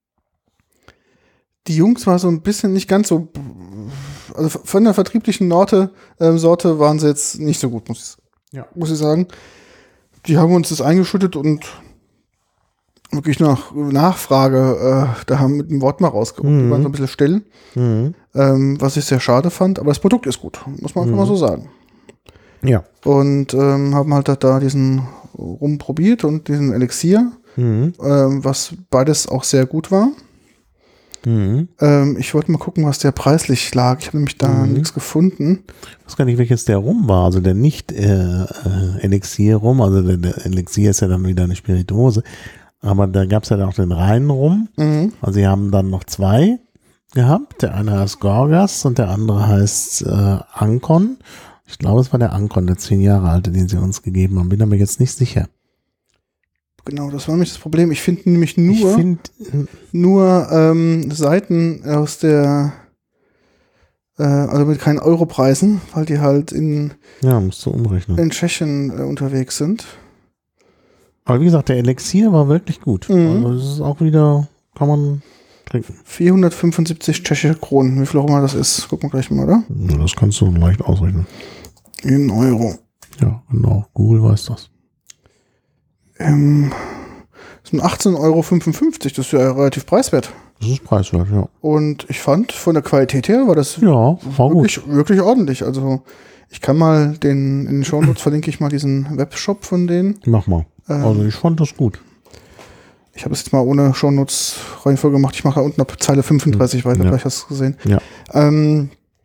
die Jungs war so ein bisschen nicht ganz so, also von der vertrieblichen Norte, äh, Sorte waren sie jetzt nicht so gut, muss ich, ja. muss ich sagen. Die haben uns das eingeschüttet und wirklich nach Nachfrage, äh, da haben mit dem Wort mal rausgeholt. Mhm. Die waren so ein bisschen still, mhm. ähm, was ich sehr schade fand, aber das Produkt ist gut, muss man einfach mhm. mal so sagen. Ja. Und ähm, haben halt da diesen Rum probiert und diesen Elixier, mhm. ähm, was beides auch sehr gut war. Mhm. Ähm, ich wollte mal gucken, was der preislich lag. Ich habe nämlich da mhm. nichts gefunden. Ich weiß gar nicht, welches der Rum war. Also der nicht äh, äh, Elixier-Rum. Also der, der Elixier ist ja dann wieder eine Spirituose. Aber da gab es ja auch den reinen Rum. Mhm. Also sie haben dann noch zwei gehabt. Der eine heißt Gorgas und der andere heißt äh, Ankon. Ich glaube, es war der Ankon, der zehn Jahre alte, den sie uns gegeben haben. Bin aber jetzt nicht sicher. Genau, das war nämlich das Problem. Ich finde nämlich nur, find, nur ähm, Seiten aus der, äh, also mit keinen Europreisen, weil die halt in, ja, musst du umrechnen. in Tschechien äh, unterwegs sind. Aber wie gesagt, der Elixier war wirklich gut. Mhm. Also das ist auch wieder, kann man trinken. vierhundertfünfundsiebzig tschechische Kronen, wie viel auch immer das ist. Gucken wir gleich mal, oder? Ja, das kannst du leicht ausrechnen. In Euro. Ja, genau. Google weiß das. Ähm, das sind achtzehn Euro fünfundfünfzig, das ist ja relativ preiswert. Das ist preiswert, ja. Und ich fand, von der Qualität her war das ja, war wirklich, gut. wirklich ordentlich. Also ich kann mal den, in den Shownotes verlinke ich mal diesen Webshop von denen. Mach mal. Ähm, also ich fand das gut. Ich habe es jetzt mal ohne Shownotes Reihenfolge gemacht. Ich mache da unten ab Zeile fünfunddreißig mhm. weiter, ja. vielleicht hast du es gesehen. Ja. Ähm,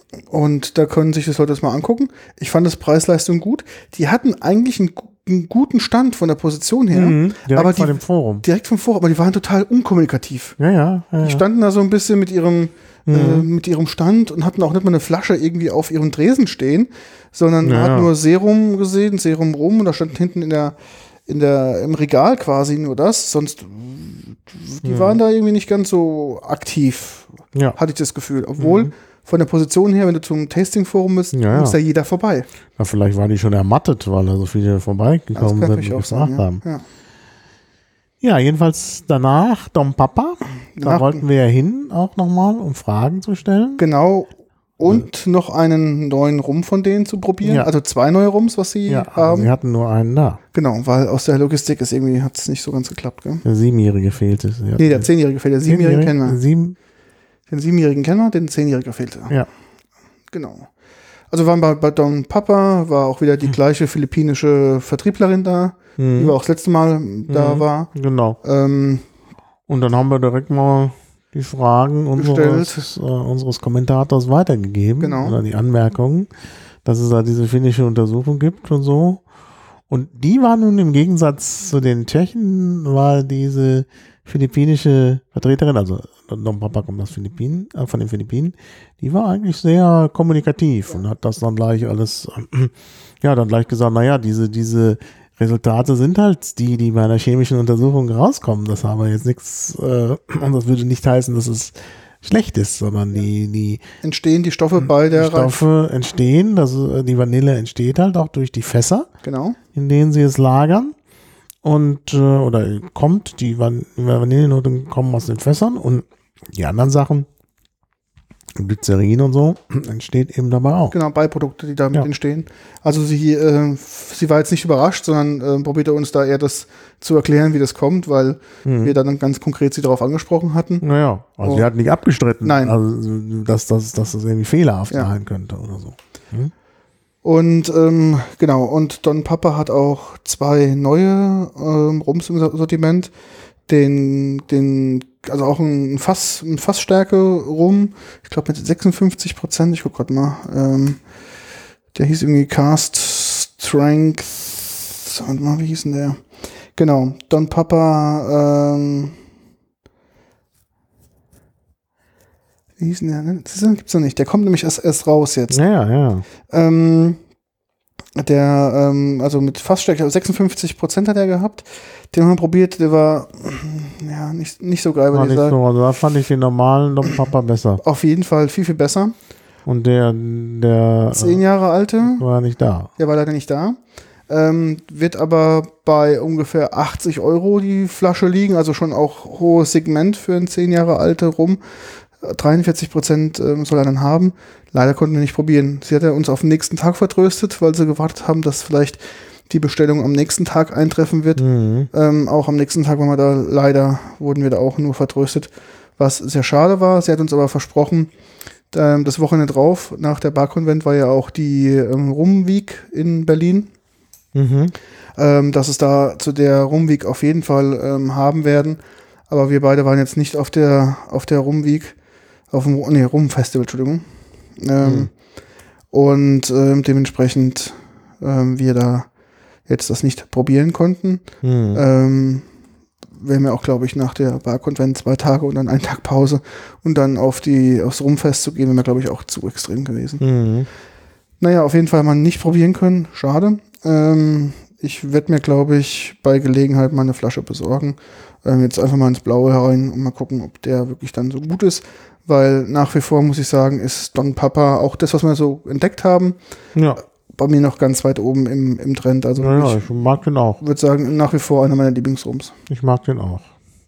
Und da können sich das Leute das mal angucken. Ich fand das Preis-Leistung gut. Die hatten eigentlich einen, einen guten Stand von der Position her. Mhm, direkt aber die, vor dem Forum. Direkt vom Forum, aber die waren total unkommunikativ. Ja, ja. ja, Die standen da so ein bisschen mit ihrem, mhm. äh, mit ihrem Stand und hatten auch nicht mal eine Flasche irgendwie auf ihrem Tresen stehen, sondern man ja, hat ja. nur Serum gesehen, Serum rum, und da stand hinten in der, in der, im Regal quasi nur das. Sonst, die mhm. waren da irgendwie nicht ganz so aktiv, ja. hatte ich das Gefühl. Obwohl, mhm. von der Position her, wenn du zum Tasting-Forum bist, ja, muss ja. da jeder vorbei. Ja, vielleicht war die schon ermattet, weil da so viele vorbeigekommen sind und gefragt sagen, haben. Ja. Ja, jedenfalls danach Dom Papa. Da Danach- wollten wir ja hin auch nochmal, um Fragen zu stellen. Genau. Und ja. noch einen neuen Rum von denen zu probieren. Ja. Also zwei neue Rums, was sie Ja, haben. sie hatten nur einen da. Genau, weil aus der Logistik ist irgendwie, hat es nicht so ganz geklappt. Gell? Der Siebenjährige fehlte. Nee, der Zehnjährige fehlte. Der Siebenjährige kennen wir. Sieben, Den Siebenjährigen kennen wir, den Zehnjährigen fehlte. ja. Genau. Also waren bei, bei Don Papa, war auch wieder die gleiche philippinische Vertrieblerin da, Mhm. die war auch das letzte Mal da Mhm. war. Genau. Ähm, Und dann haben wir direkt mal die Fragen unseres, äh, unseres Kommentators weitergegeben. Genau. Oder die Anmerkungen, dass es da diese finnische Untersuchung gibt und so. Und die war nun im Gegensatz zu den Tschechen, war diese philippinische Vertreterin, also Don Papa kommt aus Philippinen, äh, von den Philippinen, die war eigentlich sehr kommunikativ und hat das dann gleich alles, äh, ja, dann gleich gesagt, naja, diese, diese Resultate sind halt die, die bei einer chemischen Untersuchung rauskommen. Das ist aber jetzt nichts, äh, und das würde nicht heißen, dass es schlecht ist, sondern die, die entstehen die Stoffe bei der die Stoffe entstehen, das, die Vanille entsteht halt auch durch die Fässer, Genau. in denen sie es lagern. Und, äh, oder kommt, die Van Vanillenoten kommen aus den Fässern und die anderen Sachen, Glycerin und so, entsteht eben dabei auch. Genau, Beiprodukte, die damit Ja. entstehen. Also sie, äh, sie war jetzt nicht überrascht, sondern äh, probierte uns da eher das zu erklären, wie das kommt, weil Mhm. wir dann ganz konkret sie darauf angesprochen hatten. Naja, also Oh. sie hat nicht abgestritten, Nein. also, dass, dass, dass das irgendwie fehlerhaft Ja. sein könnte oder so. Hm? Und ähm, genau, und Don Papa hat auch zwei neue ähm, Rums im Sortiment. Den, den, also auch ein Fass, ein Fassstärke Rum, ich glaube mit sechsundfünfzig Prozent, ich guck grad mal, ähm, der hieß irgendwie Cast Strength, warte mal, wie hieß denn der? Genau, Don Papa, ähm, wie hieß denn der? Ne? Das gibt's noch nicht, der kommt nämlich erst, erst raus jetzt. Ja, ja. Ähm, der, ähm, also mit Fassstärke, sechsundfünfzig Prozent hat er gehabt. Den haben wir probiert, der war ja nicht, nicht so geil, War würde ich nicht sagen. so, also da fand ich den normalen Dom Papa besser. Auf jeden Fall viel, viel besser. Und der, der Zehn Jahre alte, äh, war nicht da. der war leider nicht da. Ähm, wird aber bei ungefähr achtzig Euro die Flasche liegen, also schon auch hohes Segment für einen zehn Jahre alte Rum. dreiundvierzig Prozent ähm, soll er dann haben. Leider konnten wir nicht probieren. Sie hat ja uns auf den nächsten Tag vertröstet, weil sie gewartet haben, dass vielleicht die Bestellung am nächsten Tag eintreffen wird. Mhm. Ähm, auch am nächsten Tag waren wir da leider, wurden wir da auch nur vertröstet, was sehr schade war. Sie hat uns aber versprochen, ähm, das Wochenende drauf, nach der Barkonvent war ja auch die ähm, Rumweek in Berlin, Mhm. ähm, dass es da zu der Rumweek auf jeden Fall ähm, haben werden. Aber wir beide waren jetzt nicht auf der, auf der Rumweek, auf dem nee, Rumfestival, Entschuldigung. Ähm, Mhm. Und ähm, dementsprechend ähm, wir da jetzt das nicht probieren konnten. Mhm. Ähm, wären wir auch, glaube ich, nach der Barkonvent zwei Tage und dann einen Tag Pause und dann auf die, aufs Rumfest zu gehen, wäre mir, glaube ich, auch zu extrem gewesen. Mhm. Naja, auf jeden Fall mal nicht probieren können. Schade. Ähm, ich werde mir, glaube ich, bei Gelegenheit mal eine Flasche besorgen. Ähm, jetzt einfach mal ins Blaue herein und mal gucken, ob der wirklich dann so gut ist. Weil nach wie vor, muss ich sagen, ist Don Papa auch das, was wir so entdeckt haben, Ja, bei mir noch ganz weit oben im, im Trend. Also ja, ja, ich ich mag den auch. würde sagen, nach wie vor einer meiner Lieblingsrums. Ich mag den auch.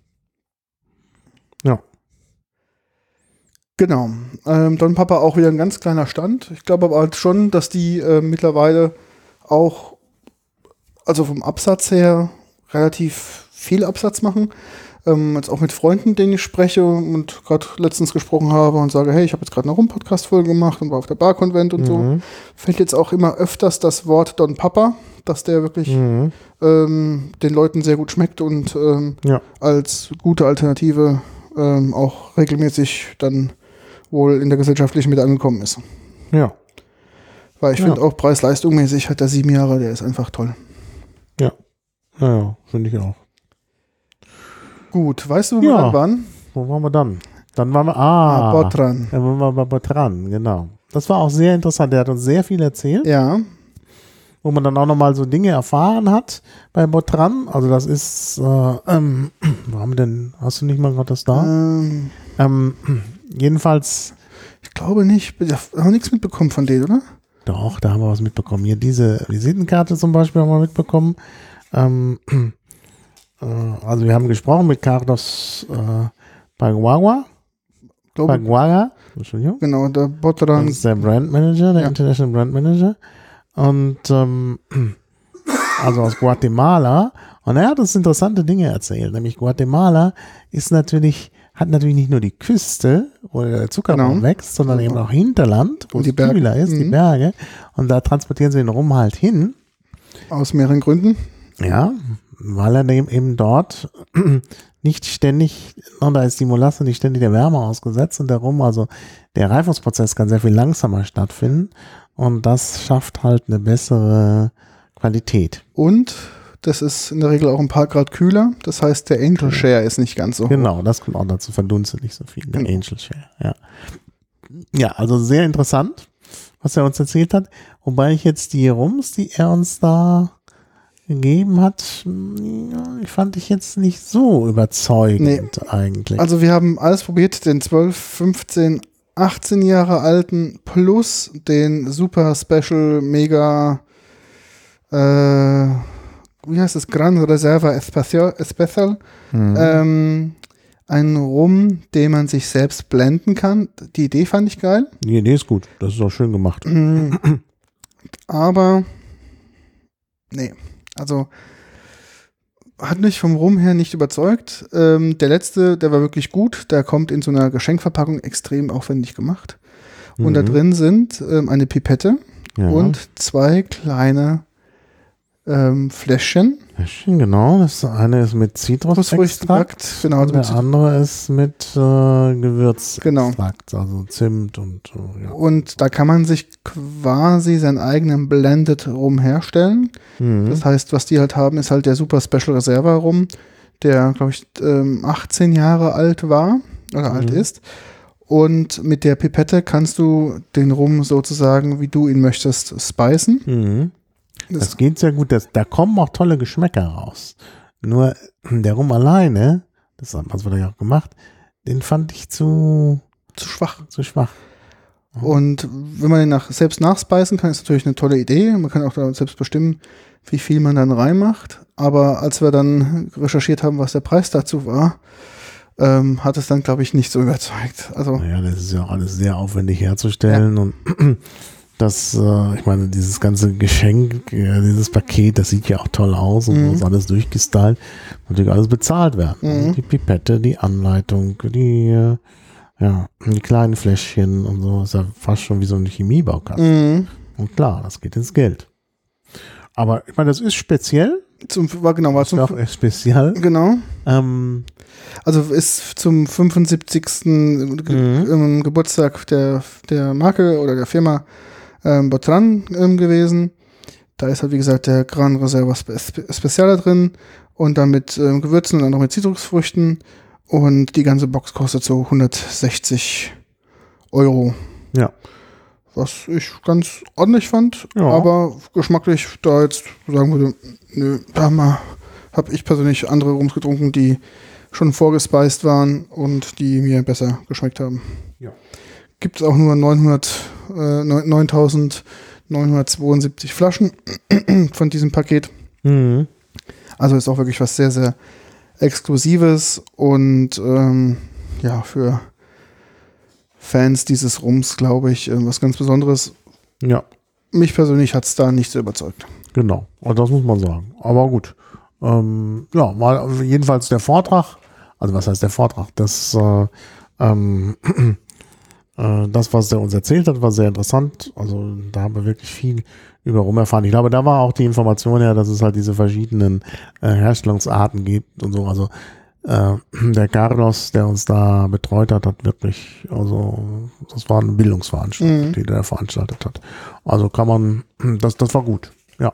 Ja. Genau. Ähm, Don Papa auch wieder ein ganz kleiner Stand. Ich glaube aber halt schon, dass die äh, mittlerweile auch, also vom Absatz her, relativ viel Absatz machen. Ähm, jetzt auch mit Freunden, denen ich spreche und gerade letztens gesprochen habe und sage, hey, ich habe jetzt gerade eine Rum-Podcast-Folge gemacht und war auf der Barkonvent und so. Mhm. Fällt jetzt auch immer öfters das Wort Don Papa, dass der wirklich Mhm. ähm, den Leuten sehr gut schmeckt und ähm, Ja. als gute Alternative ähm, auch regelmäßig dann wohl in der gesellschaftlichen Mitte angekommen ist. Ja. Weil ich Ja. finde auch preis-leistung-mäßig hat der sieben Jahre, der ist einfach toll. Ja. Ja, ja finde ich auch. Gut, weißt du, wo Ja. wir dann waren? Wo waren wir dann? Dann waren wir, ah, Botran. Dann waren wir bei Botran, genau. Das war auch sehr interessant. Der hat uns sehr viel erzählt, Ja, wo man dann auch nochmal so Dinge erfahren hat bei Botran. Also das ist, äh, ähm, wo haben wir denn, hast du nicht mal gerade das da? ähm, Ähm, jedenfalls, ich glaube nicht. Wir haben nichts mitbekommen von denen, oder? doch, da haben wir was mitbekommen. Hier diese Visitenkarte zum Beispiel haben wir mitbekommen. Ähm, äh, also wir haben gesprochen mit Carlos äh, Paguagua. Ich glaube, Paguaga, Entschuldigung. genau, der Botran. Das ist der Brand Manager, der Ja. International Brand Manager. Und ähm, also aus Guatemala. Und er hat uns interessante Dinge erzählt. Nämlich Guatemala ist natürlich, hat natürlich nicht nur die Küste, wo der Zuckerbaum Genau. wächst, sondern eben auch Hinterland, wo Und die es Berge. kühler ist, die Mhm. Berge. Und da transportieren sie den Rum halt hin. Aus mehreren Gründen. Ja, weil er dem eben dort nicht ständig, und da ist die Molasse nicht ständig der Wärme ausgesetzt und der Rum, also der Reifungsprozess kann sehr viel langsamer stattfinden und das schafft halt eine bessere Qualität. Und das ist in der Regel auch ein paar Grad kühler. Das heißt, der Angel Share ist nicht ganz so hoch. Genau, das kommt auch dazu, verdunstet nicht so viel, der Genau. Angel Share, ja. Ja, also sehr interessant, was er uns erzählt hat, wobei ich jetzt die Rums, die er uns da gegeben hat, ja, ich fand ich jetzt nicht so überzeugend eigentlich. Also wir haben alles probiert, den zwölf, fünfzehn, achtzehn Jahre alten plus den Super Special Mega äh, wie heißt es? Gran Reserva Especial, Especial Mhm. ähm, ein Rum, den man sich selbst blenden kann. Die Idee fand ich geil. Die Idee ist gut, das ist auch schön gemacht. Aber nee, also hat mich vom Rum her nicht überzeugt. Ähm, der letzte, der war wirklich gut. Der kommt in so einer Geschenkverpackung extrem aufwendig gemacht. Und da Mhm. drin sind ähm, eine Pipette Ja. und zwei kleine ähm, Fläschchen. Fläschchen, genau. Das eine ist mit Zitrusextrakt. Zitrusextrakt, genau, Und also der mit- andere ist mit äh, Gewürzextrakt, Genau. also Zimt und äh, ja. Und da kann man sich quasi seinen eigenen Blended Rum herstellen. Mhm. Das heißt, was die halt haben, ist halt der Super Special Reserva Rum, der, glaube ich, ähm, achtzehn Jahre alt war oder Mhm. alt ist. Und mit der Pipette kannst du den Rum sozusagen, wie du ihn möchtest, spicen. Mhm. Das, Das geht sehr gut. Das, da kommen auch tolle Geschmäcker raus. Nur der Rum alleine, das hat man ja auch gemacht, den fand ich zu, zu schwach. zu schwach. Und wenn man den nach, selbst nachspeisen kann, ist natürlich eine tolle Idee. Man kann auch da selbst bestimmen, wie viel man dann reinmacht. Aber als wir dann recherchiert haben, was der Preis dazu war, ähm, hat es dann, glaube ich, nicht so überzeugt. Also, Naja, das ist ja auch alles sehr aufwendig herzustellen und das, äh, ich meine, dieses ganze Geschenk, äh, dieses Paket, das sieht ja auch toll aus und Mhm. so ist alles durchgestylt, natürlich alles bezahlt werden. Mhm. Die Pipette, die Anleitung, die, äh, ja, die kleinen Fläschchen und so, ist ja fast schon wie so ein Chemiebaukasten. mh, Und klar, das geht ins Geld. Aber ich meine, das ist speziell, zum, war genau, war das ist zum, auch echt speziell. genau. Ähm, Also ist zum fünfundsiebzigsten Ge Mhm. ähm, Geburtstag der, der Marke oder der Firma ähm, Botran ähm, gewesen. Da ist halt, wie gesagt, der Gran Reserva Spe Spe Special drin und dann mit ähm, Gewürzen und dann noch mit Zitrusfrüchten. Und die ganze Box kostet so hundertsechzig Euro. ja. Was ich ganz ordentlich fand, Ja. aber geschmacklich da jetzt sagen würde, nö, da mal habe ich persönlich andere Rums getrunken, die schon vorgespeist waren und die mir besser geschmeckt haben. Ja. Gibt es auch nur neunhundert, äh, neuntausendneunhundertzweiundsiebzig Flaschen von diesem Paket. Mhm. Also ist auch wirklich was sehr, sehr Exklusives und ähm, ja, für Fans dieses Rums, glaube ich, äh, was ganz Besonderes. Ja. Mich persönlich hat es da nicht so überzeugt. Genau, und das muss man sagen. Aber gut. Ähm, ja, mal jedenfalls der Vortrag, also was heißt der Vortrag? Das, äh, ähm, äh, das, was er uns erzählt hat, war sehr interessant. Also da haben wir wirklich viel über Rum erfahren. Ich glaube, da war auch die Information her, dass es halt diese verschiedenen äh, Herstellungsarten gibt und so. Also äh, der Carlos, der uns da betreut hat, hat wirklich, also das war eine Bildungsveranstaltung, Mhm. die der veranstaltet hat. Also kann man, das, das war gut, ja.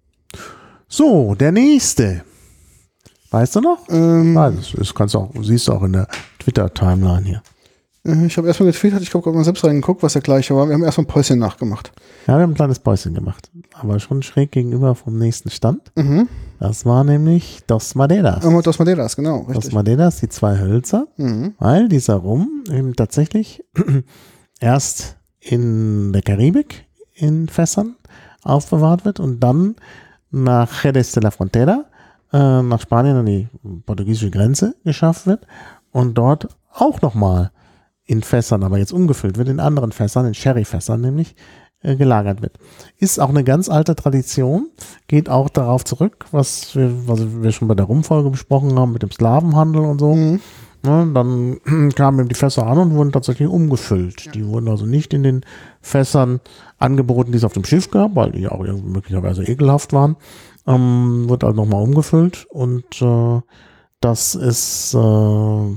So, der nächste. Weißt du noch? Ähm, Ah, das, das kannst du auch, siehst du auch in der Twitter-Timeline hier. äh, ich habe erstmal getwittert, ich habe gerade mal selbst reingeguckt, was der gleiche war. Wir haben erstmal ein Päuschen nachgemacht. Ja, wir haben ein kleines Päuschen gemacht, aber schon schräg gegenüber vom nächsten Stand. Mhm. Das war nämlich Dos Madeiras. Aber Dos Madeiras, genau, Dos richtig. Madeiras, die zwei Hölzer, Mhm. weil dieser Rum eben tatsächlich erst in der Karibik in Fässern aufbewahrt wird und dann nach Jerez de la Frontera, äh, nach Spanien an die portugiesische Grenze geschafft wird und dort auch nochmal in Fässern, aber jetzt umgefüllt wird, in anderen Fässern, in Sherry-Fässern nämlich, äh, gelagert wird. Ist auch eine ganz alte Tradition, geht auch darauf zurück, was wir, was wir schon bei der Rumfolge besprochen haben mit dem Sklavenhandel und so. Mhm. Ne, dann kamen eben die Fässer an und wurden tatsächlich umgefüllt. Ja. Die wurden also nicht in den Fässern angeboten, die es auf dem Schiff gab, weil die auch irgendwie möglicherweise ekelhaft waren. Ähm, wurde also nochmal umgefüllt und äh, das ist äh,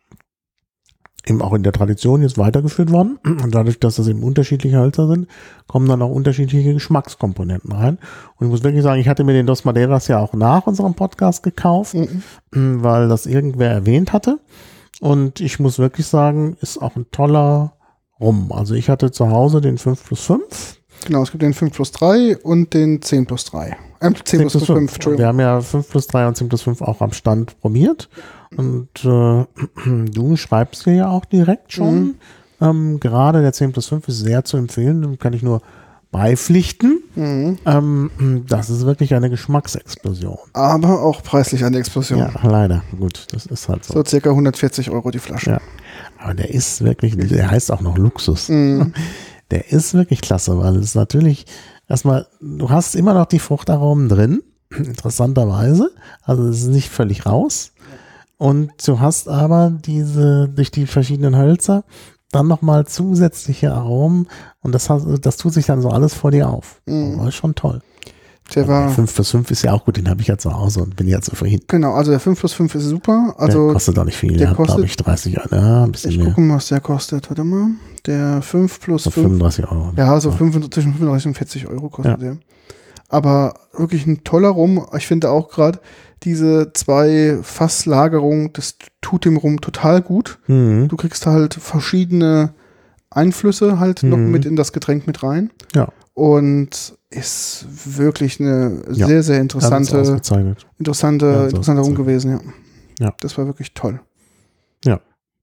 eben auch in der Tradition jetzt weitergeführt worden. Und dadurch, dass das eben unterschiedliche Hölzer sind, kommen dann auch unterschiedliche Geschmackskomponenten rein. Und ich muss wirklich sagen, ich hatte mir den Dos Madeiras ja auch nach unserem Podcast gekauft, mhm. weil das irgendwer erwähnt hatte. Und ich muss wirklich sagen, ist auch ein toller Rum. Also ich hatte zu Hause den fünf plus fünf. Genau, es gibt den fünf plus drei und den zehn plus drei. Äh, zehn plus fünf, Entschuldigung. Wir haben ja fünf plus drei und zehn plus fünf auch am Stand probiert. Und äh, du schreibst hier ja auch direkt schon. Mhm. Ähm, gerade der zehn plus fünf ist sehr zu empfehlen. Den kann ich nur beipflichten. Mhm. Ähm, das ist wirklich eine Geschmacksexplosion. Aber auch preislich eine Explosion. Ja, leider. Gut, das ist halt so. So circa hundertvierzig Euro die Flasche. Ja. Aber der ist wirklich, der heißt auch noch Luxus. Mhm. Der ist wirklich klasse, weil es natürlich erstmal, du hast immer noch die Fruchtaromen drin, interessanterweise. Also es ist nicht völlig raus. Und du hast aber diese, durch die verschiedenen Hölzer, dann nochmal zusätzliche Aromen und das, hat, das tut sich dann so alles vor dir auf. Mhm. Das ist schon toll. Der war fünf plus fünf ist ja auch gut, den habe ich ja zu Hause und bin ja zu vorhin. Genau, also der fünf plus fünf ist super. Also der kostet auch nicht viel, der der kostet, glaube ich, dreißig, ja, ein bisschen ich mehr. Ich gucke mal, was der kostet. Warte mal. Der fünf plus fünf. fünfunddreißig Euro. Ja, so fünf, zwischen fünfunddreißig und vierzig Euro kostet ja. der. Aber wirklich ein toller Rum. Ich finde auch gerade diese zwei Fasslagerungen, das tut dem Rum total gut. Mhm. Du kriegst halt verschiedene Einflüsse halt mhm. noch mit in das Getränk mit rein. Ja. Und ist wirklich eine ja. sehr, sehr interessante, interessante, ja, interessanter Rum gewesen, ja. ja. Das war wirklich toll. Ja.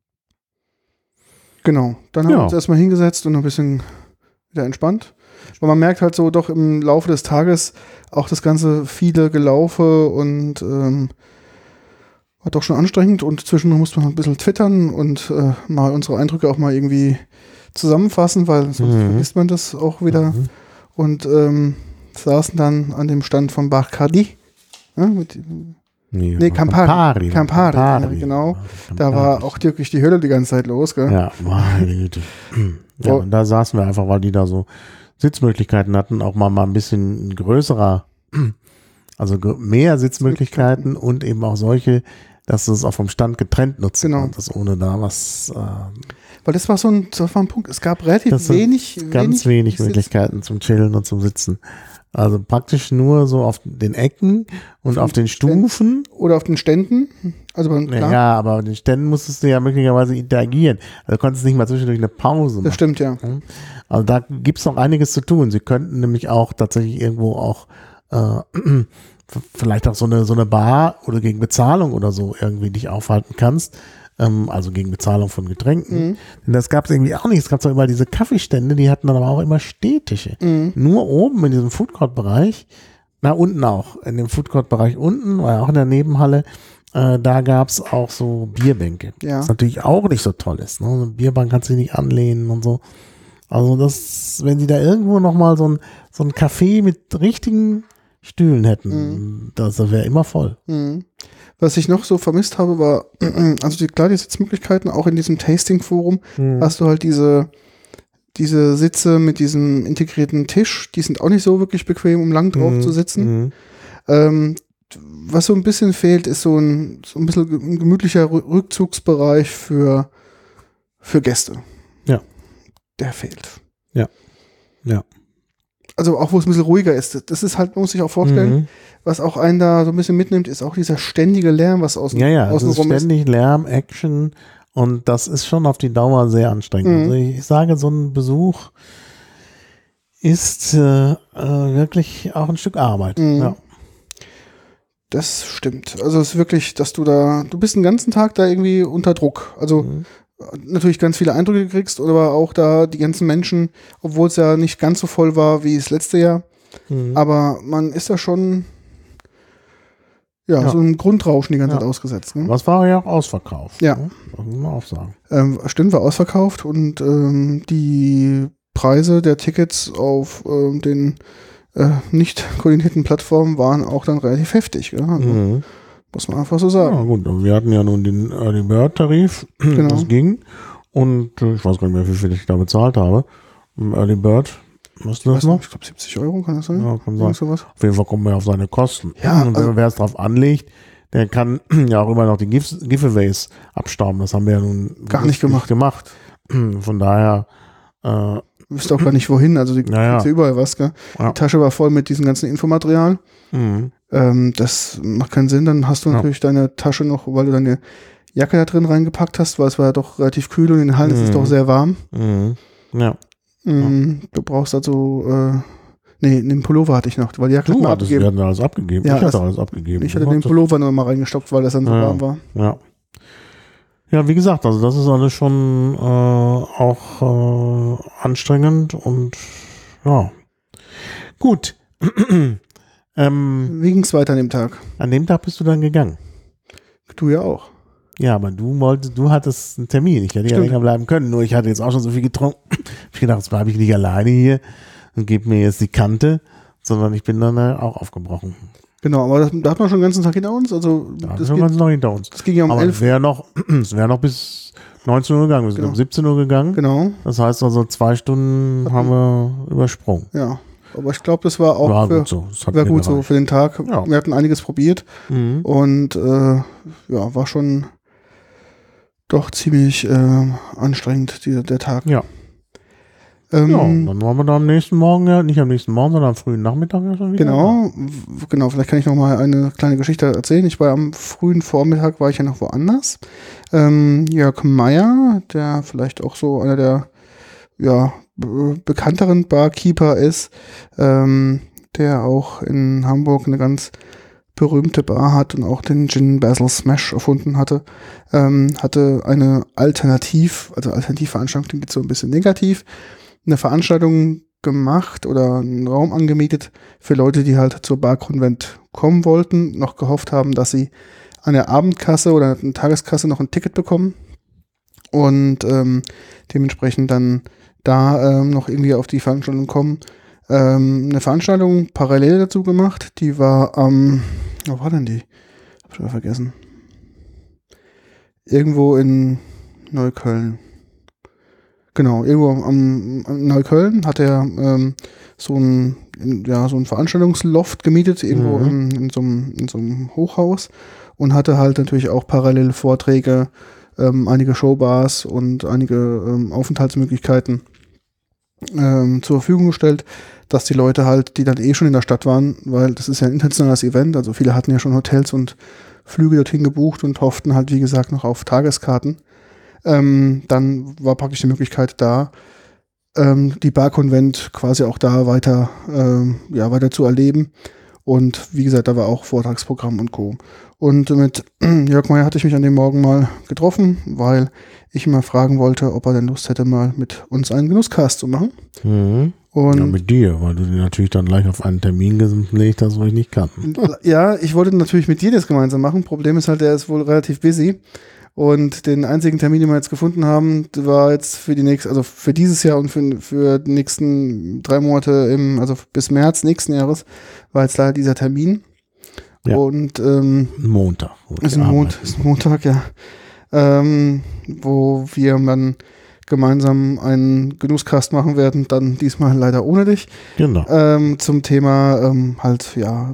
Genau. Dann haben ja. wir uns erstmal hingesetzt und ein bisschen wieder entspannt. Weil man merkt halt so doch im Laufe des Tages auch das ganze viele Gelaufe und ähm, war doch schon anstrengend und zwischendurch musste man ein bisschen twittern und äh, mal unsere Eindrücke auch mal irgendwie zusammenfassen, weil sonst mhm. vergisst man das auch wieder. Mhm. Und ähm, saßen dann an dem Stand von Bacardi. Ja, mit, nee, nee Campari. Campari, Campari, Campari genau. Campari. Da war auch wirklich die Hölle die ganze Zeit los. Gell? Ja, meine Güte. Ja, oh. Und da saßen wir einfach, weil die da so Sitzmöglichkeiten hatten, auch mal, mal ein bisschen größerer, also mehr Sitzmöglichkeiten und eben auch solche, dass du es auch vom Stand getrennt nutzen genau. konntest, ohne da was. Äh, Weil das war so ein, das war ein Punkt, es gab relativ wenig. Ganz wenig, wenig Möglichkeiten zum Chillen und zum Sitzen. Also praktisch nur so auf den Ecken und auf den Stufen. Oder auf den Ständen. Also beim, klar. Ja, aber auf den Ständen musstest du ja möglicherweise interagieren. Also konntest du nicht mal zwischendurch eine Pause machen. Das stimmt, ja. Also da gibt es noch einiges zu tun. Sie könnten nämlich auch tatsächlich irgendwo auch äh, vielleicht auch so eine, so eine Bar oder gegen Bezahlung oder so irgendwie dich aufhalten kannst. Ähm, also gegen Bezahlung von Getränken. Mhm. Denn das gab es irgendwie auch nicht. Es gab zwar immer diese Kaffeestände, die hatten dann aber auch immer Stehtische. Mhm. Nur oben in diesem Foodcourt-Bereich, na unten auch, in dem Foodcourt-Bereich unten, war ja auch in der Nebenhalle, äh, da gab es auch so Bierbänke. Ja. Was natürlich auch nicht so toll ist. Ne? So eine Bierbank kannst du nicht anlehnen und so. Also das, wenn sie da irgendwo nochmal so ein, so ein Café mit richtigen Stühlen hätten, mhm. das wäre immer voll. Mhm. Was ich noch so vermisst habe, war, also die, klar, die Sitzmöglichkeiten, auch in diesem Tasting-Forum, mhm. hast du halt diese, diese Sitze mit diesem integrierten Tisch, die sind auch nicht so wirklich bequem, um lang drauf mhm. zu sitzen. Mhm. Ähm, was so ein bisschen fehlt, ist so ein, so ein bisschen ein gemütlicher Rückzugsbereich für, für Gäste. Ja. Der fehlt. Ja. Ja. Also auch, wo es ein bisschen ruhiger ist. Das ist halt, muss ich auch vorstellen, Mhm. was auch einen da so ein bisschen mitnimmt, ist auch dieser ständige Lärm, was außen, Ja, ja, es außen ist rum ist. ständig Lärm, Action und das ist schon auf die Dauer sehr anstrengend. Mhm. Also ich, ich sage, so ein Besuch ist äh, äh, wirklich auch ein Stück Arbeit. Mhm. Ja. Das stimmt. Also es ist wirklich, dass du da, du bist den ganzen Tag da irgendwie unter Druck. Also Mhm. natürlich ganz viele Eindrücke kriegst, aber auch da die ganzen Menschen, obwohl es ja nicht ganz so voll war wie das letzte Jahr, Mhm. aber man ist da schon ja, Ja. so einem Grundrauschen die ganze Ja. Zeit ausgesetzt. Ne? Was war ja auch ausverkauft. Ja. Ne? Das muss man auch sagen. Ähm, stimmt, war ausverkauft und ähm, die Preise der Tickets auf ähm, den äh, nicht koordinierten Plattformen waren auch dann relativ heftig. Ja? Also, Mhm. muss man einfach so sagen. Ja, gut, wir hatten ja nun den Early Bird Tarif, Genau. das ging. Und äh, ich weiß gar nicht mehr, wie viel ich da bezahlt habe. Im Early Bird, weißt du Ich das weiß noch? nicht, ich glaube siebzig Euro, kann das sein? Ja, kann sein. Irgend sowas? Auf jeden Fall kommen wir auf seine Kosten. Ja, und also- wer es drauf anlegt, der kann ja auch immer noch die Gif- Giveaways abstauben. Das haben wir ja nun Gar nicht gemacht. gemacht. Von daher, äh, Du wüsst auch gar nicht wohin, also die Ja, ja. kriegst ja überall was, gell? Ja. Die Tasche war voll mit diesem ganzen Infomaterial. mh, Ähm, das macht keinen Sinn, dann hast du Ja. natürlich deine Tasche noch, weil du deine Jacke da drin reingepackt hast, weil es war ja doch relativ kühl und in den Hallen ist es Mhm. doch sehr warm. mh, ja. Mm, Du brauchst also, äh, nee, den Pullover hatte ich noch, weil die Jacke hat Du mir hattest, wir abgegeben. hatten alles abgegeben. Ja, ich hatte also- alles abgegeben. Ich hatte Du den hattest- Pullover nur mal reingestopft, weil das dann so Ja. warm war. Ja. Ja, wie gesagt, also das ist alles schon äh, auch äh, anstrengend und ja. Gut. ähm, Wie ging's weiter an dem Tag? an dem Tag bist du dann gegangen. Du ja auch. Ja, aber du wolltest, du hattest einen Termin. Ich hätte ja Stimmt. länger bleiben können, nur ich hatte jetzt auch schon so viel getrunken. Ich gedacht, jetzt bleibe ich nicht alleine hier und gebe mir jetzt die Kante, sondern ich bin dann äh, auch aufgebrochen. Genau, aber das, da hat man schon den ganzen Tag hinter uns. Also Da das, sind wir geht, ganz noch hinter uns. das ging ja um Aber es elf. wäre noch, es wäre noch bis neunzehn Uhr gegangen. Wir sind Genau. um siebzehn Uhr gegangen. Genau, Das heißt also, zwei Stunden haben wir übersprungen. ja. Aber ich glaube, das war auch War für, gut so. Das hat war mir gut so gereicht. für den Tag. Ja. Wir hatten einiges probiert Mhm. und äh, ja, war schon doch ziemlich äh, anstrengend, die, der Tag. Ja. Ähm, Ja, dann waren wir da am nächsten Morgen, ja, nicht am nächsten Morgen, sondern am frühen Nachmittag ja schon wieder. Genau, w- genau, vielleicht kann ich noch mal eine kleine Geschichte erzählen. Ich war am frühen Vormittag, war ich ja noch woanders. Ähm, Jörg Meyer, der vielleicht auch so einer der ja, be bekannteren Barkeeper ist, ähm, der auch in Hamburg eine ganz berühmte Bar hat und auch den Gin Basil Smash erfunden hatte, ähm, hatte eine Alternativ, also Alternativveranstaltung klingt jetzt so ein bisschen negativ, eine Veranstaltung gemacht oder einen Raum angemietet für Leute, die halt zur Barkonvent kommen wollten, noch gehofft haben, dass sie an der Abendkasse oder an der Tageskasse noch ein Ticket bekommen und ähm, dementsprechend dann da ähm, noch irgendwie auf die Veranstaltung kommen. Ähm, eine Veranstaltung parallel dazu gemacht, die war am, wo war denn die? Hab schon wieder vergessen. Irgendwo in Neukölln. Genau, irgendwo am, am Neukölln hat er ähm, so ein ja, so ein Veranstaltungsloft gemietet, irgendwo Mhm. in, in, so einem, in so einem Hochhaus und hatte halt natürlich auch parallel Vorträge, ähm, einige Showbars und einige ähm, Aufenthaltsmöglichkeiten ähm, zur Verfügung gestellt, dass die Leute halt, die dann eh schon in der Stadt waren, weil das ist ja ein internationales Event, also viele hatten ja schon Hotels und Flüge dorthin gebucht und hofften halt, wie gesagt, noch auf Tageskarten. Ähm, dann war praktisch die Möglichkeit da, ähm, die Barkonvent quasi auch da weiter, ähm, ja, weiter zu erleben. Und wie gesagt, da war auch Vortragsprogramm und Co. Und mit Jörg Meyer hatte ich mich an dem Morgen mal getroffen, weil ich ihn mal fragen wollte, ob er denn Lust hätte, mal mit uns einen Genusscast zu machen. Mhm. Und Ja, mit dir, weil du dir natürlich dann gleich auf einen Termin gelegt hast, wo ich nicht kann. ja, ich wollte natürlich mit dir das gemeinsam machen. Problem ist halt, der ist wohl relativ busy. Und den einzigen Termin, den wir jetzt gefunden haben, war jetzt für die nächste, also für dieses Jahr und für, für die nächsten drei Monate im, also bis März nächsten Jahres, war jetzt leider dieser Termin. Ja. Und ähm, Montag. wo ich ist ein, Mond, arbeite. ist ein Montag, ja. Ähm, wo wir dann gemeinsam einen Genusscast machen werden, dann diesmal leider ohne dich. Genau. Ähm, zum Thema ähm, halt, ja,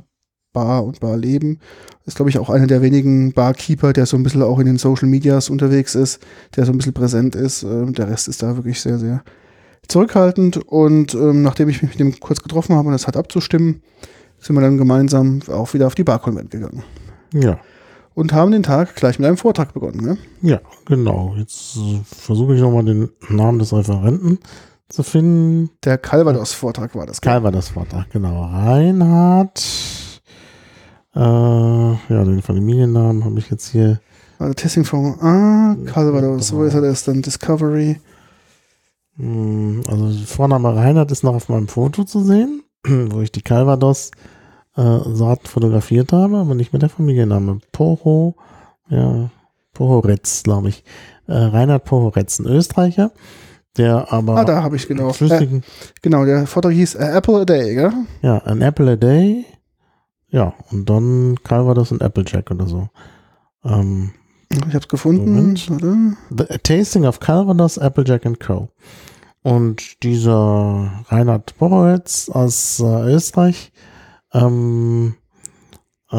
Bar und Barleben. Ist, glaube ich, auch einer der wenigen Barkeeper, der so ein bisschen auch in den Social Medias unterwegs ist, der so ein bisschen präsent ist. Ähm, der Rest ist da wirklich sehr, sehr zurückhaltend. Und ähm, nachdem ich mich mit dem kurz getroffen habe und das hat abzustimmen, sind wir dann gemeinsam auch wieder auf die Bar-Konvent gegangen. Ja. Und haben den Tag gleich mit einem Vortrag begonnen. Ne? Ja, genau. Jetzt äh, versuche ich nochmal den Namen des Referenten zu finden. Der Calvados-Vortrag war das. Calvados-Vortrag, genau. Reinhard. Äh, ja, den Familiennamen habe ich jetzt hier. Also Testing from ah, Calvados, so ist er das dann, Discovery. Also Vorname Reinhard ist noch auf meinem Foto zu sehen, wo ich die Calvados äh, Sorten fotografiert habe, aber nicht mit der Familienname. Poho, ja, Pohoretz, glaube ich. Äh, Reinhard Pohoretz, ein Österreicher, der aber Ah, da habe ich genau. flüssigen, Äh, genau, der Vortrag hieß äh, Apple a Day, gell? Ja, an Apple a Day. Ja, und dann Calvados und Applejack oder so. Ähm, ich habe es gefunden. Oder? The a Tasting of Calvados, Applejack and Co. Und dieser Reinhard Pohoretz aus äh, Österreich ähm, äh,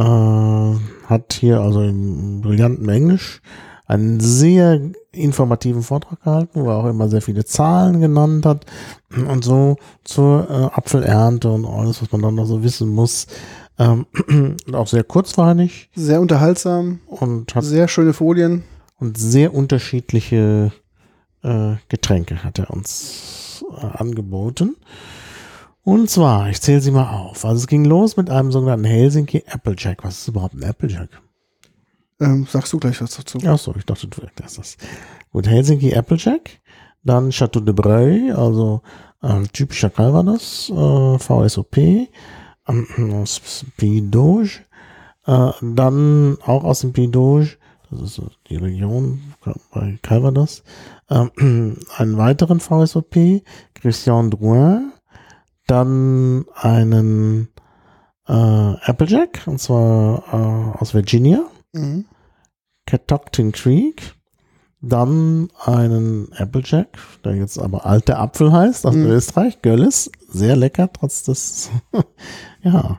hat hier also im brillanten Englisch einen sehr informativen Vortrag gehalten, wo er auch immer sehr viele Zahlen genannt hat und so zur äh, Apfelernte und alles, was man dann noch so wissen muss. Ähm, auch sehr kurzweilig. Sehr unterhaltsam. Und hat sehr schöne Folien. Und sehr unterschiedliche äh, Getränke hat er uns äh, angeboten. Und zwar, ich zähle sie mal auf. Also es ging los mit einem sogenannten Helsinki Applejack. Was ist überhaupt ein Applejack? Ähm, sagst du gleich was dazu? Achso, ich dachte, du erklärst das. Gut, Helsinki Applejack. Dann Chateau de Breuil, also äh, typischer Calvados, äh, V S O P. Aus Pays d'Auge. Äh, dann auch aus dem Pays d'Auge. Das ist so die Region bei Calvados. Ähm, einen weiteren V S O P, Christian Drouin, dann einen äh, Applejack, und zwar äh, aus Virginia, mhm. Catoctin Creek, dann einen Applejack, der jetzt aber alter Apfel heißt, aus mhm. Österreich, Görlitz, sehr lecker, trotz des, ja,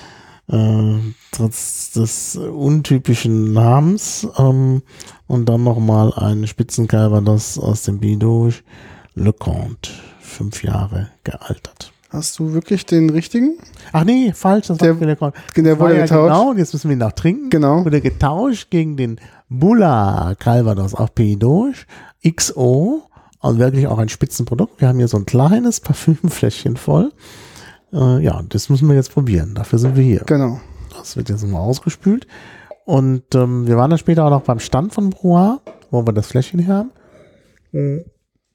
äh, trotz des untypischen Namens, ähm, und dann nochmal ein Spitzenkalvados aus dem Pays d'Auge, Le Comte, fünf Jahre gealtert. Hast du wirklich den richtigen? Ach nee, falsch, das der, war Le Comte. Der wurde ja getauscht. Genau, und jetzt müssen wir ihn noch trinken. Genau. Wurde getauscht gegen den Bulla Calvados auf Pays d'Auge, X O, und wirklich auch ein Spitzenprodukt. Wir haben hier so ein kleines Parfümfläschchen voll. Äh, ja, das müssen wir jetzt probieren. Dafür sind wir hier. Genau. Das wird jetzt mal ausgespült. Und ähm, wir waren dann später auch noch beim Stand von Brouard, wo wir das Fläschchen her haben. Mhm.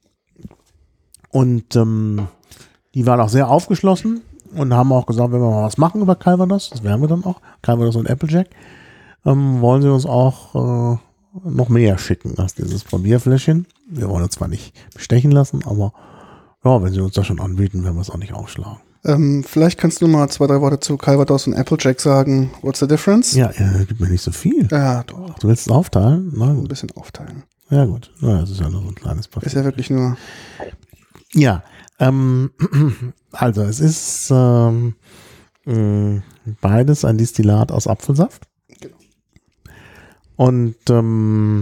Und ähm, die waren auch sehr aufgeschlossen und haben auch gesagt, wenn wir mal was machen über Calvados, das werden wir dann auch, Calvados und Applejack, ähm, wollen sie uns auch äh, noch mehr schicken als dieses Probierfläschchen. Wir wollen uns zwar nicht bestechen lassen, aber ja, wenn sie uns das schon anbieten, werden wir es auch nicht aufschlagen. Ähm, vielleicht kannst du mal zwei, drei Worte zu Calvados und Applejack sagen. What's the difference? Ja, äh, gibt mir nicht so viel. Ja, doch. Du willst es aufteilen? Na gut. Ein bisschen aufteilen. Ja gut, na, das ist ja nur so ein kleines Parfüm. Ist ja wirklich nur... Ja, ähm, also es ist ähm, mh, beides ein Destillat aus Apfelsaft. Genau. Und ähm,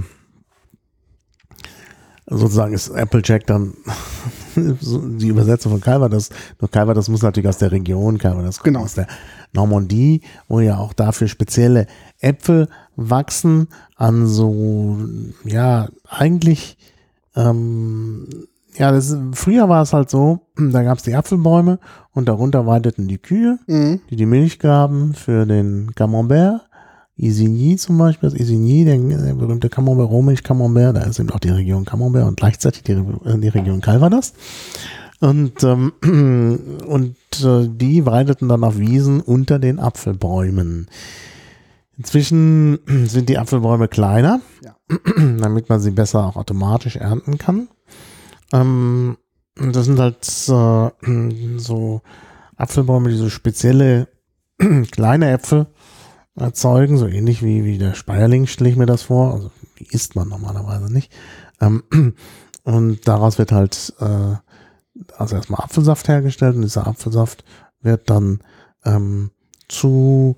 sozusagen ist Applejack dann die Übersetzung von Calvados. Nur Calvados muss natürlich aus der Region, Calvados genau. aus der Normandie, wo ja auch dafür spezielle Äpfel wachsen, an so, ja, eigentlich, ähm, ja, das, früher war es halt so, da gab es die Apfelbäume und darunter weideten die Kühe, mhm. die die Milch gaben für den Camembert. Isigny zum Beispiel, das Isigny, der, der berühmte Camembert, Rohmilch Camembert, da ist eben auch die Region Camembert und gleichzeitig die, die Region Calvados. Und, ähm, und äh, die weideten dann auf Wiesen unter den Apfelbäumen. Inzwischen sind die Apfelbäume kleiner, ja. damit man sie besser auch automatisch ernten kann. Ähm, das sind halt äh, so Apfelbäume, die so spezielle kleine Äpfel erzeugen, so ähnlich wie, wie der Speierling, stelle ich mir das vor. Also die isst man normalerweise nicht. Ähm, und daraus wird halt äh, also erstmal Apfelsaft hergestellt und dieser Apfelsaft wird dann ähm, zu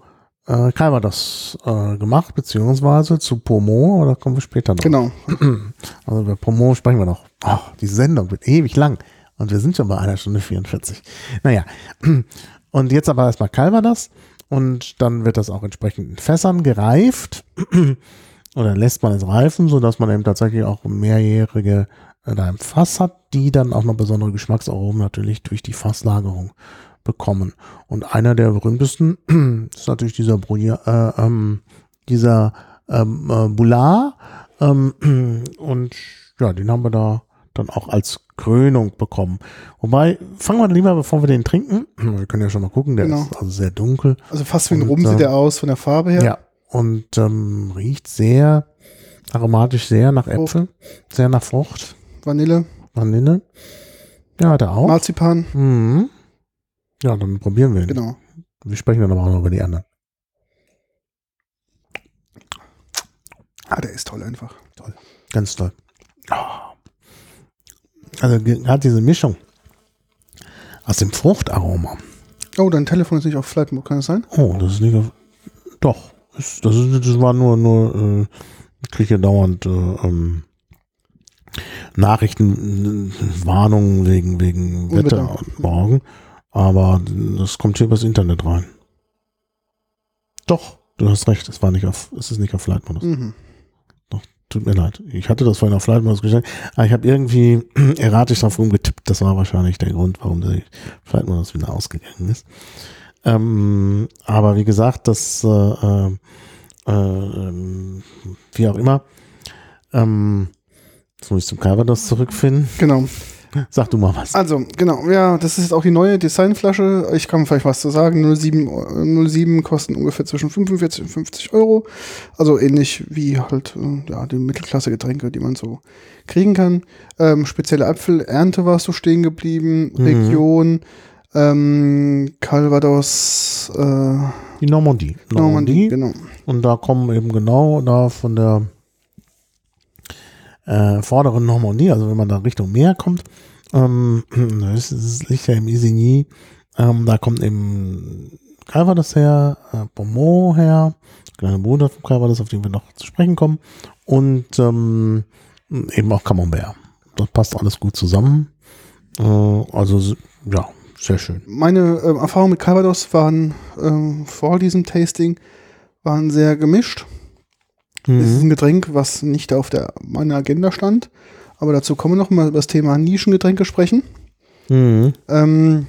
äh, Calvados äh, gemacht, beziehungsweise zu Pommeau, aber da kommen wir später noch. Genau. Also bei Pommeau sprechen wir noch. Oh, die Sendung wird ewig lang und wir sind schon bei einer Stunde vierundvierzig. Naja, und jetzt aber erstmal Calvados und dann wird das auch entsprechend in Fässern gereift oder lässt man es reifen, sodass man eben tatsächlich auch mehrjährige da im Fass hat, die dann auch noch besondere Geschmacksaromen natürlich durch die Fasslagerung bekommen. Und einer der berühmtesten ist natürlich dieser Brouillard, äh, ähm, dieser ähm, äh, Boulard. Ähm, und ja, den haben wir da dann auch als Krönung bekommen. Wobei, fangen wir lieber, bevor wir den trinken. Wir können ja schon mal gucken, der Genau. ist also sehr dunkel. Also fast wie ein Und, Rum äh, sieht der aus von der Farbe her. Ja, und ähm, riecht sehr aromatisch, sehr nach Äpfel, sehr nach Frucht. Vanille, Vanille. Ja, hat er auch. Marzipan. Mhm. Ja, dann probieren wir ihn. Genau. Wir sprechen dann aber auch noch über die anderen. Ah, der ist toll einfach. Toll. Ganz toll. Also gerade diese Mischung aus dem Fruchtaroma. Oh, dein Telefon ist nicht auf Flight Mode, kann das sein? Oh, das ist nicht auf. Doch. Das, das, ist, das war nur, nur äh, ich kriege ja dauernd äh, ähm, Nachrichten, äh, Warnungen wegen, wegen Wetter Wetter. und morgen. Aber das kommt hier übers Internet rein. Doch, du hast recht, es war nicht auf, es ist nicht auf Flight-Modus. Mhm. Doch, tut mir leid. Ich hatte das vorhin auf Flight-Modus gestellt, aber ich habe irgendwie erratisch drauf rumgetippt. Das war wahrscheinlich der Grund, warum der Flight-Modus wieder ausgegangen ist. Ähm, aber wie gesagt, das äh, äh, äh, wie auch immer, ähm, jetzt muss ich zum Calvados zurückfinden. Genau. Sag du mal was. Also, genau, ja, das ist jetzt auch die neue Designflasche. Ich kann vielleicht was zu sagen. null Komma sieben kosten ungefähr zwischen fünfundvierzig und fünfzig Euro. Also ähnlich wie halt äh, ja, die Mittelklasse-Getränke, die man so kriegen kann. Ähm, spezielle Apfelernte war so stehen geblieben. Mhm. Region, ähm, Calvados, äh, Die Normandie. Normandie, genau. Und da kommen eben genau da von der äh, vorderen Normandie, also wenn man da Richtung Meer kommt, ähm, das, das liegt ja im Isigny, ähm, da kommt eben Calvados her, äh, Pommeau her, kleiner Bruder von Calvados, auf den wir noch zu sprechen kommen, und ähm, eben auch Camembert. Das passt alles gut zusammen. Äh, also ja, sehr schön. Meine äh, Erfahrungen mit Calvados waren äh, vor diesem Tasting waren sehr gemischt. Mhm. Es ist ein Getränk, was nicht auf der meiner Agenda stand, aber dazu kommen wir noch mal über das Thema Nischengetränke sprechen. Mhm. Ähm,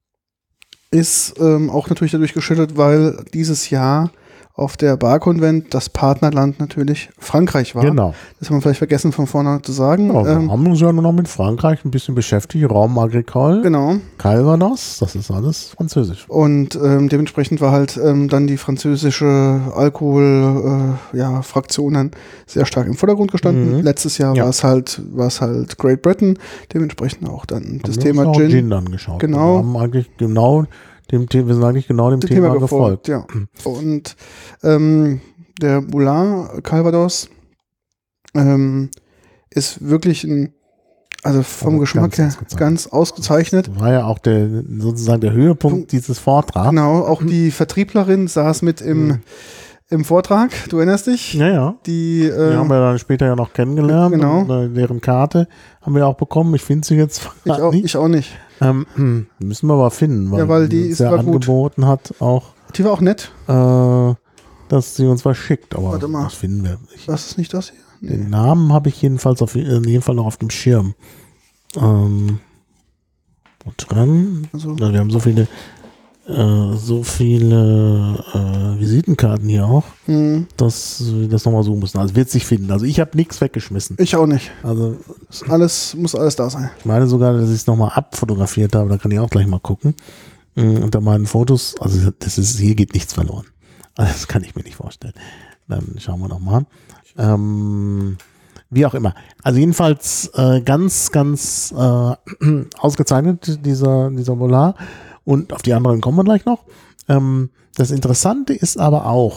ist ähm, auch natürlich dadurch geschüttelt, weil dieses Jahr auf der Bar-Konvent das Partnerland natürlich Frankreich war. Genau. Das haben wir vielleicht vergessen von vorne zu sagen. Ja, wir ähm, haben uns ja nur noch mit Frankreich ein bisschen beschäftigt. Raum Agricole, genau. Calvados, das ist alles französisch. Und ähm, dementsprechend war halt ähm, dann die französische Alkohol, äh, ja, Fraktionen sehr stark im Vordergrund gestanden. Mhm. Letztes Jahr Ja. war es halt, war es halt Great Britain, dementsprechend auch dann das Haben wir Thema uns auch Gin. Gin angeschaut. Genau. Wir haben eigentlich genau dem The- wir sind eigentlich genau dem Dem Thema, Thema gefolgt. gefolgt, ja. Und ähm, der Boulard Calvados ähm, ist wirklich ein, also vom Also Geschmack ganz her ausgezeichnet. ganz ausgezeichnet. Das war ja auch der sozusagen der Höhepunkt Punkt. dieses Vortrags. Genau, auch die Vertrieblerin saß mit im, Mhm. im Vortrag, du erinnerst dich? Ja, ja. Die, Die äh, haben wir dann später ja noch kennengelernt. Genau. Und, äh, deren Karte haben wir auch bekommen. Ich finde sie jetzt ich, auch, nicht. ich auch nicht. Ähm, hm, müssen wir aber finden, weil, Ja, weil die sie uns ist- ja war gut. angeboten hat, auch, Die war auch nett. äh, dass sie uns was schickt. Aber Warte mal. das finden wir. Ich, Was ist nicht das hier? Nee. Den Namen habe ich jedenfalls auf in jedem Fall noch auf dem Schirm. Ähm, wo dran? Also, Ja, wir haben so viele, äh, so viele äh, Visitenkarten hier auch, hm, dass wir das nochmal suchen müssen. Also wird sich finden. Also ich habe nichts weggeschmissen. ich auch nicht. Also Ist alles, muss alles da sein. ich meine sogar, dass ich es nochmal abfotografiert habe. Da kann ich auch gleich mal gucken. Mm, Unter meinen Fotos, also das ist, hier geht nichts verloren. Also das kann ich mir nicht vorstellen. Dann schauen wir nochmal. Ähm, wie auch immer. Also jedenfalls äh, ganz, ganz äh, ausgezeichnet, dieser, dieser Boulard. Und auf die anderen kommen wir gleich noch. Ähm, das Interessante ist aber auch,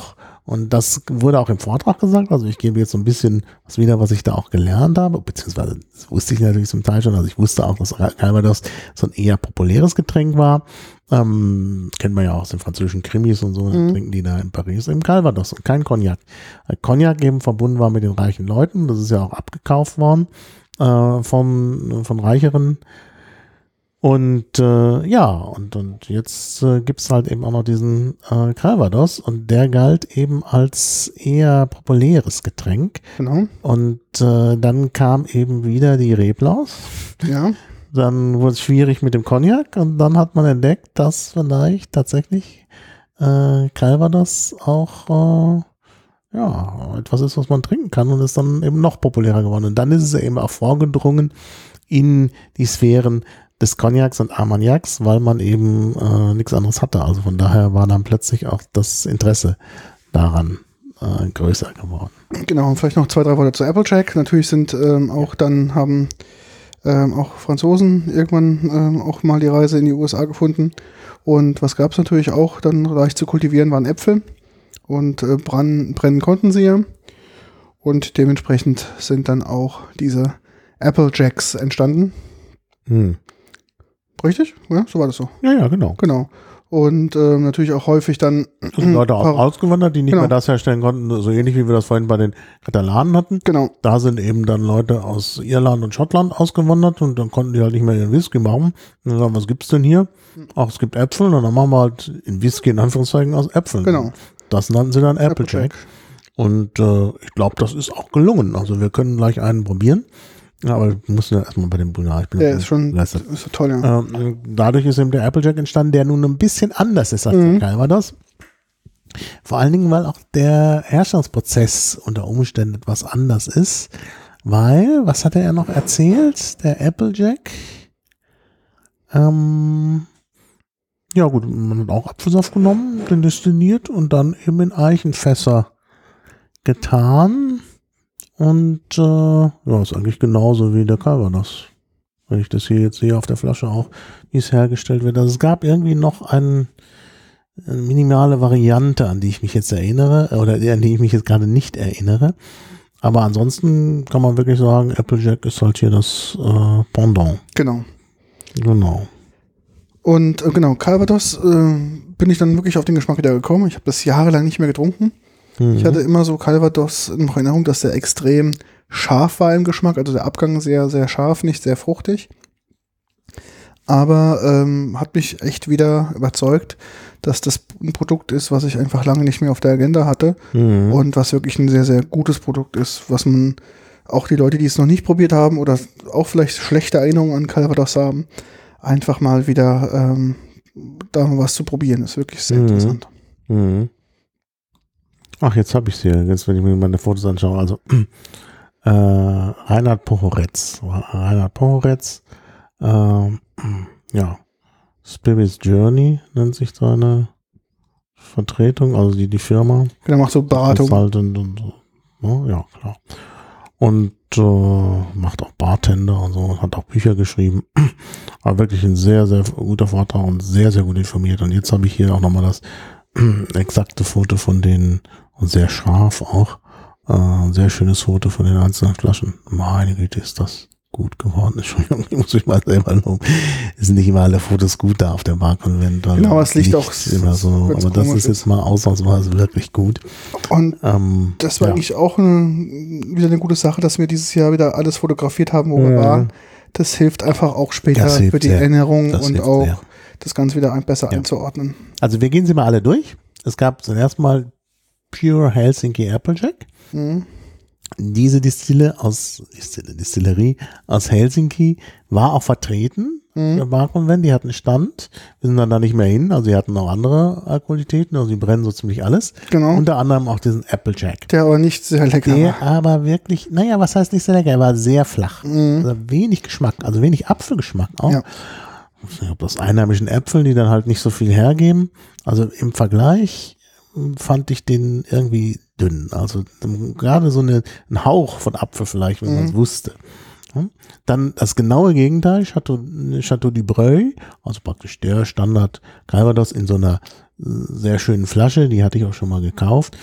Und das wurde auch im Vortrag gesagt. Also ich gebe jetzt so ein bisschen was wieder, was ich da auch gelernt habe, beziehungsweise das wusste ich natürlich zum Teil schon. Also ich wusste auch, dass Calvados so ein eher populäres Getränk war. Ähm, kennt man ja auch aus den französischen Krimis und so, mhm. trinken die da in Paris eben Calvados und kein Cognac. Weil Cognac eben verbunden war mit den reichen Leuten, das ist ja auch abgekauft worden äh, von, von Reicheren. Und äh, ja, und, und jetzt äh, gibt's halt eben auch noch diesen äh, Calvados und der galt eben als eher populäres Getränk. Genau. Und äh, dann kam eben wieder die Reblaus. Ja. Dann wurde es schwierig mit dem Cognac und dann hat man entdeckt, dass vielleicht tatsächlich äh, Calvados auch äh, ja, etwas ist, was man trinken kann und ist dann eben noch populärer geworden. Und dann ist es eben auch vorgedrungen in die Sphären des Cognacs und Armagnacs, weil man eben äh, nichts anderes hatte. Also von daher war dann plötzlich auch das Interesse daran äh, größer geworden. Genau, und vielleicht noch zwei, drei Worte zu Applejack. Natürlich sind ähm, auch dann haben Ähm, auch Franzosen irgendwann ähm, auch mal die Reise in die U S A gefunden. Und was gab es natürlich auch dann leicht zu kultivieren, waren Äpfel. Und äh, brennen, brennen konnten sie ja. Und dementsprechend sind dann auch diese Applejacks entstanden. Hm. Richtig? Ja, so war das so. Ja, ja, genau. Genau. Und ähm, natürlich auch häufig dann Es sind Leute auch ausgewandert, die nicht genau. mehr das herstellen konnten, so ähnlich wie wir das vorhin bei den Katalanen hatten. Genau. Da sind eben dann Leute aus Irland und Schottland ausgewandert und dann konnten die halt nicht mehr ihren Whisky machen. Und dann sagen, was gibt's denn hier? Ach, es gibt Äpfel und dann machen wir halt in Whisky in Anführungszeichen aus Äpfeln. Genau. Das nannten sie dann Applejack. Und äh, ich glaube, das ist auch gelungen. Also wir können gleich einen probieren. Ja, aber wir müssen ja erstmal bei dem Brunner. Ich bin der ist schon ist so toll, ja. Ähm, dadurch ist eben der Applejack entstanden, der nun ein bisschen anders ist als Mhm. der Calvados. Vor allen Dingen, weil auch der Herstellungsprozess unter Umständen etwas anders ist. Weil, was hatte er noch erzählt? Der Applejack. Ähm, ja gut, man hat auch Apfelsaft genommen, den destilliert und dann eben in Eichenfässer getan. Und äh, ja, ist eigentlich genauso wie der Calvados. Wenn ich das hier jetzt sehe auf der Flasche auch, wie es hergestellt wird. Also es gab irgendwie noch ein, eine minimale Variante, an die ich mich jetzt erinnere, oder an die ich mich jetzt gerade nicht erinnere. Aber ansonsten kann man wirklich sagen, Applejack ist halt hier das äh, Pendant. Genau. Genau. Und äh, genau, Calvados äh, bin ich dann wirklich auf den Geschmack wieder gekommen. Ich habe das jahrelang nicht mehr getrunken. Mhm. Ich hatte immer so Calvados in Erinnerung, dass der extrem scharf war im Geschmack, also der Abgang sehr, sehr scharf, nicht sehr fruchtig. Aber ähm, hat mich echt wieder überzeugt, dass das ein Produkt ist, was ich einfach lange nicht mehr auf der Agenda hatte Mhm. und was wirklich ein sehr, sehr gutes Produkt ist, was man auch die Leute, die es noch nicht probiert haben oder auch vielleicht schlechte Erinnerungen an Calvados haben, einfach mal wieder ähm, da mal was zu probieren, ist wirklich sehr Mhm. interessant. Mhm. Ach, jetzt habe ich es hier. Jetzt, wenn ich mir meine Fotos anschaue. Also, äh, Reinhard Pochoretz. Reinhard Pochoretz. Äh, ja. Spirit's Journey nennt sich seine Vertretung, also die, die Firma. Der macht so Beratung. Consultant und so. Ne? Ja, klar. Und äh, macht auch Bartender und so, hat auch Bücher geschrieben. Aber wirklich ein sehr, sehr guter Vortrag und sehr, sehr gut informiert. Und jetzt habe ich hier auch nochmal das exakte Foto von den, und sehr scharf auch, äh, ein sehr schönes Foto von den einzelnen Flaschen. Meine Güte, ist das gut geworden. Entschuldigung, ich muss mich mal selber loben. Es sind nicht immer alle Fotos gut da auf der Barkonvent. Genau, es liegt auch immer so, aber das ist jetzt mal ausnahmsweise wirklich gut. Und ähm, das war ja. eigentlich auch eine, wieder eine gute Sache, dass wir dieses Jahr wieder alles fotografiert haben, wo wir Ja. waren. Das hilft einfach auch später Das hilft für die sehr. Erinnerung Das und hilft auch sehr. das Ganze wieder ein, besser Ja. einzuordnen. Also wir gehen sie mal alle durch. Es gab zuerst mal Pure Helsinki Applejack. Mhm. Diese Distille aus, Distille, Distillerie aus Helsinki war auch vertreten. Mhm. Der Barkonvent, die hatten Stand. Wir sind dann da nicht mehr hin. Also sie hatten auch andere Alkoholitäten. Also die brennen so ziemlich alles. Genau. Unter anderem auch diesen Applejack. Der aber nicht sehr lecker Der war. aber wirklich, naja, was heißt nicht sehr lecker? Er war sehr flach. Mhm. Also wenig Geschmack, also wenig Apfelgeschmack auch. Ja. Ich weiß nicht, ob das einheimischen Äpfel, die dann halt nicht so viel hergeben. Also im Vergleich fand ich den irgendwie dünn. Also gerade so eine, ein Hauch von Apfel vielleicht, wenn man es wusste. Hm? Dann das genaue Gegenteil, Chateau, Chateau du Breuil, also praktisch der Standard Calvados in so einer sehr schönen Flasche, die hatte ich auch schon mal gekauft.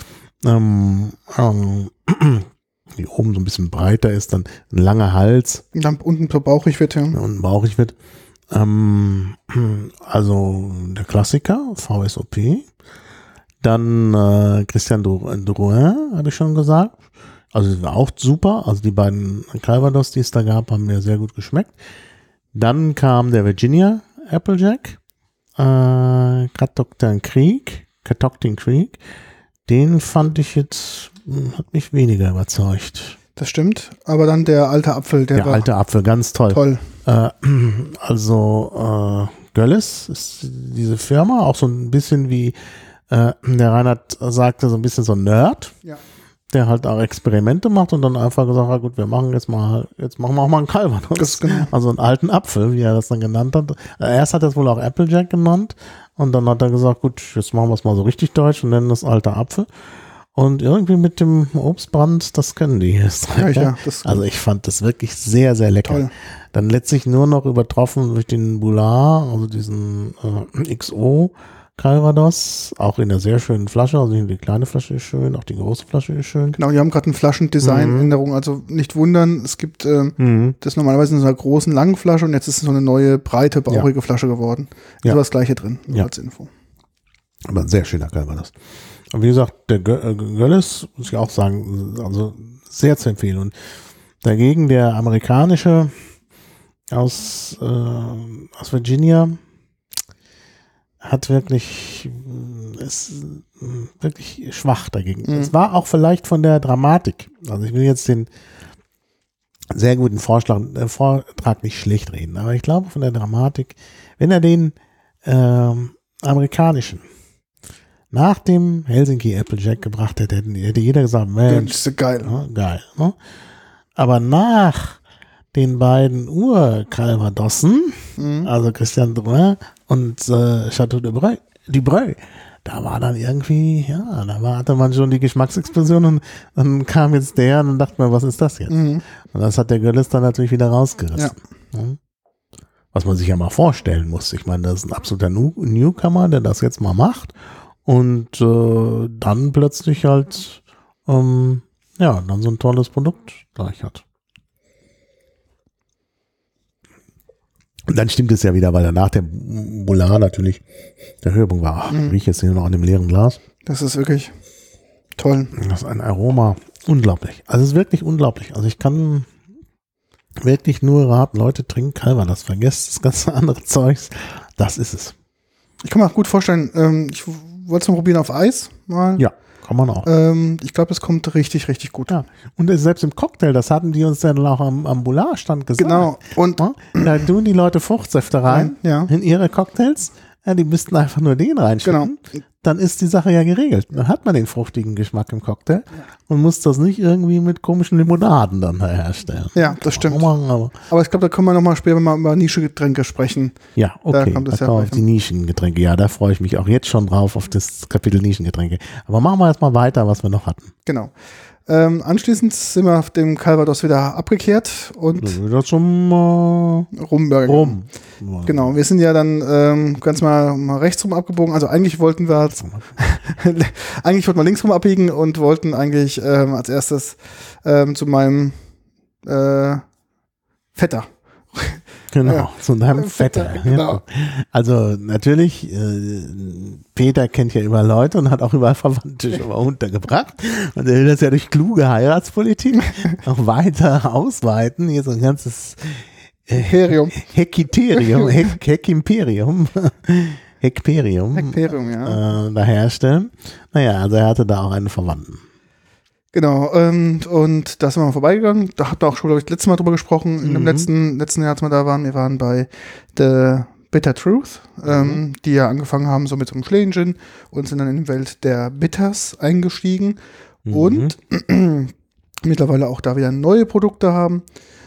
ähm, ähm, die oben so ein bisschen breiter ist, dann ein langer Hals. Und dann unten so bauchig wird, ja. Und bauchig wird. Ähm, also der Klassiker, V S O P. Dann äh, Christian Drouin, habe ich schon gesagt. Also war auch super. Also die beiden Calvados, die es da gab, haben mir sehr gut geschmeckt. Dann kam der Virginia Applejack. Äh, Catoctin Creek. Catoctin Creek. Den fand ich jetzt, hat mich weniger überzeugt. Das stimmt. Aber dann der alte Apfel, der, Der war alte Apfel, ganz toll. toll. Äh, also äh, Görles ist diese Firma, auch so ein bisschen wie äh, der Reinhard sagte, so ein bisschen so ein Nerd, Ja. der halt auch Experimente macht und dann einfach gesagt hat, gut, wir machen jetzt mal, jetzt machen wir auch mal einen Calvados. Das ist genau. Also einen alten Apfel, wie er das dann genannt hat. Äh, Erst hat er es wohl auch Applejack genannt und dann hat er gesagt, gut, jetzt machen wir es mal so richtig deutsch und nennen das alter Apfel. Und irgendwie mit dem Obstbrand, das können die Österreicher. Ja, ja, das Also ich fand das wirklich sehr, sehr lecker. Toll. Dann letztlich nur noch übertroffen durch den Boulard, also diesen äh, X O Calvados, auch in einer sehr schönen Flasche. Also die kleine Flasche ist schön, auch die große Flasche ist schön. Genau, die haben gerade eine Flaschendesign-Änderung. Also nicht wundern, es gibt ähm, Mhm. das normalerweise in so einer großen, langen Flasche und jetzt ist es so eine neue, breite, bauchige Flasche geworden. Ist Ja. aber das gleiche drin, nur Ja. als Info. Aber ein sehr schöner Calvados. Und wie gesagt, der Gö- äh, Görles, muss ich auch sagen, also sehr zu empfehlen. Und dagegen der amerikanische aus, äh, aus Virginia hat wirklich, äh, ist äh, wirklich schwach dagegen. Mhm. Es war auch vielleicht von der Dramatik. Also ich will jetzt den sehr guten Vorschlag, äh, Vortrag nicht schlecht reden, aber ich glaube von der Dramatik, wenn er den ähm, amerikanischen nach dem Helsinki Applejack gebracht hätte, hätte jeder gesagt, Mensch, Das ist geil. ja, geil. Ne? Aber nach den beiden Ur-Calvadossen, Mhm. also Christian Drouin und äh, Chateau de Breu, du Breu, da war dann irgendwie, ja, da war, hatte man schon die Geschmacksexplosion und dann kam jetzt der und dann dachte man, was ist das jetzt? Mhm. Und das hat der Görles dann natürlich wieder rausgerissen. Ne? Was man sich ja mal vorstellen muss. Ich meine, das ist ein absoluter New Newcomer, der das jetzt mal macht. Und äh, dann plötzlich halt, ähm, ja, dann so ein tolles Produkt gleich hat. Und dann stimmt es ja wieder, weil danach der Boulard natürlich der Höhepunkt war. Ach, Mhm. riech jetzt hier noch an dem leeren Glas. Das ist wirklich toll. Das ist ein Aroma. Unglaublich. Also es ist wirklich unglaublich. Also ich kann wirklich nur raten, Leute, trinken Calvados. Vergesst das ganze andere Zeugs. Das ist es. Ich kann mir auch gut vorstellen, ähm, ich wollte es mal probieren auf Eis mal. Ja, kann man auch. Ähm, ich glaube, das kommt richtig, richtig gut. Ja, und das selbst im Cocktail, das hatten die uns dann auch am, am Boulard-Stand gesagt. Genau. Und Ja, da tun die Leute Fruchtsäfte rein ja, in ihre Cocktails. Ja, die müssten einfach nur den reinschütten. genau. Dann ist die Sache ja geregelt. Dann hat man den fruchtigen Geschmack im Cocktail und muss das nicht irgendwie mit komischen Limonaden dann herstellen. Ja, das stimmt. Aber, Aber ich glaube, da können wir nochmal später mal über Nische-Getränke sprechen. ja, okay. kommt es Da ja kommen wir gleich auf die Nischengetränke. Ja, da freue ich mich auch jetzt schon drauf auf das Kapitel Nischengetränke. Aber machen wir erstmal weiter, was wir noch hatten. Genau. Ähm, anschließend sind wir auf dem Calvados wieder abgekehrt und Wieder zum äh, Rumburger. Rum. Genau, wir sind ja dann ähm, ganz mal, mal rechts rum abgebogen. Also eigentlich wollten wir eigentlich wollten wir links rum abbiegen und wollten eigentlich ähm, als erstes ähm, zu meinem äh, Vetter. Genau, Ja. zu deinem Äh, Vetter. Vetter, genau. Ja. Also natürlich, äh, Peter kennt ja überall Leute und hat auch überall Verwandte schon mal untergebracht. Und er will das ja durch kluge Heiratspolitik auch weiter ausweiten. Hier so ein ganzes äh, Imperium. Hekiterium, Hek Hekimperium, Hekperium Imperium, ja. äh, da herstellen. Naja, also er hatte da auch einen Verwandten. Genau, und, und da sind wir mal vorbeigegangen. Da hatten wir auch schon, glaube ich, das letzte Mal drüber gesprochen, in dem Mhm. letzten, letzten Jahr, als wir da waren. Wir waren bei The Bitter Truth, ähm, die ja angefangen haben so mit so einem Schlägen und sind dann in die Welt der Bitters eingestiegen Mhm. und mittlerweile auch da wieder neue Produkte haben,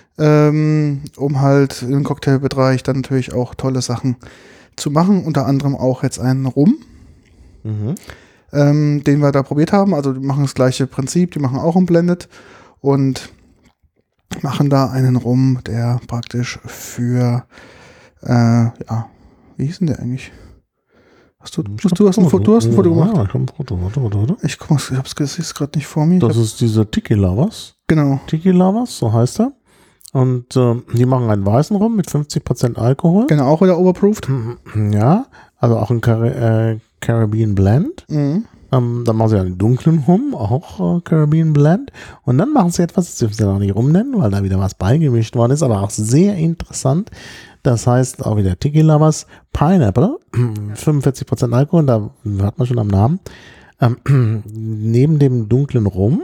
ähm, um halt im Cocktailbereich dann natürlich auch tolle Sachen zu machen. Unter anderem auch jetzt einen Rum. Mhm. Ähm, den wir da probiert haben. Also die machen das gleiche Prinzip, die machen auch ein Blended und machen da einen Rum, der praktisch für, äh, ja, wie hieß denn der eigentlich? Hast du, hast du, hast ein Foto, du hast ein Foto gemacht? Ja, ich habe ein Foto. Warte, warte, warte. Ich guck mal, ich hab's jetzt gerade nicht vor mir. Das ist dieser Tiki Lovers. Genau. Tiki Lovers, so heißt er. Und äh, die machen einen weißen Rum mit fünfzig Prozent Alkohol. Genau, auch wieder overproofed. Ja, also auch ein Car äh, Caribbean Blend. Mhm. Ähm, dann machen sie einen dunklen Rum, auch äh, Caribbean Blend. Und dann machen sie etwas, das dürfen sie noch nicht rumnennen, weil da wieder was beigemischt worden ist, aber auch sehr interessant. Das heißt auch wieder Tiki Lovers Pineapple, fünfundvierzig Prozent Alkohol, da hört man schon am Namen. Ähm, neben dem dunklen Rum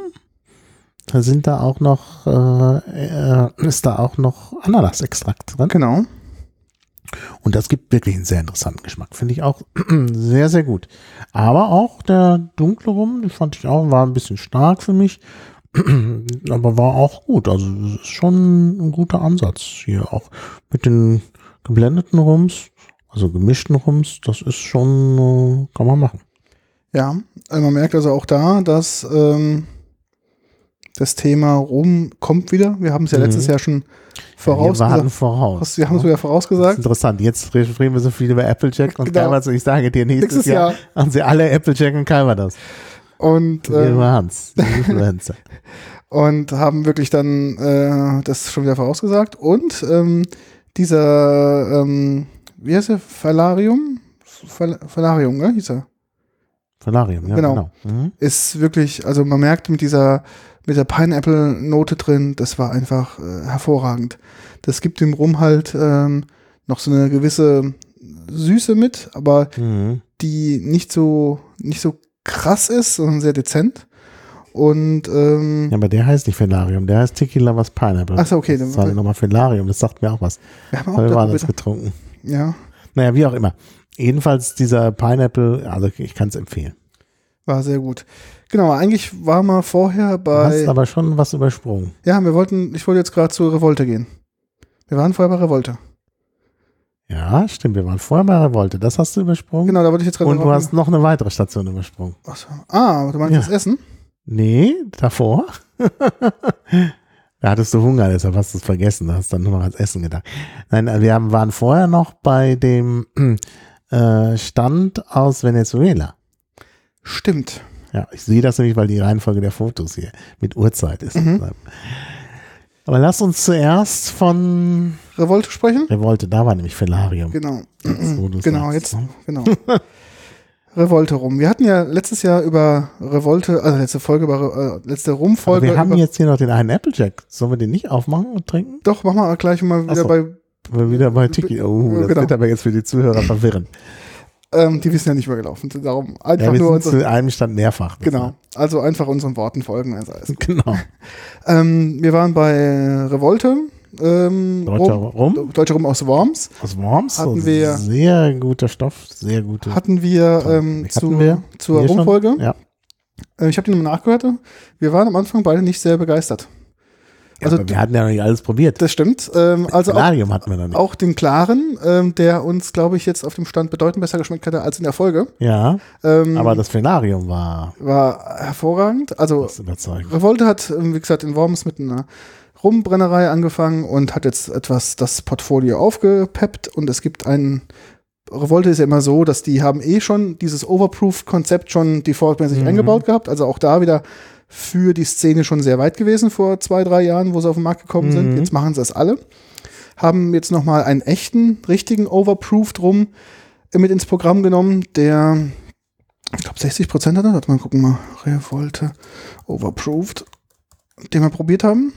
sind da auch noch, äh, ist da auch noch Ananasextrakt drin. Genau. Und das gibt wirklich einen sehr interessanten Geschmack. Finde ich auch sehr, sehr gut. Aber auch der dunkle Rum, die fand ich auch, war ein bisschen stark für mich. Aber war auch gut. Also das ist schon ein guter Ansatz hier auch mit den geblendeten Rums, also gemischten Rums. Das ist schon, kann man machen. Ja, also man merkt also auch da, dass ähm, das Thema Rum kommt wieder. Wir haben es ja Mhm. letztes Jahr schon vorausgesagt. Wir waren voraus. Wir haben es wieder Das vorausgesagt. ist interessant. Jetzt reden wir so viel über Applejack und Genau. Calvados. Ich sage dir, nächstes, Nächstes Jahr, Jahr. haben sie alle Applejack und Calvados. Und, Wir ähm, waren's. Die Influencer. und haben wirklich dann äh, das schon wieder vorausgesagt. Und ähm, dieser, ähm, wie heißt er? Falarium? Fal Falarium, ne? Hieß er. Solarium, ja, Genau. genau. Mhm. Ist wirklich, also man merkt mit dieser, mit der Pineapple-Note drin, das war einfach äh, hervorragend. Das gibt dem Rum halt ähm, noch so eine gewisse Süße mit, aber Mhm. die nicht so, nicht so krass ist, sondern sehr dezent. Und ähm, Ja, aber der heißt nicht Felarium, der heißt Tiki Lovers Pineapple. Ach so, okay, Das dann- ist halt nochmal Felarium, das sagt mir auch was. wir haben auch Weil wir waren darüber- das getrunken. ja, Naja, wie auch immer. Jedenfalls dieser Pineapple, also ich kann es empfehlen. war sehr gut. Genau, eigentlich waren wir vorher Du hast bei, aber schon was übersprungen. ja, wir wollten, ich wollte jetzt gerade zur Revolte gehen. Wir waren vorher bei Revolte. Ja, stimmt, wir waren vorher bei Revolte, das hast du übersprungen. Genau, da wollte ich jetzt gerade Und du drauf- hast noch eine weitere Station übersprungen. Ach so. Ah, du meinst Ja. das Essen? Nee, davor. Da hattest du Hunger, deshalb hast du es vergessen. Da hast dann nur noch ans Essen gedacht. Nein, wir haben, waren vorher noch bei dem äh, Stand aus Venezuela. Stimmt. Ja, ich sehe das nämlich, weil die Reihenfolge der Fotos hier mit Uhrzeit ist. Mhm. Aber lass uns zuerst von Revolte sprechen? Revolte, da war nämlich Felarium. Genau. Jetzt, wo du's Genau, sagst, jetzt, ne? genau. Revolte rum. Wir hatten ja letztes Jahr über Revolte, also letzte Folge über, äh, letzte Aber Rumfolge. wir haben über, jetzt hier noch den einen Applejack. Sollen wir den nicht aufmachen und trinken? Doch, machen wir gleich mal wieder Ach so. bei, Wir wieder bei Tiki. Oh, das Genau. wird aber jetzt für die Zuhörer verwirren. ähm, die wissen ja nicht mehr gelaufen. Darum einfach Ja, wir nur sind unsere, zu einem Stand mehrfach. genau. Also einfach unseren Worten folgen. Also alles. Genau. ähm, wir waren bei Revolte. Ähm, Deutscher Rum, Rum Deutscher Rum aus Worms. aus Worms. Hatten so wir- sehr guter Stoff, sehr gute. Hatten wir Toll. ähm, Hatten zu, wir zur hier schon? Rumfolge. Ja. Äh, ich habe die nochmal nachgehört. Wir waren am Anfang beide nicht sehr begeistert. Also, Also aber wir hatten ja noch nicht alles probiert. Das stimmt. Ähm, also auch, Solarium hatten wir noch nicht. auch den klaren, ähm, der uns, glaube ich, jetzt auf dem Stand bedeutend besser geschmeckt hätte als in der Folge. Ja, Ähm, aber das Felarium war war hervorragend. Also das überzeugend. Revolte hat, ähm, wie gesagt, in Worms mit einer Rumbrennerei angefangen und hat jetzt etwas das Portfolio aufgepeppt und es gibt einen Revolte ist ja immer so, dass die haben eh schon dieses Overproof-Konzept schon defaultmäßig Mhm. eingebaut gehabt. Also auch da wieder für die Szene schon sehr weit gewesen vor zwei, drei Jahren, wo sie auf den Markt gekommen sind. Mhm. Jetzt machen sie das alle. Haben jetzt nochmal einen echten, richtigen Overproof drum mit ins Programm genommen, der, ich glaube, sechzig Prozent hatte. Warte mal, gucken mal. Revolte Overproofed, den wir probiert haben.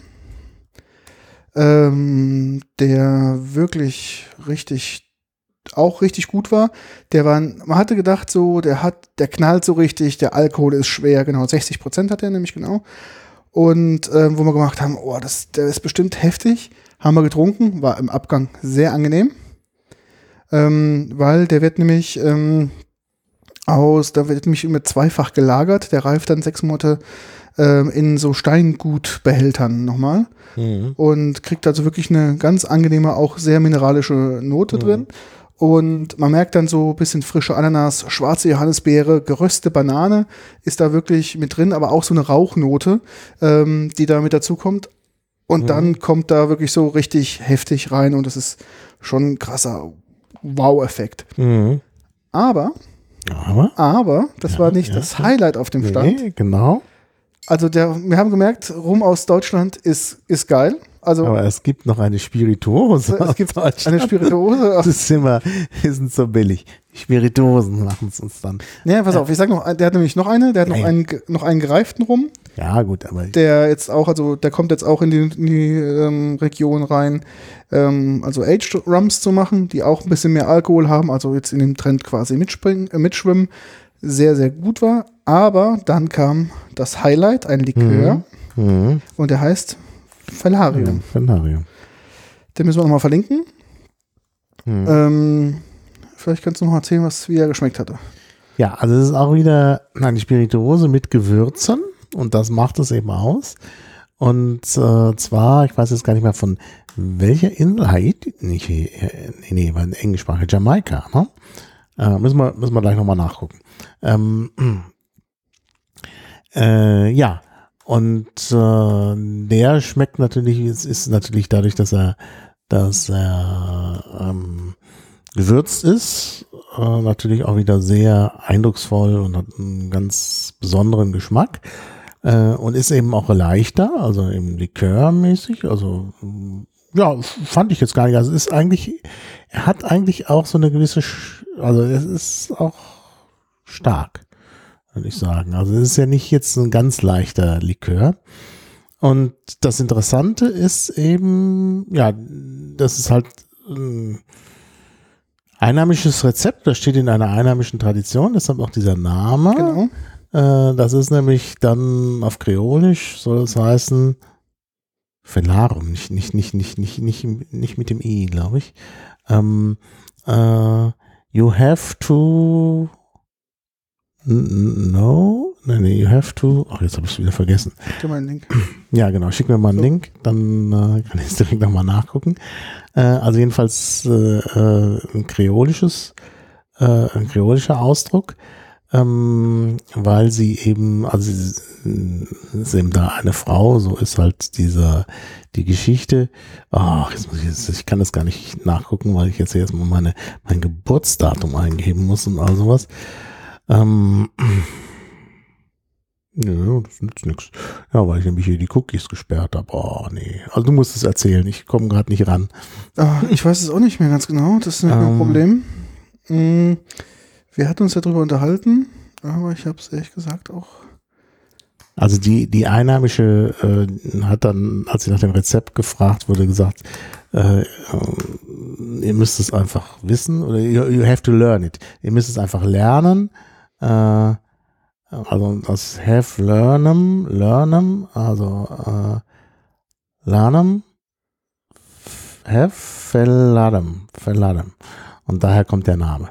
Ähm, der wirklich richtig auch richtig gut war. Der war, man hatte gedacht so, der hat, der knallt so richtig, der Alkohol ist schwer, genau, sechzig Prozent hat er nämlich genau. Und ähm, wo wir gemacht haben, oh, das, der ist bestimmt heftig, haben wir getrunken, war im Abgang sehr angenehm, ähm, weil der wird nämlich ähm, aus, da wird nämlich immer zweifach gelagert, der reift dann sechs Monate ähm, in so Steingutbehältern nochmal Mhm. und kriegt also wirklich eine ganz angenehme, auch sehr mineralische Note Mhm. drin. Und man merkt dann so ein bisschen frische Ananas, schwarze Johannisbeere, geröstete Banane ist da wirklich mit drin, aber auch so eine Rauchnote, ähm, die da mit dazu kommt. Und Mhm. dann kommt da wirklich so richtig heftig rein und das ist schon ein krasser Wow-Effekt. Mhm. Aber Aber, Aber das Ja, war nicht ja, das ja. Highlight auf dem Stand. nee, genau. Also der, wir haben gemerkt, Rum aus Deutschland ist, ist geil. Also Aber es gibt noch eine Spirituose. es aus gibt Deutschland. eine Spirituose. Das ist immer, die sind so billig. Die Spirituosen machen es uns dann. Nee, pass auf, ich sag noch, der hat nämlich noch eine, der hat noch Ja, ja. einen, ge- noch einen gereiften Rum, Ja, gut, aber der jetzt auch, also der kommt jetzt auch in die, in die ähm, Region rein, ähm, also Aged Rums zu machen, die auch ein bisschen mehr Alkohol haben, also jetzt in dem Trend quasi mitspringen, äh, mitschwimmen, sehr, sehr gut war. Aber dann kam das Highlight, ein Likör, mhm. und der heißt Felarium. Felarium. Den müssen wir nochmal verlinken. Mhm. Ähm, vielleicht kannst du noch erzählen, was wie er geschmeckt hatte. Ja, also es ist auch wieder eine Spirituose mit Gewürzen und das macht es eben aus. Und äh, zwar, ich weiß jetzt gar nicht mehr von welcher Insel, Haiti, nicht, äh, nee, nee, war in Englischsprache, Jamaika, ne? Äh, müssen wir, müssen wir gleich nochmal nachgucken. Ähm, äh, ja, und äh, der schmeckt natürlich, es ist natürlich dadurch, dass er, dass er ähm, gewürzt ist, äh, natürlich auch wieder sehr eindrucksvoll und hat einen ganz besonderen Geschmack äh, und ist eben auch leichter, also eben likörmäßig, also ja, fand ich jetzt gar nicht. Also es ist eigentlich, er hat eigentlich auch so eine gewisse, Sch- also es ist auch stark, würde ich sagen. Also es ist ja nicht jetzt ein ganz leichter Likör. Und das Interessante ist eben, ja, das ist halt ein einheimisches Rezept, das steht in einer einheimischen Tradition, deshalb auch dieser Name. Genau. Äh, das ist nämlich dann auf Kreolisch, soll es heißen, Felarum, nicht, nicht, nicht, nicht, nicht, nicht, nicht mit dem I, glaube ich. Ähm, äh, you have to no, nee, nee, you have to, ach, jetzt habe ich es wieder vergessen. Gib dir mal einen Link. Ja, genau, schick mir mal einen So. Link, dann äh, kann ich es direkt nochmal nachgucken. Äh, also jedenfalls äh, äh, ein kreolisches, äh, ein kreolischer Ausdruck, ähm, weil sie eben, also sie ist eben da eine Frau, so ist halt dieser, die Geschichte. Ach, jetzt muss ich jetzt, ich kann das gar nicht nachgucken, weil ich jetzt erstmal meine, mein Geburtsdatum eingeben muss und all sowas. Ähm, ja, das nützt nichts. Ja, weil ich nämlich hier die Cookies gesperrt habe. Oh, nee. Also du musst es erzählen, ich komme gerade nicht ran. Ah, ich weiß es auch nicht mehr ganz genau, das ist nicht mein Ähm. Problem. Mm, Wir hatten uns ja drüber unterhalten, aber ich habe es ehrlich gesagt auch. Also die, die Einheimische äh, hat dann, als sie nach dem Rezept gefragt wurde, gesagt, äh, äh, ihr müsst es einfach wissen oder you, you have to learn it. Ihr müsst es einfach lernen. Äh, also das have learnem, learnem, also äh, lernem, have verladem, verladem. Und daher kommt der Name.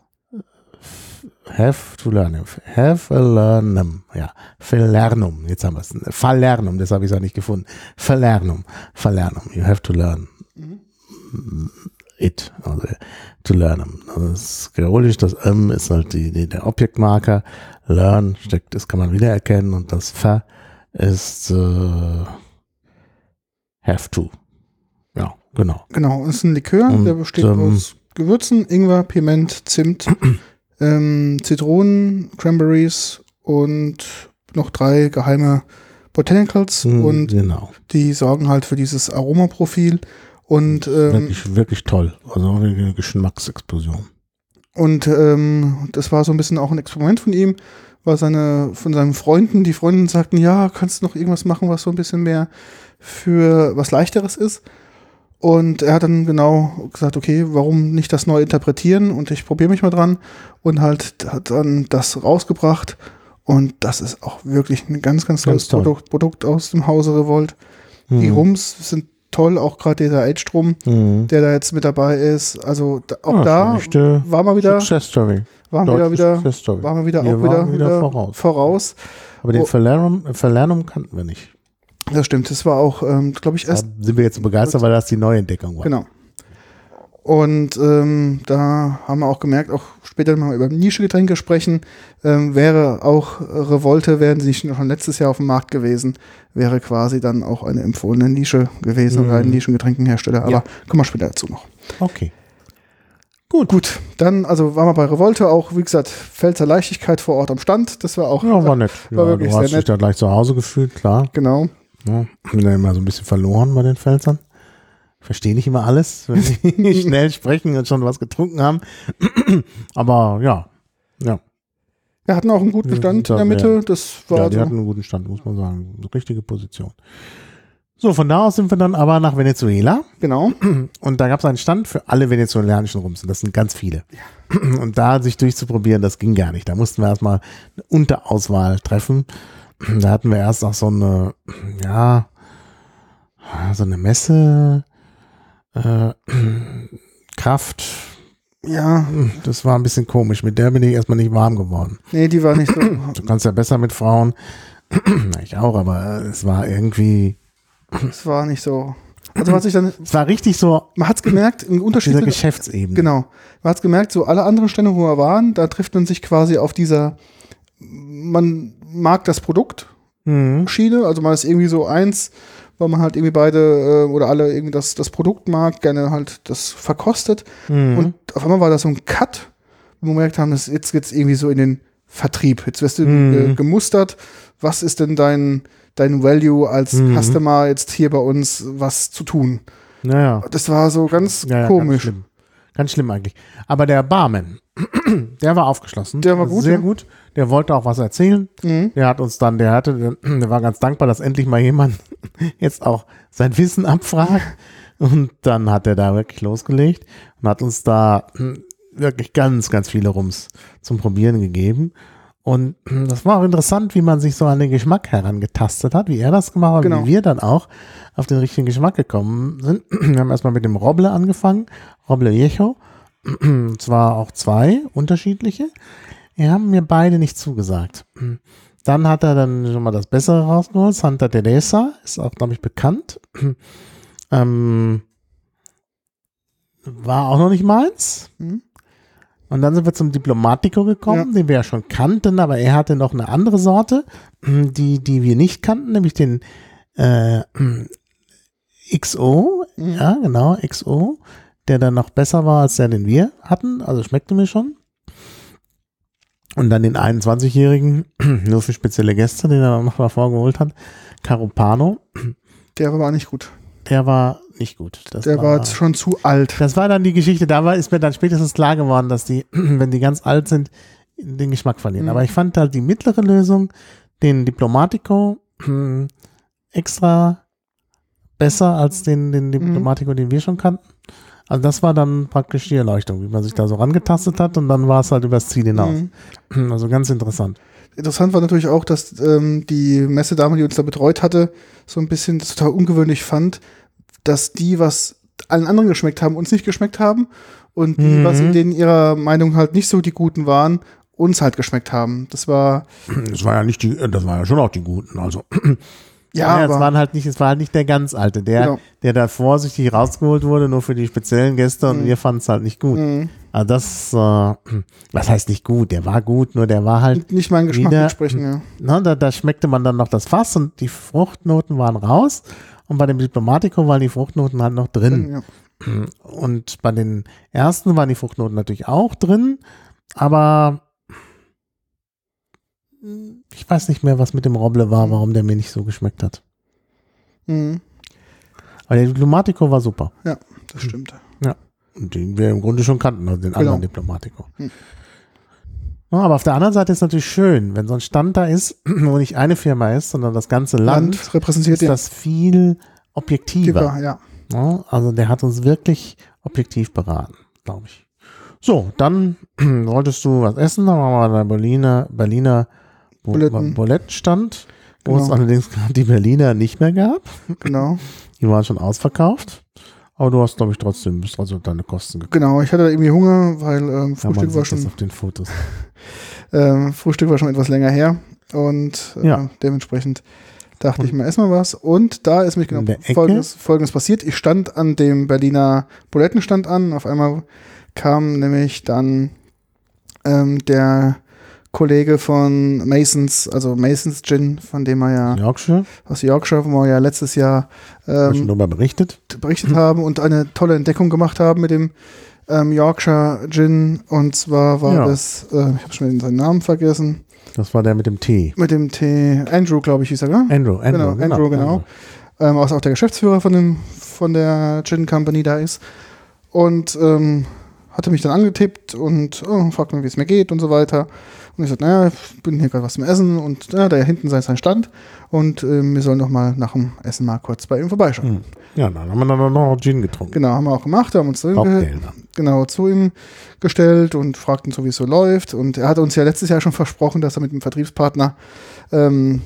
Have to learn. Have a learnum. Ja. Verlernum. Jetzt haben wir es. Verlernum. Das habe ich auch nicht gefunden. Verlernum. Verlernum. You have to learn. Mhm. It. Also to learn. Also das ist kreolisch. Das M ist halt die, die, der Objektmarker. Learn steckt, das kann man wiedererkennen. Und das Ver ist äh, have to. Ja, genau. Genau, es ist ein Likör, Und, der besteht ähm, aus Gewürzen, Ingwer, Piment, Zimt, ähm, Zitronen, Cranberries und noch drei geheime Botanicals Mhm, und genau. die sorgen halt für dieses Aromaprofil und ähm, Wirklich, wirklich toll. Also eine Geschmacksexplosion. und ähm, das war so ein bisschen auch ein Experiment von ihm, war seine von seinen Freunden, die Freundinnen sagten, ja, kannst du noch irgendwas machen, was so ein bisschen mehr für was Leichteres ist. Und er hat dann genau gesagt, okay, warum nicht das neu interpretieren und ich probiere mich mal dran und halt hat dann das rausgebracht und das ist auch wirklich ein ganz, ganz tolles Ganz toll. Produkt, Produkt aus dem Hause Revolt. Die Mhm. Rums sind toll, auch gerade dieser Aged Rum, Mhm. der da jetzt mit dabei ist. Also da, auch Ja, da ist eine echte war mal wieder, Success Story. waren wir Deutsche wieder, Success Story. waren wir wieder Wir auch wieder, waren wieder wieder voraus. voraus. Aber den Oh. Verlernum, Verlernum kannten wir nicht. Das stimmt, das war auch, ähm, glaube ich, Da erst sind wir jetzt so begeistert, weil das die Neuentdeckung war. Genau. Und ähm, da haben wir auch gemerkt, auch später, wenn wir über Nischegetränke sprechen, ähm, wäre auch Revolte, wären sie nicht schon letztes Jahr auf dem Markt gewesen, wäre quasi dann auch eine empfohlene Nische gewesen Mhm. oder ein Nischengetränkenhersteller. Aber Ja. kommen wir später dazu noch. Okay. Gut. Gut, dann, also waren wir bei Revolte auch, wie gesagt, Pfälzer Leichtigkeit vor Ort am Stand. Das war auch. Ja, war nett. War ja, wirklich du sehr hast dich nett. da gleich zu Hause gefühlt, klar. Genau. Ja, bin dann immer so ein bisschen verloren bei den Pfälzern. Ich verstehe nicht immer alles, wenn sie schnell sprechen und schon was getrunken haben. Aber ja, ja. Wir hatten auch einen guten Stand in der Mitte. Das war Ja, die so. hatten einen guten Stand, muss man sagen. Eine richtige Position. So, von da aus sind wir dann aber nach Venezuela. Genau. Und da gab es einen Stand für alle venezolanischen Rums. Und das sind ganz viele. Ja. Und da sich durchzuprobieren, das ging gar nicht. Da mussten wir erstmal eine Unterauswahl treffen. Da hatten wir erst auch so eine, ja, so eine Messe, äh, Kraft. Ja. Das war ein bisschen komisch. Mit der bin ich erstmal nicht warm geworden. Nee, die war nicht so. Du kannst ja besser mit Frauen. Ich auch, aber es war irgendwie. Es war nicht so. Also was ich dann. Es war richtig so. Man hat es gemerkt, im Unterschied. Dieser Geschäftsebene. Genau. Man hat es gemerkt, so alle anderen Stände, wo wir waren, da trifft man sich quasi auf dieser, man mag das Produkt Mhm. Schiene, also man ist irgendwie so eins, weil man halt irgendwie beide äh, oder alle irgendwie das, das Produkt mag, gerne halt das verkostet. Mhm. Und auf einmal war da so ein Cut, wo wir gemerkt haben, dass jetzt geht's irgendwie so in den Vertrieb. Jetzt wirst du Mhm. äh, gemustert. Was ist denn dein, dein Value als Mhm. Customer jetzt hier bei uns was zu tun? Naja. Das war so ganz Ja, ja, komisch. Ganz schlimm. Ganz schlimm eigentlich. Aber der Barman, der war aufgeschlossen. Der war gut, Sehr ja. gut. Der wollte auch was erzählen. Mhm. Der hat uns dann, der hatte, der war ganz dankbar, dass endlich mal jemand jetzt auch sein Wissen abfragt. Und dann hat er da wirklich losgelegt und hat uns da wirklich ganz, ganz viele Rums zum Probieren gegeben. Und das war auch interessant, wie man sich so an den Geschmack herangetastet hat, wie er das gemacht hat, Genau. wie wir dann auch auf den richtigen Geschmack gekommen sind. Wir haben erstmal mit dem Roble angefangen, Roble Viejo. Und zwar auch zwei unterschiedliche. Die haben mir beide nicht zugesagt. Dann hat er dann schon mal das Bessere rausgeholt. Santa Teresa ist auch, glaube ich, bekannt. Ähm, war auch noch nicht meins. Mhm. Und dann sind wir zum Diplomatico gekommen, Ja. den wir ja schon kannten, aber er hatte noch eine andere Sorte, die, die wir nicht kannten, nämlich den äh, X O, Mhm. ja genau, X O, der dann noch besser war als der, den wir hatten, also schmeckte mir schon. Und dann den einundzwanzigjährigen, nur für spezielle Gäste, den er noch mal vorgeholt hat, Carupano, Der war nicht gut. der war nicht gut. Das Der war jetzt schon zu alt. Das war dann die Geschichte, da war, ist mir dann spätestens klar geworden, dass die, wenn die ganz alt sind, den Geschmack verlieren. Mhm. Aber ich fand halt die mittlere Lösung, den Diplomatico, hm, extra besser als den, den Diplomatico, den wir schon kannten. Also das war dann praktisch die Erleuchtung, wie man sich da so rangetastet hat und dann war es halt übers Ziel hinaus. Mhm. Also ganz interessant. Interessant war natürlich auch, dass ähm, die Messedame, die uns da betreut hatte, so ein bisschen das total ungewöhnlich fand, dass die, was allen anderen geschmeckt haben, uns nicht geschmeckt haben und die, Mhm. was in denen ihrer Meinung halt nicht so die Guten waren, uns halt geschmeckt haben. Das war, Das war ja nicht die, das waren ja schon auch die Guten, also. ja, Ja, es aber, waren halt nicht, es war halt nicht der ganz alte, der, Genau. der da vorsichtig rausgeholt wurde, nur für die speziellen Gäste und Mhm. wir fanden es halt nicht gut. mh, Also das, äh, was heißt nicht gut? Der war gut, nur der war halt, nicht meinen Geschmack wieder- entsprechen, ja. ne, da, da schmeckte man dann noch das Fass und die Fruchtnoten waren raus und bei dem Diplomatico waren die Fruchtnoten halt noch drin. ja. Und bei den ersten waren die Fruchtnoten natürlich auch drin, aber ich weiß nicht mehr, was mit dem Roble war, warum der mir nicht so geschmeckt hat. Mhm. Aber der Diplomatico war super. Ja, das stimmt. Und den wir im Grunde schon kannten, also den anderen Genau. Diplomatico. Hm. Ja, aber auf der anderen Seite ist es natürlich schön, wenn so ein Stand da ist, wo nicht eine Firma ist, sondern das ganze Land, Land repräsentiert ist ja. das viel objektiver. Ja. Ja, also der hat uns wirklich objektiv beraten, glaube ich. So, dann wolltest du was essen, dann waren wir an der Berliner, Berliner Bo- Buletten. Bulettstand, wo Genau. es allerdings die Berliner nicht mehr gab. Genau. Die waren schon ausverkauft. Aber du hast, glaube ich, trotzdem, bist trotzdem deine Kosten gekommen. Genau, ich hatte irgendwie Hunger, weil ähm, Ja, man Frühstück war sieht das schon auf den Fotos. ähm, Frühstück war schon etwas länger her und äh, Ja. dementsprechend dachte ich mir erstmal was. Und da ist mich genau In der Ecke? folgendes, folgendes passiert. Ich stand an dem Berliner Bulettenstand an. Auf einmal kam nämlich dann ähm, der Kollege von Masons, also Masons Gin, von dem wir ja Yorkshire, aus Yorkshire, wo wir ja letztes Jahr ähm, ähm, schon darüber berichtet. berichtet haben und eine tolle Entdeckung gemacht haben mit dem ähm, Yorkshire Gin und zwar war Ja. das, äh, ich habe schon wieder seinen Namen vergessen, Das war der mit dem Tee. mit dem Tee, Andrew, glaube ich, hieß er, gell? Andrew, Andrew, Genau, Andrew, genau. Ähm, was auch der Geschäftsführer von, dem, von der Gin Company da ist. Und ähm, hatte mich dann angetippt und oh, fragt mich, wie es mir geht und so weiter. Und ich sagte, naja, ich bin hier gerade was zum Essen und ja, da hinten sei sein Stand und ähm, wir sollen doch mal nach dem Essen mal kurz bei ihm vorbeischauen. Hm. Ja, dann haben wir dann noch Gin getrunken. Genau, haben wir auch gemacht, haben uns zu ihm, Cocktail ge dann. genau, zu ihm gestellt und fragten so, wie es so läuft. Und er hatte uns ja letztes Jahr schon versprochen, dass er mit dem Vertriebspartner ähm,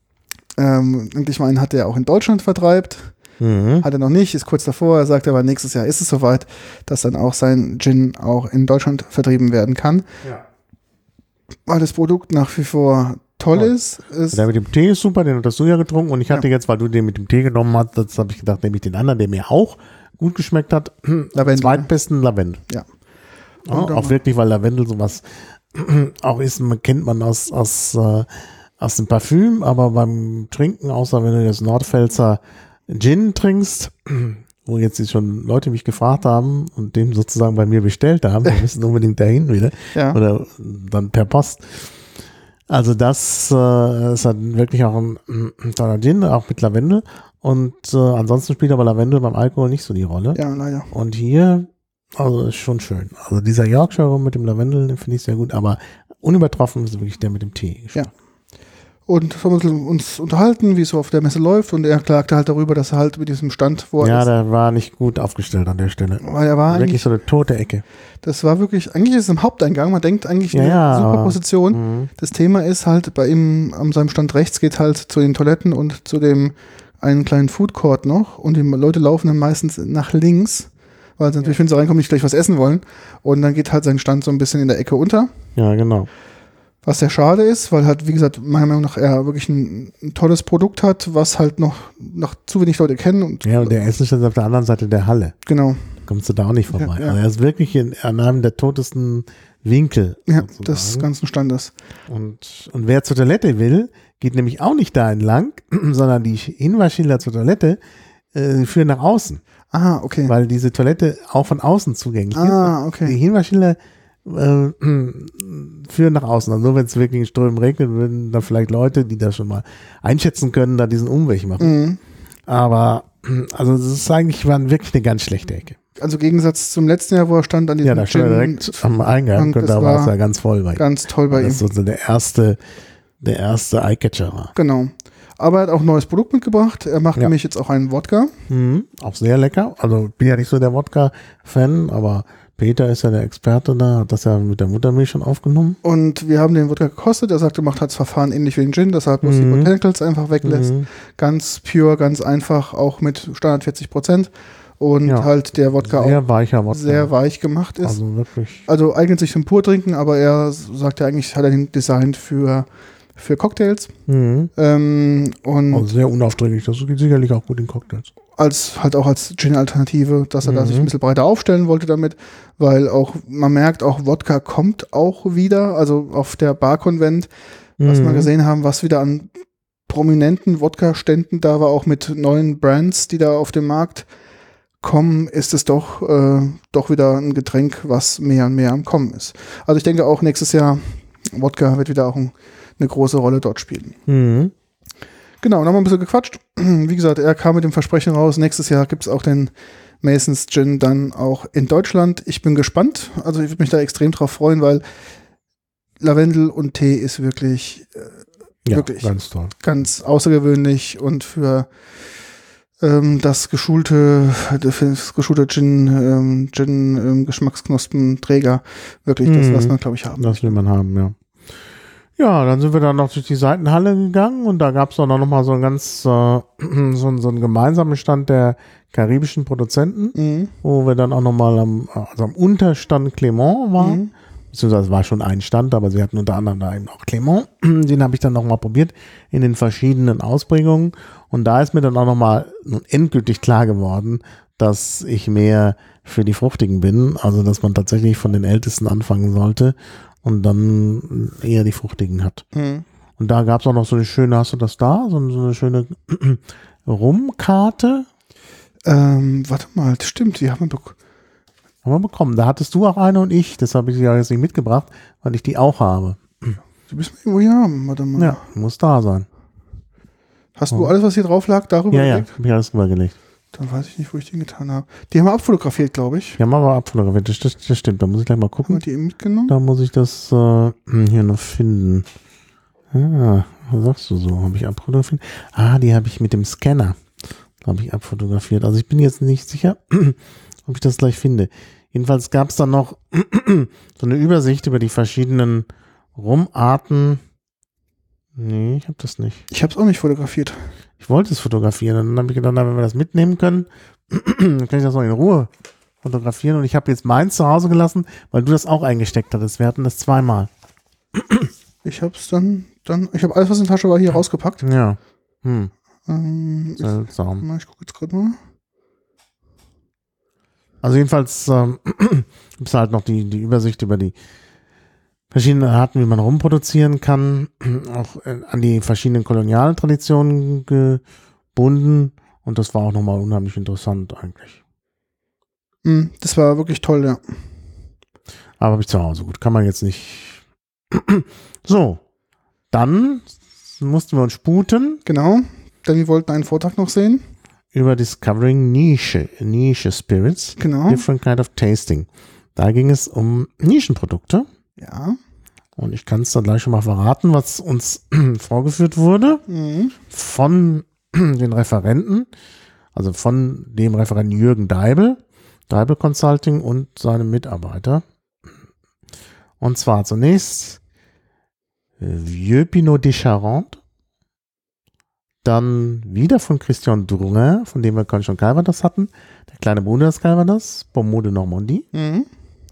ähm, endlich mal einen hat, der auch in Deutschland vertreibt. Mhm. Hat er noch nicht, ist kurz davor. Er sagt aber, nächstes Jahr ist es soweit, dass dann auch sein Gin auch in Deutschland vertrieben werden kann. Ja. Weil das Produkt nach wie vor toll Toll. ist. ist Der mit dem Tee ist super, den hast du ja getrunken und ich hatte Ja. jetzt, weil du den mit dem Tee genommen hast, das habe ich gedacht, nehme ich den anderen, der mir auch gut geschmeckt hat. Lavendel. Zweitbesten Lavendel. Ja. Ja, Und, auch ähm, wirklich, weil Lavendel sowas auch ist, man kennt man aus, aus, äh, aus dem Parfüm, aber beim Trinken, außer wenn du das Nordpfälzer Gin trinkst, wo jetzt schon Leute mich gefragt haben und den sozusagen bei mir bestellt haben, wir müssen unbedingt dahin wieder Ja. oder dann per Post. Also das äh, ist halt wirklich auch ein, ein toller Gin, auch mit Lavendel und äh, ansonsten spielt aber Lavendel beim Alkohol nicht so die Rolle. Ja, leider. Und hier, also ist schon schön. Also dieser Yorkshire Rum mit dem Lavendel, den finde ich sehr gut, aber unübertroffen ist wirklich der mit dem Tee. Ja. Und haben wir uns unterhalten, wie es so auf der Messe läuft. Und er klagte halt darüber, dass er halt mit diesem Stand, wo er Ja, ist, der war nicht gut aufgestellt an der Stelle. weil er war Wirklich eigentlich, so eine tote Ecke. das war wirklich, eigentlich ist es im Haupteingang, man denkt eigentlich Ja, eine ja, super aber- Position. Mhm. Das Thema ist halt bei ihm, an seinem Stand rechts geht halt zu den Toiletten und zu dem einen kleinen Food Court noch. Und die Leute laufen dann meistens nach links, weil sie natürlich, wenn sie reinkommen, nicht gleich was essen wollen. Und dann geht halt sein Stand so ein bisschen in der Ecke unter. Ja, genau. Was sehr schade ist, weil halt, wie gesagt, meiner Meinung nach er wirklich ein, ein tolles Produkt hat, was halt noch, noch zu wenig Leute kennen. Und Ja, und der Essenstand ist auf der anderen Seite der Halle. genau, Kommst du da auch nicht vorbei. Ja, ja. Also er ist wirklich in, an einem der totesten Winkel. ja, sozusagen. des ganzen Standes. Und, und wer zur Toilette will, geht nämlich auch nicht da entlang, sondern die Hinweisschilder zur Toilette äh, führen nach außen. Ah, okay. Weil diese Toilette auch von außen zugänglich Ah, ist. okay. Die Hinweisschilder äh, führen nach außen. Also nur wenn es wirklich in Strömen regnet, würden da vielleicht Leute, die das schon mal einschätzen können, da diesen Umweg machen. Mhm. Aber also das ist eigentlich war wirklich eine ganz schlechte Ecke. Also im Gegensatz zum letzten Jahr, wo er stand an diesem Ja, da stand er direkt am Eingang und und, das da war es war ja ganz voll bei ihm. ganz toll bei Das ihm. ist so der erste, der erste Eyecatcher war. Genau. Aber er hat auch ein neues Produkt mitgebracht. Er macht Ja. nämlich jetzt auch einen Wodka. Mhm, auch sehr lecker. Also bin ja nicht so der Wodka-Fan, aber Peter ist ja der Experte da, hat das ja mit der Muttermilch schon aufgenommen. Und wir haben den Wodka gekostet. Er sagte, macht halt das Verfahren ähnlich wie den Gin, dass er halt bloß die Mhm. Botanicals einfach weglässt. Mhm. Ganz pure, ganz einfach, auch mit Standard vierzig Prozent. Und Ja. halt der Wodka Sehr auch weicher Wodka. sehr weich gemacht ist. Also, Also wirklich. eignet sich zum Purtrinken, aber er sagt ja eigentlich, hat er den designt für, für Cocktails. Mhm. Ähm, und Also sehr unaufdringlich. Das geht sicherlich auch gut in Cocktails. als halt auch als Gin-Alternative, dass er da Mhm. sich ein bisschen breiter aufstellen wollte damit, weil auch, man merkt, auch Wodka kommt auch wieder, also auf der Bar-Konvent, was Mhm. wir gesehen haben, was wieder an prominenten Wodka-Ständen da war, auch mit neuen Brands, die da auf den Markt kommen, ist es doch, äh, doch wieder ein Getränk, was mehr und mehr am Kommen ist. Also ich denke auch nächstes Jahr, Wodka wird wieder auch ein, eine große Rolle dort spielen. Mhm. Genau, dann haben wir ein bisschen gequatscht. Wie gesagt, er kam mit dem Versprechen raus, nächstes Jahr gibt es auch den Masons Gin dann auch in Deutschland. Ich bin gespannt, also ich würde mich da extrem drauf freuen, weil Lavendel und Tee ist wirklich äh, Ja, Wirklich. ganz toll. ganz außergewöhnlich und für ähm, das geschulte, das geschulte Gin, ähm, Gin ähm, Geschmacksknospenträger wirklich das, Mhm. was man, glaube ich, haben Das will man haben, ja. Ja, dann sind wir dann noch durch die Seitenhalle gegangen und da gab es auch noch mal so einen ganz, äh, so, einen- so einen gemeinsamen Stand der karibischen Produzenten, Mhm. wo wir dann auch noch mal am, also am Unterstand Clement waren. Mhm. Beziehungsweise es war schon ein Stand, aber sie hatten unter anderem da eben auch Clement. Den habe ich dann noch mal probiert in den verschiedenen Ausprägungen. Und da ist mir dann auch noch mal nun endgültig klar geworden, dass ich mehr für die Fruchtigen bin. Also dass man tatsächlich von den Ältesten anfangen sollte und dann eher die Fruchtigen hat. Mhm. Und da gab es auch noch so eine schöne, hast du das da? So, so eine schöne Rumkarte. Ähm, warte mal, das stimmt, die haben wir bek- Haben wir bekommen. Da hattest du auch eine und ich. Das habe ich ja jetzt nicht mitgebracht, weil ich die auch habe. Die müssen wir irgendwo hier haben. Warte mal. Ja, muss da sein. Hast du alles, was hier drauf lag, darüber Ja, ja, gelegt? habe ich alles rübergelegt. Dann weiß ich nicht, wo ich den getan habe. Die haben wir abfotografiert, glaube ich. Die haben aber abfotografiert. Das, das, das stimmt. Da muss ich gleich mal Haben gucken. wir die eben mitgenommen? Da muss ich das äh, hier noch finden. Ah, was sagst du so? Habe ich abfotografiert? Ah, die habe ich mit dem Scanner, glaube ich, abfotografiert. Also ich bin jetzt nicht sicher, ob ich das gleich finde. Jedenfalls gab es dann noch so eine Übersicht über die verschiedenen Rumarten. Nee, ich habe das nicht. Ich habe es auch nicht fotografiert. Ich wollte es fotografieren. Und dann habe ich gedacht, na, wenn wir das mitnehmen können, dann kann ich das noch in Ruhe fotografieren. Und ich habe jetzt meins zu Hause gelassen, weil du das auch eingesteckt hattest. Wir hatten das zweimal. Ich habe es dann, dann, ich habe alles, was in der Tasche war, hier rausgepackt. Ja. Hm. Ähm, Seltsam. ich, ich gucke jetzt gerade mal. Also jedenfalls ähm, gibt es halt noch die, die Übersicht über die verschiedenen Arten, wie man rumproduzieren kann, auch äh, an die verschiedenen Kolonialtraditionen gebunden. Und das war auch nochmal unheimlich interessant eigentlich. Mm, das war wirklich toll, ja. Aber habe ich zu Hause. Gut, kann man jetzt nicht. So, dann mussten wir uns sputen. Genau. Denn wir wollten einen Vortrag noch sehen. Über Discovering Nische, Nische Spirits, Genau. Different Kind of Tasting. Da ging es um Nischenprodukte. Ja. Und ich kann es dann gleich schon mal verraten, was uns vorgeführt wurde Mhm. von den Referenten, also von dem Referenten Jürgen Deibel, Deibel Consulting und seinem Mitarbeiter. Und zwar zunächst Vieux Pinot de Charente, dann wieder von Christian Drouin, von dem wir gerade schon Calvados hatten, der kleine Bruder des Calvados, Pommeau de Normandie. Mhm.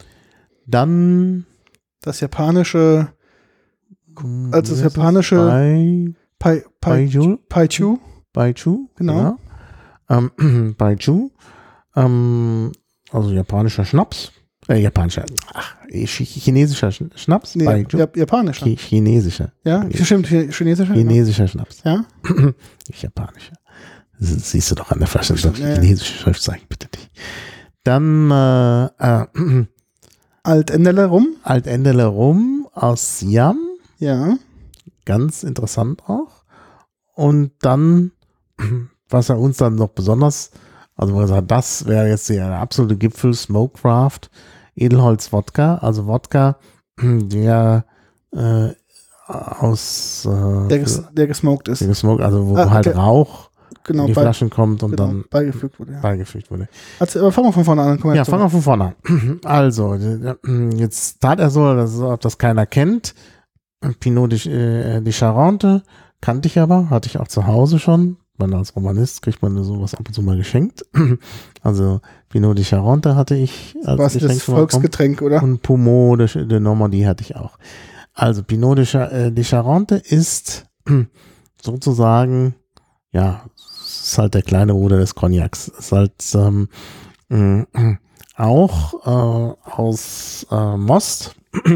Dann Das japanische, also das japanische Bai, Pai, Pai, Baijiu, Paichu. Baijiu, Genau. genau. Ähm, Baijiu, ähm, also japanischer Schnaps, äh, japanischer, ach, chinesischer Schnaps, Nee, Baijiu. Jap japanischer. Chi- Chinesischer. Ja, stimmt, chi- chinesischer. Chinesischer Schnaps. Ja. Nicht japanischer. Das siehst du doch an der Flasche. Das ist doch Ja, ja. chinesische Schriftzeichen, bitte nicht. Dann äh, äh, Altendele rum. Altendele Rum aus Siam. Ja. Ganz interessant auch. Und dann, was er uns dann noch besonders, also wo er sagt, das wäre jetzt der absolute Gipfel, Smokecraft, Edelholz-Wodka, also Wodka, der äh, aus äh, Der, ges der gesmoked ist. der gesmoked, also wo Ah, halt okay. Rauch Genau, in die bei, Flaschen kommt und genau, dann beigefügt wurde. Ja. beigefügt wurde. Also, aber fangen wir von vorne an. Komm Ja, fangen wir von vorne an. Also, jetzt tat er so, als ob das keiner kennt. Pinot de, äh, de Charente kannte ich aber, hatte ich auch zu Hause schon. Man als Romanist kriegt man sowas ab und zu mal geschenkt. Also Pinot de Charente hatte ich als Was Geschenk das schon mal bekommen. Volksgetränk, oder? Und Pommeau de, de Normandie hatte ich auch. Also Pinot de, Char äh, de Charente ist sozusagen, ja, ist halt der kleine Bruder des Cognacs. Ist halt ähm, äh, auch äh, aus äh, Most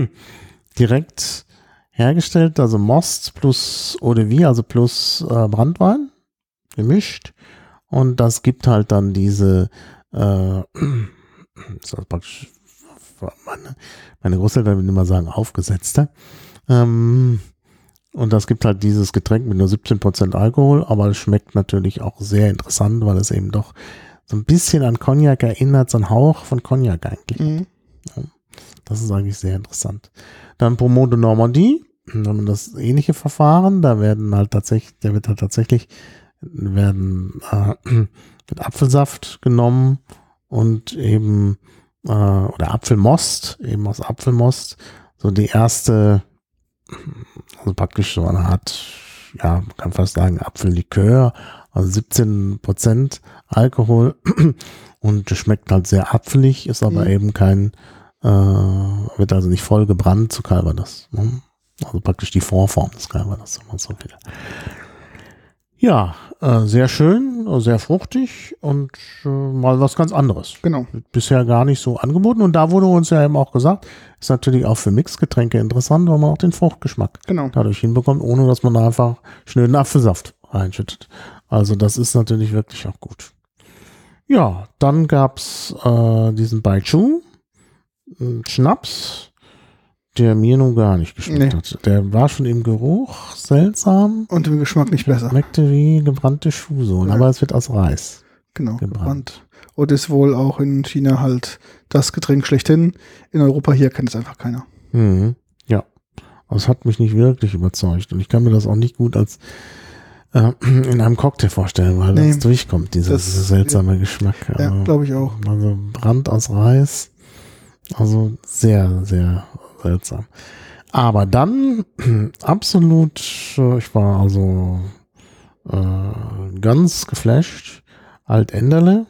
direkt hergestellt, also Most plus Eau de Vie, also plus äh, Branntwein gemischt. Und das gibt halt dann diese äh, das ist praktisch meine, meine Großeltern würden immer sagen, aufgesetzte. Ähm, und das gibt halt dieses Getränk mit nur siebzehn Prozent Alkohol, aber es schmeckt natürlich auch sehr interessant, weil es eben doch so ein bisschen an Cognac erinnert, so ein Hauch von Cognac eigentlich. Mhm. Ja, das ist eigentlich sehr interessant. Dann Pommeau de Normandie, da haben wir das ähnliche Verfahren, da werden halt tatsächlich, der wird halt tatsächlich, werden äh, mit Apfelsaft genommen und eben, äh, oder Apfelmost, eben aus Apfelmost, so die erste, also praktisch so eine Art, ja, man kann fast sagen Apfellikör, also siebzehn Prozent Alkohol und das schmeckt halt sehr apfelig, ist aber Mhm. eben kein, äh, wird also nicht voll gebrannt zu Calvados. Ne? Also praktisch die Vorform des Calvados, wenn man so will. Ja, äh, sehr schön, sehr fruchtig und äh, mal was ganz anderes. Genau. Bisher gar nicht so angeboten und da wurde uns ja eben auch gesagt, ist natürlich auch für Mixgetränke interessant, weil man auch den Fruchtgeschmack Genau. dadurch hinbekommt, ohne dass man da einfach schnöden Apfelsaft reinschüttet. Also das ist natürlich wirklich auch gut. Ja, dann gab es äh, diesen Baijiu, einen Schnaps, der mir nun gar nicht geschmeckt Nee. hat. Der war schon im Geruch seltsam. Und im Geschmack nicht besser. Schmeckte wie gebrannte Schuhsohlen, Ja. aber es wird aus Reis Genau, gebrannt. gebrannt. Und ist wohl auch in China halt das Getränk schlechthin. In Europa hier kennt es einfach keiner. Mhm. Ja, das hat mich nicht wirklich überzeugt und ich kann mir das auch nicht gut als äh, in einem Cocktail vorstellen, weil Nee. das durchkommt, dieser Das- dieser seltsame Geschmack. Ja, Also, glaube ich auch. also Brand aus Reis, also sehr, sehr seltsam. Aber dann absolut, äh, ich war also äh, ganz geflasht, Alt-Enderle,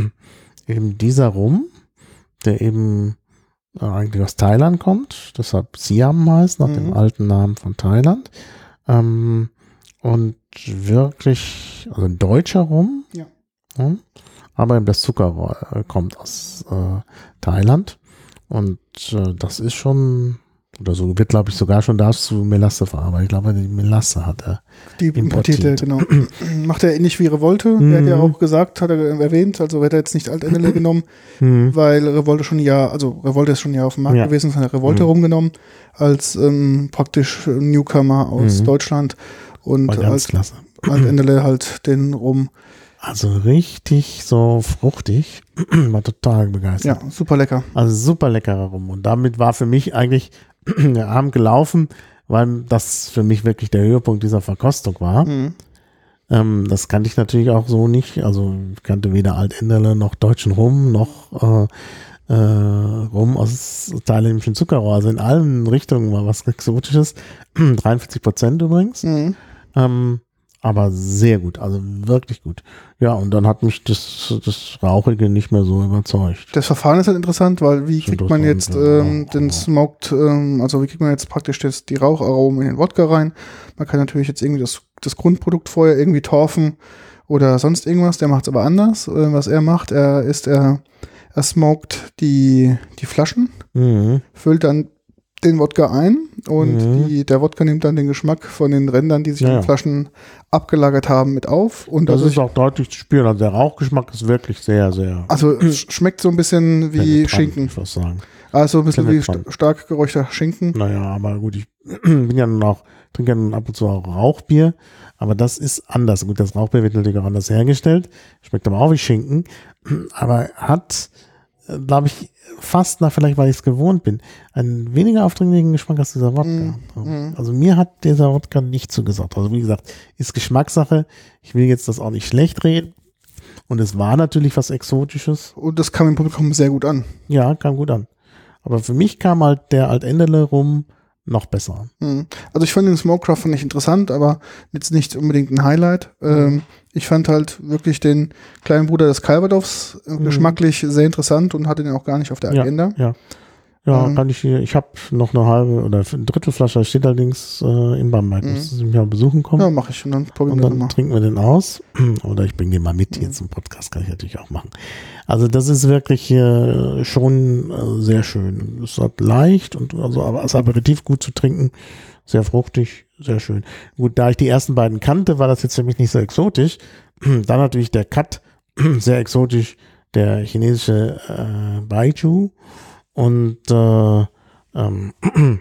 eben dieser Rum, der eben äh, eigentlich aus Thailand kommt, deshalb Siam heißt, nach Mhm. dem alten Namen von Thailand. Ähm, und wirklich, also ein deutscher Rum, Ja. ja, aber eben das Zucker äh, kommt aus äh, Thailand und äh, das ist schon, oder so wird, glaube ich, sogar schon da zu Melasse verarbeitet. Ich glaube, die Melasse hat er. Die importierte, Importiert. genau. Macht er ähnlich wie Revolte. Mhm. Er hat ja auch gesagt, hat er erwähnt, also hätte er jetzt nicht Alt-Enderle genommen, Hm. weil Revolte schon ein Jahr, also Revolte ist schon ein Jahr auf dem Markt Ja. gewesen, von der Revolte Mhm. rumgenommen, als ähm, praktisch Newcomer aus Mhm. Deutschland und War ganz als klasse. Alt-Enderle halt den rum. Also richtig so fruchtig. War total begeistert. Ja, super lecker. Also super leckerer Rum. Und damit war für mich eigentlich der Abend gelaufen, weil das für mich wirklich der Höhepunkt dieser Verkostung war. Mhm. Ähm, das kannte ich natürlich auch so nicht. Also ich kannte weder Alt-Enderle noch deutschen Rum noch äh, äh, Rum aus thailändischen Zuckerrohr. Also in allen Richtungen war was Exotisches. dreiundvierzig Prozent übrigens. Mhm. Ähm, aber sehr gut, also wirklich gut. Ja, und dann hat mich das, das Rauchige nicht mehr so überzeugt. Das Verfahren ist halt interessant, weil wie Ist kriegt man jetzt interessant, ähm, ja. den Smoked, ähm, also wie kriegt man jetzt praktisch das, die Raucharomen in den Wodka rein? Man kann natürlich jetzt irgendwie das, das Grundprodukt vorher irgendwie torfen oder sonst irgendwas. Der macht es aber anders. Äh, was er macht, er ist, er, er smoked die, die Flaschen, Mhm. füllt dann den Wodka ein und Mhm. die, der Wodka nimmt dann den Geschmack von den Rändern, die sich Ja, in ja. den Flaschen abgelagert haben, mit auf. Und Das dadurch, ist auch deutlich zu spüren. Also der Rauchgeschmack ist wirklich sehr, sehr also es schmeckt so ein bisschen wie penetrant, Schinken. Ich muss sagen. Also ein bisschen wie Penetrant. st stark geräucherter Schinken. Naja, aber gut, ich bin ja nun auch, trinke ja nun ab und zu auch Rauchbier, aber das ist anders. Gut, das Rauchbier wird natürlich auch anders hergestellt, schmeckt aber auch wie Schinken, aber hat, glaube ich, fast nach, vielleicht weil ich es gewohnt bin, einen weniger aufdringlichen Geschmack als dieser Wodka. Mm, Also mir hat dieser Wodka nicht zugesagt. Also wie gesagt, ist Geschmackssache. Ich will jetzt das auch nicht schlecht reden. Und es war natürlich was Exotisches. Und das kam im Publikum sehr gut an. Ja, kam gut an. Aber für mich kam halt der Alt-Enderle rum noch besser an. Mhm. Also ich fand den Smokecraft fand ich interessant, aber jetzt nicht unbedingt ein Highlight. Ähm, ich fand halt wirklich den kleinen Bruder des Calvados äh, Mhm. geschmacklich sehr interessant und hatte den auch gar nicht auf der Ja, Agenda. ja. Ja, Ähm. kann ich hier, ich habe noch eine halbe oder ein Drittel Flasche, steht allerdings äh, in Bamberg. Mhm. Müssen Sie mich mal besuchen kommen. Ja, mache ich und dann probieren Und wir das dann mal. trinken wir den aus. Oder ich bringe den mal mit hier Mhm. zum Podcast, kann ich natürlich auch machen. Also das ist wirklich äh, schon äh, sehr schön. Es hat leicht und also aber als Aperitif gut zu trinken. Sehr fruchtig, sehr schön. Gut, da ich die ersten beiden kannte, war das jetzt für mich nicht so exotisch. Dann natürlich der Cut, sehr exotisch, der chinesische äh, Baijiu. Und äh, ähm,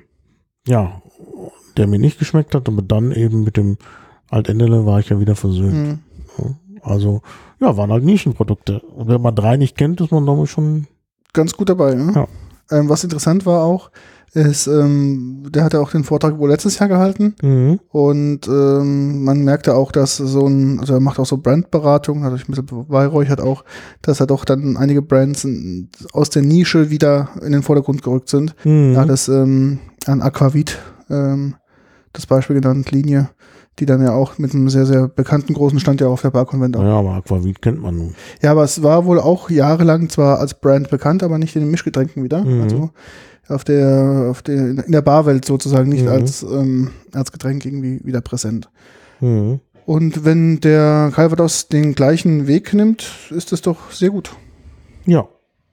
ja, der mir nicht geschmeckt hat, aber dann eben mit dem Alt-Enderle war ich ja wieder versöhnt. Mhm. Also, ja, waren halt Nischenprodukte. Und wenn man drei nicht kennt, ist man damit schon. Ganz gut dabei. Ne? Ja. Ähm, was interessant war auch, ist, ähm, der hatte auch den Vortrag wohl letztes Jahr gehalten. Mhm. Und ähm, man merkte auch, dass so ein, also er macht auch so Brandberatung, also ich ein bisschen beweihräuchert auch, dass er doch dann einige Brands in, aus der Nische wieder in den Vordergrund gerückt sind. Mhm. Er hat es ähm, an Aquavit ähm, das Beispiel genannt, Linie, die dann ja auch mit einem sehr, sehr bekannten großen Stand ja auf der Barkonvent auch. Ja, aber Aquavit kennt man nun. Ja, aber es war wohl auch jahrelang zwar als Brand bekannt, aber nicht in den Mischgetränken wieder. Mhm. Also auf der, auf der, in der Barwelt sozusagen nicht Mhm. als, ähm, als Getränk irgendwie wieder präsent. Mhm. Und wenn der Calvados den gleichen Weg nimmt, ist es doch sehr gut. Ja.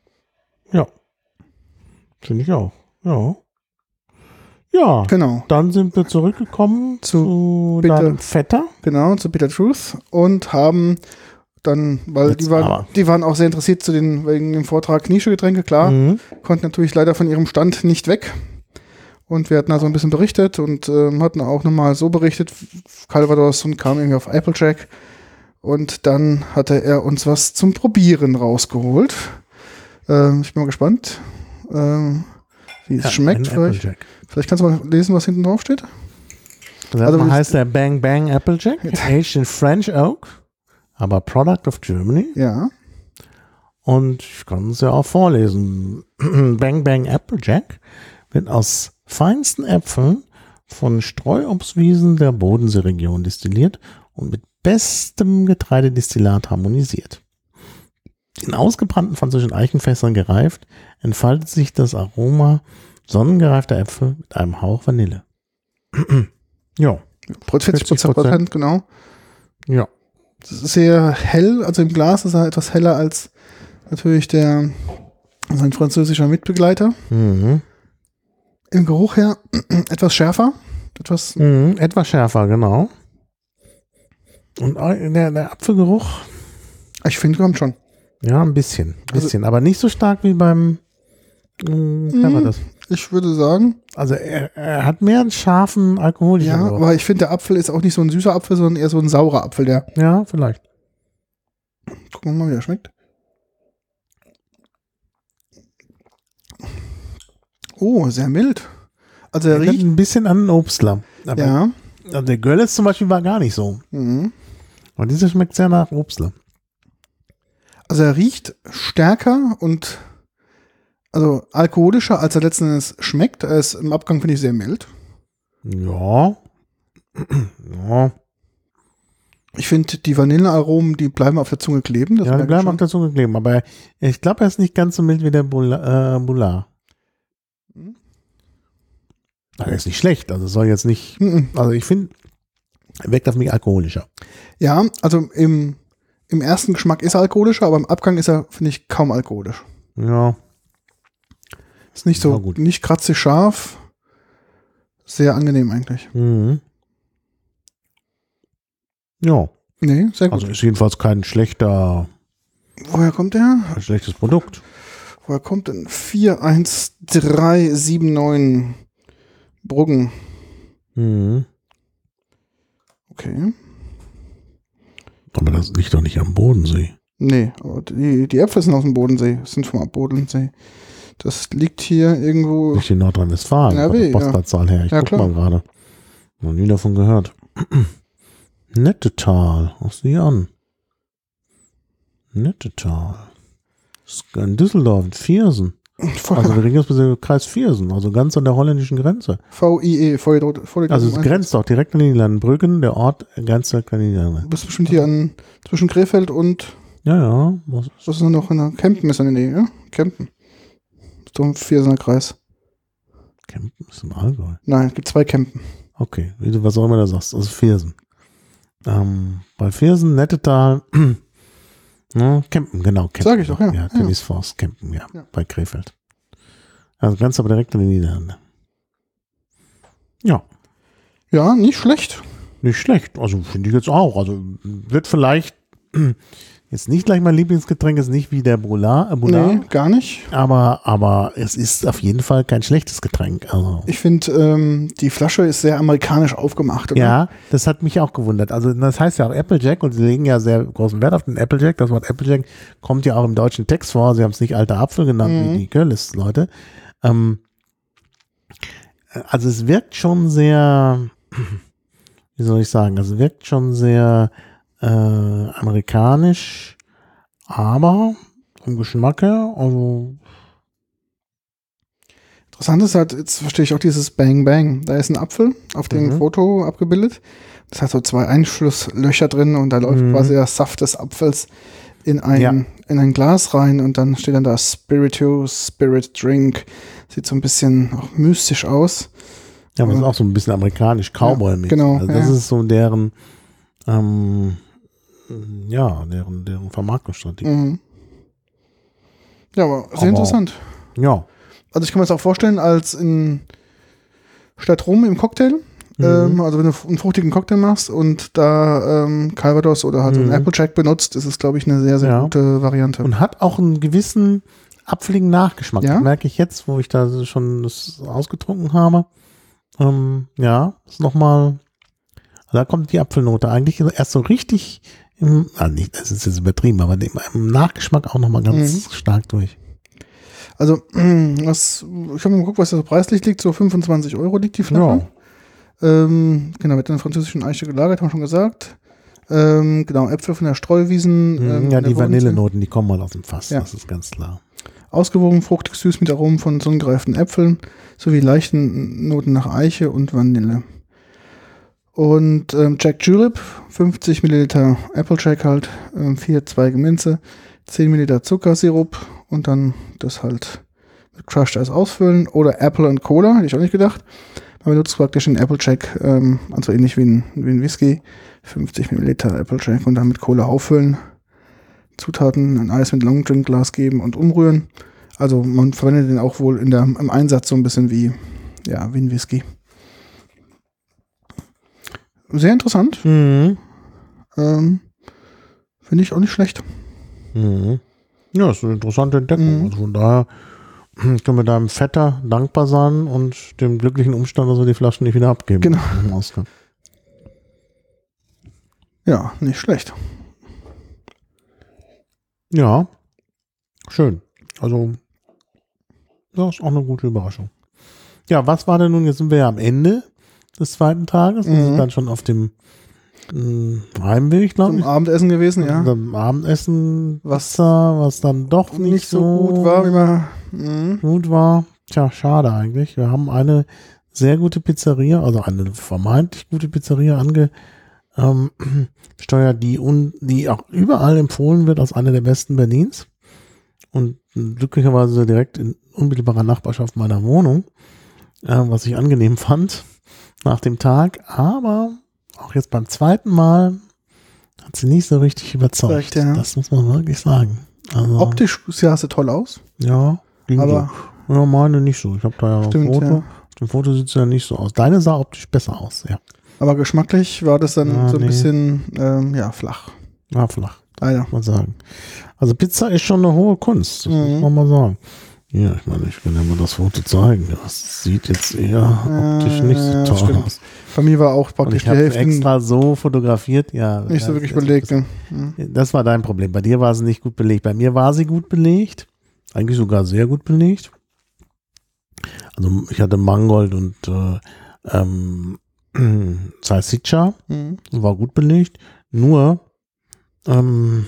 Ja. Finde ich auch. Ja. Ja. Genau, Dann sind wir zurückgekommen Zu zu Bitte. deinem Vetter. genau, zu Bitter Truth und haben dann, weil Jetzt die waren, aber. die waren auch sehr interessiert zu den, wegen dem Vortrag Nischegetränke, klar, Mhm. konnten natürlich leider von ihrem Stand nicht weg. Und wir hatten also ein bisschen berichtet und ähm, hatten auch nochmal so berichtet, Calvados und kam irgendwie auf Applejack. Und dann hatte er uns was zum Probieren rausgeholt. Ähm, ich bin mal gespannt, ähm, wie es Ja, schmeckt. ein Vielleicht, Applejack. vielleicht kannst du mal lesen, was hinten drauf steht. Das Also das- heißt der Bang Bang Applejack, aged in French Oak, aber Product of Germany. Ja, Und ich kann es ja auch vorlesen. Bang Bang Applejack wird aus feinsten Äpfeln von Streuobstwiesen der Bodenseeregion destilliert und mit bestem Getreidedestillat harmonisiert. In ausgebrannten französischen Eichenfässern gereift, entfaltet sich das Aroma sonnengereifter Äpfel mit einem Hauch Vanille. Ja, vierzig Prozent, genau. ja. Das ist sehr hell, also im Glas ist er etwas heller als natürlich der sein französischer Mitbegleiter. Mhm. Im Geruch her etwas schärfer, etwas Mhm, etwas schärfer, genau. Und der, der Apfelgeruch, ich finde, kommt schon. ja, ein bisschen, Also- bisschen, aber nicht so stark wie beim mh, Calvados. Ich würde sagen, Also er, er hat mehr einen scharfen alkoholischen ja, Geruch. aber ich finde, der Apfel ist auch nicht so ein süßer Apfel, sondern eher so ein saurer Apfel, der. Ja, vielleicht. Gucken wir mal, wie der schmeckt. Oh, sehr mild. Also er Erinnert riecht. ein bisschen an einen Obstler. Aber Ja. also der Görlitz zum Beispiel war gar nicht so. Mhm. Aber dieser schmeckt sehr nach Obstler. Also er riecht stärker und also alkoholischer, als er letzten Endes schmeckt. Er ist im Abgang, finde ich, sehr mild. Ja. ja. Ich finde, die Vanillearomen, die bleiben auf der Zunge kleben. Das Ja, die merke ich bleiben schon. auf der Zunge kleben. Aber ich glaube, er ist nicht ganz so mild wie der Bula- äh, Boulard. Mhm. Er ist nicht schlecht. Also soll jetzt nicht. Mhm. Also ich finde, er wirkt auf mich alkoholischer. Ja, also im, im ersten Geschmack ist er alkoholischer, aber im Abgang ist er, finde ich, kaum alkoholisch. Ja. Ist nicht Ja, so, gut. nicht kratzig scharf. Sehr angenehm eigentlich. Mhm. Ja. Nee, sehr gut. Also ist jedenfalls kein schlechter, Woher kommt der? ein schlechtes Produkt. Woher kommt denn? vier eins drei sieben neun Bruggen. Mhm. Okay. Aber das liegt doch nicht am Bodensee. Nee, aber die, die Äpfel sind aus dem Bodensee, sind vom Bodensee. Das liegt hier irgendwo. Nicht in Nordrhein-Westfalen, N R W, von der ja. Postleitzahl her. Ich Ja, guck klar. mal gerade. Noch nie davon gehört. Nettetal, auch sieh an. Nettetal. Das ist in Düsseldorf, in Viersen. Also der Regierungsbezirk Viersen, also ganz an der holländischen Grenze. V I E, voll, voll, Also es grenzt doch direkt an die Niederlanden. Brüggen, der Ort grenzt direkt an die Niederlande. Du bist bestimmt hier an zwischen Krefeld und Ja, ja. Was, was ist denn noch in der Kempen ist in der Nähe, ja? Kempen. So im Viersener Kreis. Kempen ist im Allgäu. Nein, es gibt zwei Kempen. Okay, wie du was auch immer du sagst, also Viersen. Ähm, bei Viersen, Nettetal, ja, Kempen, genau. Kempen. Sag ich doch, ja. Ja, Ja. Tennis Force, Kempen, ja, Ja. bei Krefeld. Also ganz aber direkt in die Niederlande. Ja, Ja, nicht schlecht. nicht schlecht. Also finde ich jetzt auch. Also wird vielleicht jetzt nicht gleich mein Lieblingsgetränk, ist nicht wie der Boulard, äh, Boulard Nee, gar nicht. aber, aber es ist auf jeden Fall kein schlechtes Getränk. Also. Ich finde, ähm, die Flasche ist sehr amerikanisch aufgemacht, oder? Ja, das hat mich auch gewundert. Also das heißt ja auch Applejack und sie legen ja sehr großen Wert auf den Applejack. Das Wort Applejack kommt ja auch im deutschen Text vor. Sie haben es nicht alter Apfel genannt, Mhm. wie die Görlitz-Leute. Ähm, also es wirkt schon sehr, wie soll ich sagen, also es wirkt schon sehr äh, amerikanisch, aber vom Geschmack her, also Interessant ist halt, jetzt verstehe ich auch dieses Bang Bang. Da ist ein Apfel auf dem Mhm. Foto abgebildet. Das hat so zwei Einschlusslöcher drin und da läuft Mhm. quasi der Saft des Apfels in ein, Ja. in ein Glas rein und dann steht dann da Spirituous Spirit Drink. Sieht so ein bisschen auch mystisch aus. ja, aber es ist Ja. auch so ein bisschen amerikanisch, Cowboy-mäßig. genau, Also das ja. ist so deren ähm, ja, deren, deren Vermarktungsstrategie. Mhm. Ja, aber sehr Aber- interessant. Ja. Also ich kann mir das auch vorstellen, als in statt Rum im Cocktail Mhm. Ähm, also wenn du einen fruchtigen Cocktail machst und da ähm, Calvados oder halt so einen Mhm. Applejack benutzt, ist es, glaube ich, eine sehr, sehr Ja. gute Variante. Und hat auch einen gewissen apfeligen Nachgeschmack. Ja? Das merke ich jetzt, wo ich da schon das ausgetrunken habe. Ähm, ja, ist nochmal, da kommt die Apfelnote eigentlich erst so richtig im, ah, nicht, das ist jetzt übertrieben, aber im, im Nachgeschmack auch nochmal ganz Mhm. stark durch. Also, was, ich habe mal geguckt, was da so preislich liegt. So fünfundzwanzig Euro liegt die Flasche. Ähm, genau, mit einer französischen Eiche gelagert, haben wir schon gesagt. Ähm, genau, Äpfel von der Streuwiesen. Mhm, ähm, ja, in der die Bodensee. Vanillenoten, die kommen mal aus dem Fass, Ja. das ist ganz klar. Ausgewogen, fruchtig, süß mit Aromen von sonnengereiften Äpfeln sowie leichten Noten nach Eiche und Vanille. Und ähm, Jack Julep, fünfzig Milliliter Applejack halt, ähm, vier Zweige Minze, zehn Milliliter Zuckersirup und dann das halt mit Crushed Eis ausfüllen. Oder Apple und Cola, hätte ich auch nicht gedacht. Man benutzt praktisch den Applejack, ähm, also ähnlich wie ein, wie ein Whisky, fünfzig Milliliter Applejack und dann mit Cola auffüllen. Zutaten, ein Eis mit Long Drink Glas geben und umrühren. Also man verwendet den auch wohl in der, im Einsatz so ein bisschen wie, ja, wie ein Whisky. Sehr interessant. Mhm. Ähm, Finde ich auch nicht schlecht. Mhm. Ja, ist eine interessante Entdeckung. Mhm. Also von daher können wir deinem Vetter dankbar sein und dem glücklichen Umstand, dass wir die Flaschen nicht wieder abgeben. Genau. Im Ausgang. Ja, nicht schlecht. Ja, schön. Also, das ist auch eine gute Überraschung. Ja, was war denn nun, jetzt sind wir ja am Ende des zweiten Tages, wir Mhm. sind dann schon auf dem mh, Heimweg, glaube Zum ich. Abendessen gewesen, ja. Zum Abendessen, Was Pizza, was dann doch nicht, Nicht so gut war, wie man. Mhm. gut war. Tja, schade eigentlich. Wir haben eine sehr gute Pizzeria, also eine vermeintlich gute Pizzeria ange ähm, steuert, die, un, die auch überall empfohlen wird als eine der besten Berlins und glücklicherweise direkt in unmittelbarer Nachbarschaft meiner Wohnung, äh, was ich angenehm fand nach dem Tag, aber auch jetzt beim zweiten Mal hat sie nicht so richtig überzeugt. Recht, ja. Das muss man wirklich sagen. Also, Optisch sah sie toll aus, ja, ging aber so. Ja, meine nicht so. Ich habe da ja noch ein stimmt, Foto. ja. Auf dem Foto sieht es ja nicht so aus. Deine sah optisch besser aus, ja. Aber geschmacklich war das dann Ja, so ein nee. bisschen, ähm, ja, flach. Ja, flach. Leider. Muss man sagen. Also Pizza ist schon eine hohe Kunst, das Mhm. muss man mal sagen. Ja, ich meine, ich kann ja mal das Foto zeigen. Das sieht jetzt eher optisch nicht so Äh, toll stimmt. aus. Bei mir war auch Und praktisch ich die habe Hälfte extra so fotografiert, ja. nicht so ja, wirklich das- belegt. Das, Ne? Mhm. das war dein Problem. Bei dir war sie nicht gut belegt. Bei mir war sie gut belegt. Eigentlich sogar sehr gut belegt. Also ich hatte Mangold und äh, ähm, Salsiccia. Mhm. War gut belegt. Nur ähm,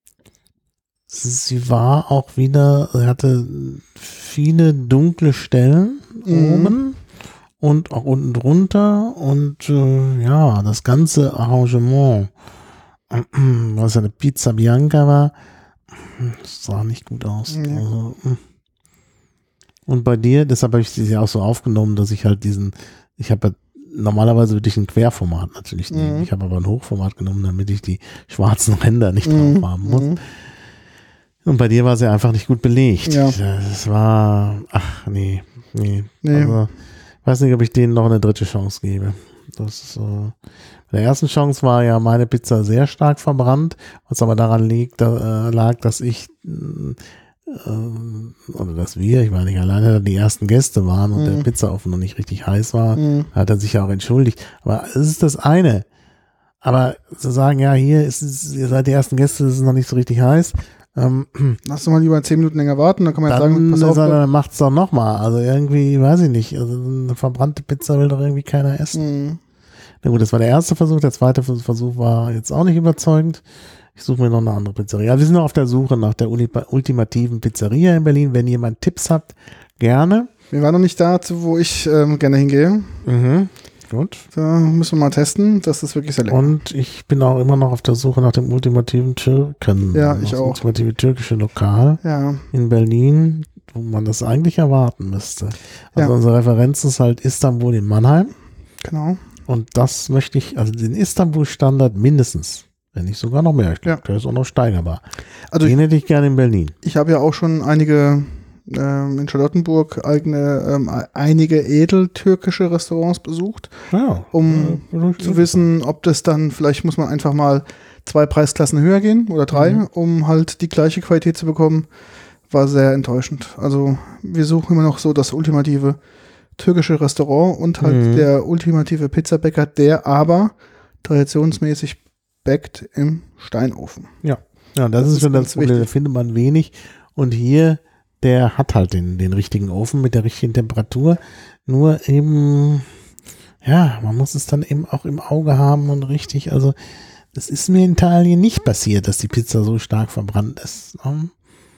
sie war auch wieder, sie hatte viele dunkle Stellen Mhm. oben und auch unten drunter und äh, ja, das ganze Arrangement, was ja eine Pizza Bianca war, das sah nicht gut aus. Nee. Also, mm. und bei dir, deshalb habe ich sie ja auch so aufgenommen, dass ich halt diesen, ich habe ja normalerweise würde ich ein Querformat natürlich nehmen. Mhm. Ich habe aber ein Hochformat genommen, damit ich die schwarzen Ränder nicht Mhm. drauf haben muss. Mhm. Und bei dir war sie einfach nicht gut belegt. Ja. Das war, ach nee, nee. Nee. Also, ich weiß nicht, ob ich denen noch eine dritte Chance gebe. Das, äh, bei der ersten Chance war ja meine Pizza sehr stark verbrannt, was aber daran liegt, da, äh, lag, dass ich äh, oder dass wir, ich war nicht alleine, die ersten Gäste waren und Mhm. der Pizzaofen noch nicht richtig heiß war, Mhm. hat er sich ja auch entschuldigt. Aber es ist das eine. Aber zu sagen, ja, hier ist es, ihr seid die ersten Gäste, es ist noch nicht so richtig heiß, ähm, Lass doch mal lieber zehn Minuten länger warten, dann kann man jetzt sagen, dann, pass auf. dann macht es doch nochmal. Also irgendwie, weiß ich nicht, also eine verbrannte Pizza will doch irgendwie keiner essen. Mhm. Na gut, das war der erste Versuch, der zweite Versuch war jetzt auch nicht überzeugend. Ich suche mir noch eine andere Pizzeria. Wir sind noch auf der Suche nach der uni- ultimativen Pizzeria in Berlin. Wenn jemand Tipps habt, gerne. Wir waren noch nicht da, zu wo ich ähm, gerne hingehe. Mhm. Gut. Da müssen wir mal testen. Das ist wirklich sehr lecker. Und ich bin auch immer noch auf der Suche nach dem ultimativen Türken. Ja, ich das auch. ultimative türkische Lokal Ja, in Berlin, wo man das eigentlich erwarten müsste. Also Ja. unsere Referenz ist halt Istanbul in Mannheim. genau. Und das möchte ich, also den Istanbul-Standard mindestens, wenn nicht sogar noch mehr. Ich glaube, Ja. der ist auch noch steigerbar. Also ich, Den hätte ich gerne in Berlin. ich habe ja auch schon einige ähm, in Charlottenburg eigene, ähm, einige edeltürkische Restaurants besucht, Ja, um ja, zu wissen, ob das dann, vielleicht muss man einfach mal zwei Preisklassen höher gehen oder drei, Mhm. um halt die gleiche Qualität zu bekommen. War sehr enttäuschend. Also wir suchen immer noch so das ultimative türkische Restaurant und halt Mhm. der ultimative Pizzabäcker, der aber traditionsmäßig backt im Steinofen. Ja, das, Das ist ist schon das ganz Problem, da wichtig. findet man wenig. Und hier, der hat halt den, den richtigen Ofen mit der richtigen Temperatur. Nur eben, ja, man muss es dann eben auch im Auge haben und richtig, also das ist mir in Italien nicht passiert, dass die Pizza so stark verbrannt ist. ne?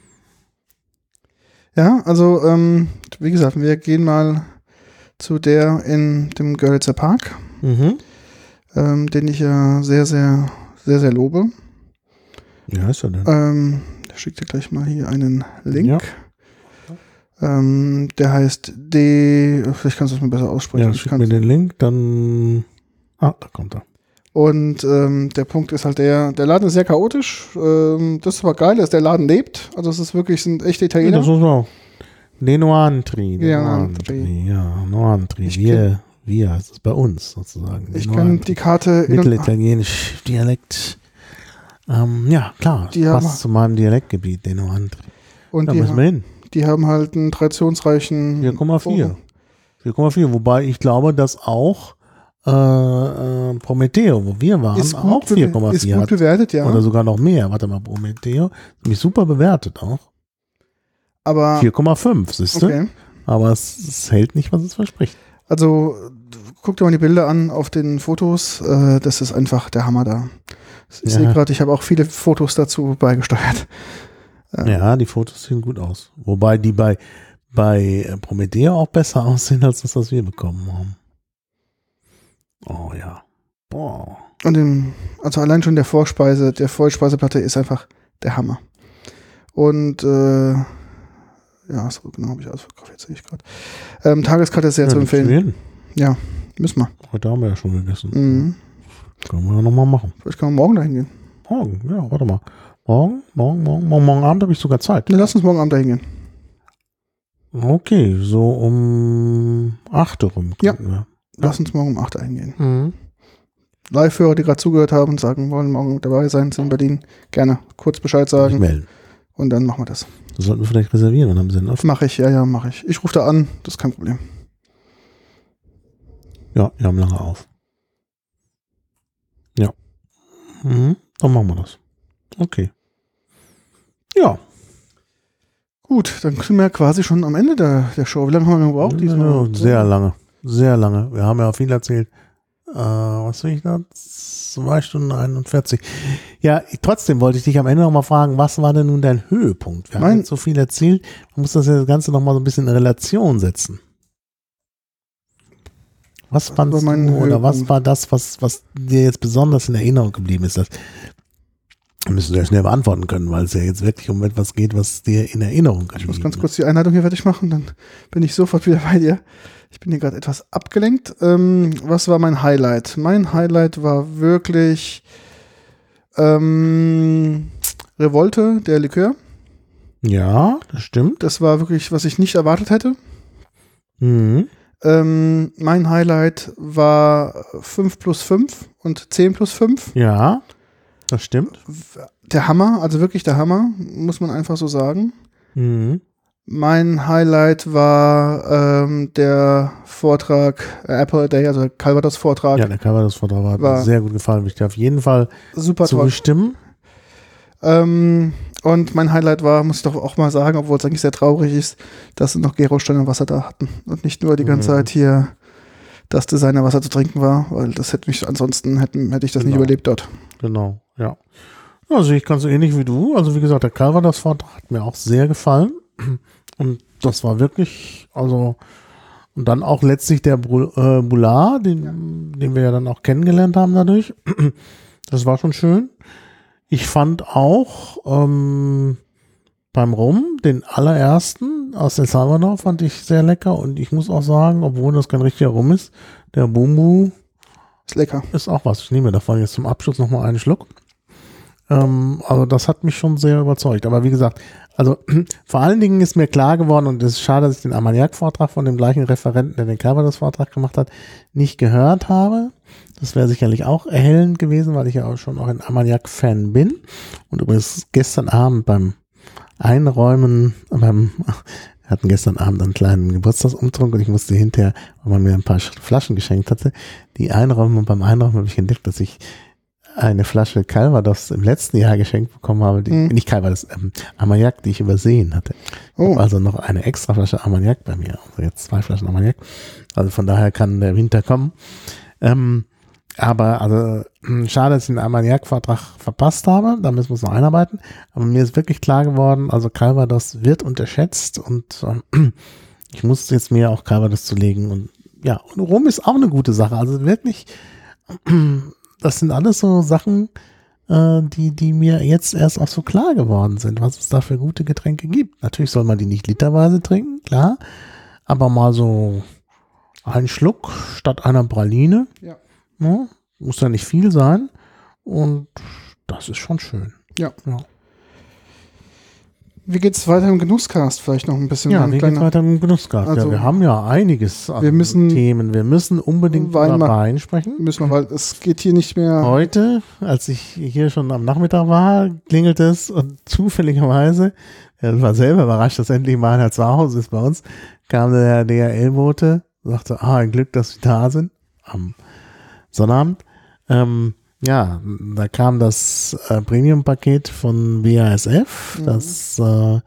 Ja, also ähm, wie gesagt, wir gehen mal zu der in dem Görlitzer Park, Mhm. ähm, den ich ja sehr, sehr, sehr, sehr lobe. Wie heißt er denn? Ähm, ich schicke dir gleich mal hier einen Link. Ja. Ähm, der heißt D, vielleicht kannst du es mir besser aussprechen. Ja, Ich schick kann's- mir den Link, dann. Ah, da kommt er. Und ähm, der Punkt ist halt der, der Laden ist sehr chaotisch. Ähm, das ist aber geil, dass der Laden lebt. Also es ist wirklich, sind echte Ja, Italiener. das muss man auch. De Noantri. De Ja, Noantri. Ja, Noantri. Ich Wir, wir heißt es bei uns sozusagen. De ich kann Noantri. die Karte in und, Mittelitalienisch Dialekt. Ähm, ja, klar. Die haben- passt zu meinem Dialektgebiet, De Noantri. und Da die, müssen wir hin. die haben halt einen traditionsreichen vier Komma vier. Ofen. vier Komma vier. Wobei ich glaube, dass auch äh, äh, Prometheo, wo wir waren, Ist auch gut, vier bewe- Komma ist vier gut hat. bewertet, ja. Oder sogar noch mehr. Warte mal, Prometheo. Mich super bewertet auch. aber vier Komma fünf, siehst du? okay. Aber es, es hält nicht, was es verspricht. Also guck dir mal die Bilder an auf den Fotos. Äh, das ist einfach der Hammer da. Ich Ja. sehe gerade, ich habe auch viele Fotos dazu beigesteuert. Ähm, Ja, die Fotos sehen gut aus. Wobei die bei, bei äh, Prometheo auch besser aussehen, als das, was wir bekommen haben. Oh ja. Boah. Und im, also allein schon der Vorspeise, der Vollspeiseplatte ist einfach der Hammer. Und äh, ja, so genau habe ich ausverkauft, jetzt sehe ich gerade. Ähm, Tageskarte ist sehr Ja, zu die empfehlen. Quellen. Ja, müssen wir. Heute haben wir ja schon gegessen. Mhm. Können wir ja nochmal machen. Vielleicht können wir morgen dahin gehen. Morgen, ja, warte mal. Morgen, morgen, morgen, morgen, morgen Abend habe ich sogar Zeit. Ne, lass uns morgen Abend dahin gehen. Okay, so um acht Uhr rum. Ja. könnten wir. Lass uns morgen um acht dahin gehen. Mhm. Live-Hörer, die gerade zugehört haben und sagen, wollen morgen dabei sein, sind in Berlin, gerne kurz Bescheid Sich sagen melden. und dann machen wir das. Das sollten wir vielleicht reservieren, dann haben sie einen offen. Mache ich, ja, ja, mache ich. Ich rufe da an, das ist kein Problem. Ja, wir haben lange auf. Ja. Mhm, dann machen wir das. Okay. Ja. Gut, dann sind wir quasi schon am Ende der, der Show. Wie lange haben wir gebraucht diesmal? Sehr lange. Sehr lange. Wir haben ja viel erzählt. Äh, was will ich da? zwei Stunden einundvierzig. Ja, ich, trotzdem wollte ich dich am Ende noch mal fragen, was war denn nun dein Höhepunkt? Wir Mein- haben jetzt so viel erzählt. Man muss das Ganze noch mal so ein bisschen in Relation setzen. Was Was fandst war mein du oder was Höhepunkt? war das, was, was dir jetzt besonders in Erinnerung geblieben ist? Das müssen wir ja schnell beantworten können, weil es ja jetzt wirklich um etwas geht, was dir in Erinnerung geblieben ist. Ich muss ganz kurz die Einleitung hier fertig machen, dann bin ich sofort wieder bei dir. Ich bin hier gerade etwas abgelenkt. Ähm, was war mein Highlight? Mein Highlight war wirklich ähm, Revolte, der Likör. Ja, das stimmt. Das war wirklich, was ich nicht erwartet hätte. Mhm. Ähm, mein Highlight war fünf plus fünf und zehn plus fünf. Ja, das stimmt. Der Hammer, also wirklich der Hammer, muss man einfach so sagen. Mhm. Mein Highlight war ähm, der Vortrag, äh, Apple Day, also der Calvados-Vortrag. Ja, der Calvados-Vortrag hat War- mir sehr gut gefallen. Ich darf auf jeden Fall Super toll. zustimmen. Ähm, und mein Highlight war, muss ich doch auch mal sagen, obwohl es eigentlich sehr traurig ist, dass sie noch Gero-Stein und Wasser da hatten. Und nicht nur die ganze Mhm. Zeit hier das Designerwasser zu trinken war, weil das hätte mich, ansonsten hätten, hätte ich das nicht Genau. überlebt dort. Genau, ja. Ja, sehe ich ganz so ähnlich wie du. Also wie gesagt, der Calvados-Vortrag hat mir auch sehr gefallen. Und das war wirklich, also, und dann auch letztlich der Bru- äh, Boulard, den, den wir ja dann auch kennengelernt haben dadurch. Das war schon schön. Ich fand auch ähm, beim Rum, den allerersten aus El Salvador, fand ich sehr lecker. Und ich muss auch sagen, obwohl das kein richtiger Rum ist, der Bumbu Ist lecker. ist auch was. Ich nehme davon jetzt zum Abschluss nochmal einen Schluck. Ähm, also das hat mich schon sehr überzeugt. Aber wie gesagt, also vor allen Dingen ist mir klar geworden, und es ist schade, dass ich den Armagnac-Vortrag von dem gleichen Referenten, der den Calvados-Vortrag gemacht hat, nicht gehört habe. Das wäre sicherlich auch erhellend gewesen, weil ich ja auch schon auch ein Armagnac-Fan bin. Und übrigens gestern Abend beim Einräumen, beim, wir hatten gestern Abend einen kleinen Geburtstagsumtrunk und ich musste hinterher, weil man mir ein paar Flaschen geschenkt hatte, die einräumen, und beim Einräumen habe ich entdeckt, dass ich eine Flasche Calvados im letzten Jahr geschenkt bekommen habe, die, mhm. nicht Calvados, ähm, Armagnac, die ich übersehen hatte. Oh. Also noch eine extra Flasche Armagnac bei mir, also jetzt zwei Flaschen Armagnac. Also von daher kann der Winter kommen. Ähm, aber also schade, dass ich den Armagnac-Vortrag verpasst habe, da müssen wir es noch einarbeiten. Aber mir ist wirklich klar geworden, also Calvados wird unterschätzt und ähm, ich muss jetzt mir auch Calvados zulegen. Und ja, und Rum ist auch eine gute Sache. Also wirklich, das sind alles so Sachen, äh, die, die mir jetzt erst auch so klar geworden sind, was es da für gute Getränke gibt. Natürlich soll man die nicht literweise trinken, klar, aber mal so einen Schluck statt einer Praline. Ja. Ja, muss ja nicht viel sein und das ist schon schön. Ja. ja. Wie geht's weiter im Genusscast? Vielleicht noch ein bisschen. Ja, wie geht's weiter im Genusscast? Also, ja, wir haben ja einiges an wir müssen Themen. Wir müssen unbedingt Wein über Wein sprechen. Müssen wir, weil es geht hier nicht mehr. Heute, als ich hier schon am Nachmittag war, klingelt es und zufälligerweise, er war selber überrascht, dass endlich mal einer zu Hause ist bei uns, kam der D H L-Bote, sagte, ah, ein Glück, dass Sie da sind. Am Sonnabend. Ähm, ja, da kam das äh, Premium-Paket von B A S F, mhm. das äh,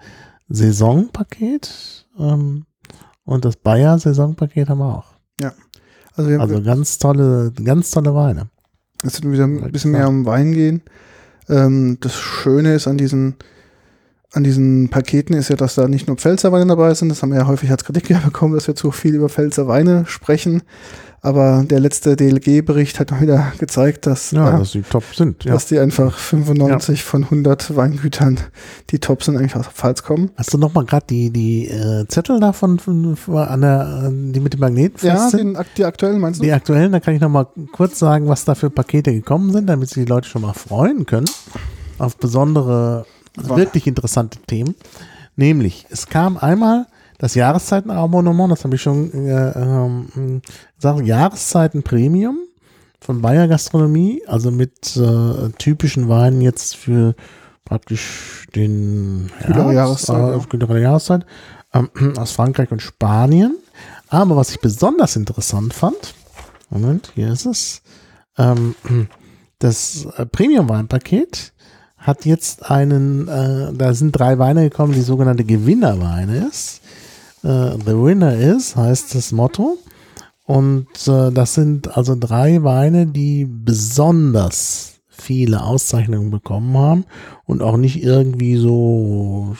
Saisonpaket ähm, und das Bayer-Saisonpaket haben wir auch. Ja. Also, wir, also ganz tolle, ganz tolle Weine. Es wird wieder ein bisschen mehr um Wein gehen. Ähm, das Schöne ist an diesen An diesen Paketen ist ja, dass da nicht nur Pfälzer Weine dabei sind. Das haben wir ja häufig als Kritik bekommen, dass wir zu viel über Pfälzer Weine sprechen. Aber der letzte D L G-Bericht hat mal wieder gezeigt, dass, ja, ja, dass die top sind. Ja. Dass die einfach fünfundneunzig ja. von hundert Weingütern, die top sind, eigentlich aus der Pfalz kommen. Hast du nochmal gerade die, die äh, Zettel davon von, von, an der, die mit dem Magnet fest ja, sind? Ja, die aktuellen meinst du? Die aktuellen, da kann ich nochmal kurz sagen, was da für Pakete gekommen sind, damit sich die Leute schon mal freuen können auf besondere, also wirklich interessante Themen. Nämlich, es kam einmal das Jahreszeitenabonnement, das habe ich schon äh, ähm, gesagt, Jahreszeiten Premium von Bayer Gastronomie, also mit äh, typischen Weinen jetzt für praktisch den Kühlere Jahreszeit, äh, kühlere Jahreszeit äh, aus Frankreich und Spanien. Aber was ich besonders interessant fand, Moment, hier ist es, ähm, das äh, Premium-Weinpaket hat jetzt einen, äh, da sind drei Weine gekommen, die sogenannte Gewinnerweine ist. Uh, the winner is, heißt das Motto. Und uh, das sind also drei Weine, die besonders viele Auszeichnungen bekommen haben und auch nicht irgendwie so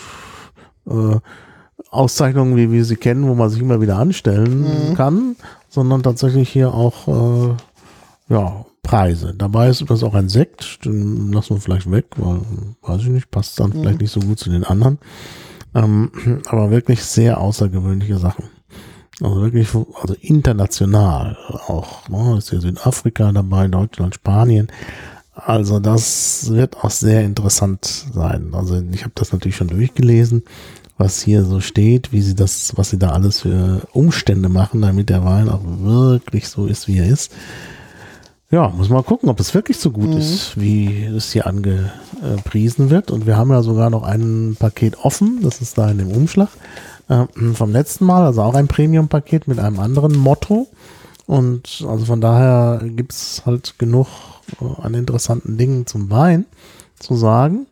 uh, Auszeichnungen, wie wir sie kennen, wo man sich immer wieder anstellen mhm. kann, sondern tatsächlich hier auch uh, ja, Preise. Dabei ist übrigens auch ein Sekt, den lassen wir vielleicht weg, weil, weiß ich nicht, passt dann mhm. vielleicht nicht so gut zu den anderen. Ähm, aber wirklich sehr außergewöhnliche Sachen. Also wirklich, also international auch. Ne? Ist hier Südafrika dabei, Deutschland, Spanien. Also das wird auch sehr interessant sein. Also ich habe das natürlich schon durchgelesen, was hier so steht, wie sie das, was sie da alles für Umstände machen, damit der Wein auch wirklich so ist, wie er ist. Ja, muss mal gucken, ob es wirklich so gut mhm. ist, wie es hier angepriesen wird. Und wir haben ja sogar noch ein Paket offen, das ist da in dem Umschlag äh, vom letzten Mal, also auch ein Premium-Paket mit einem anderen Motto. Und also von daher gibt es halt genug äh, an interessanten Dingen zum Wein zu sagen.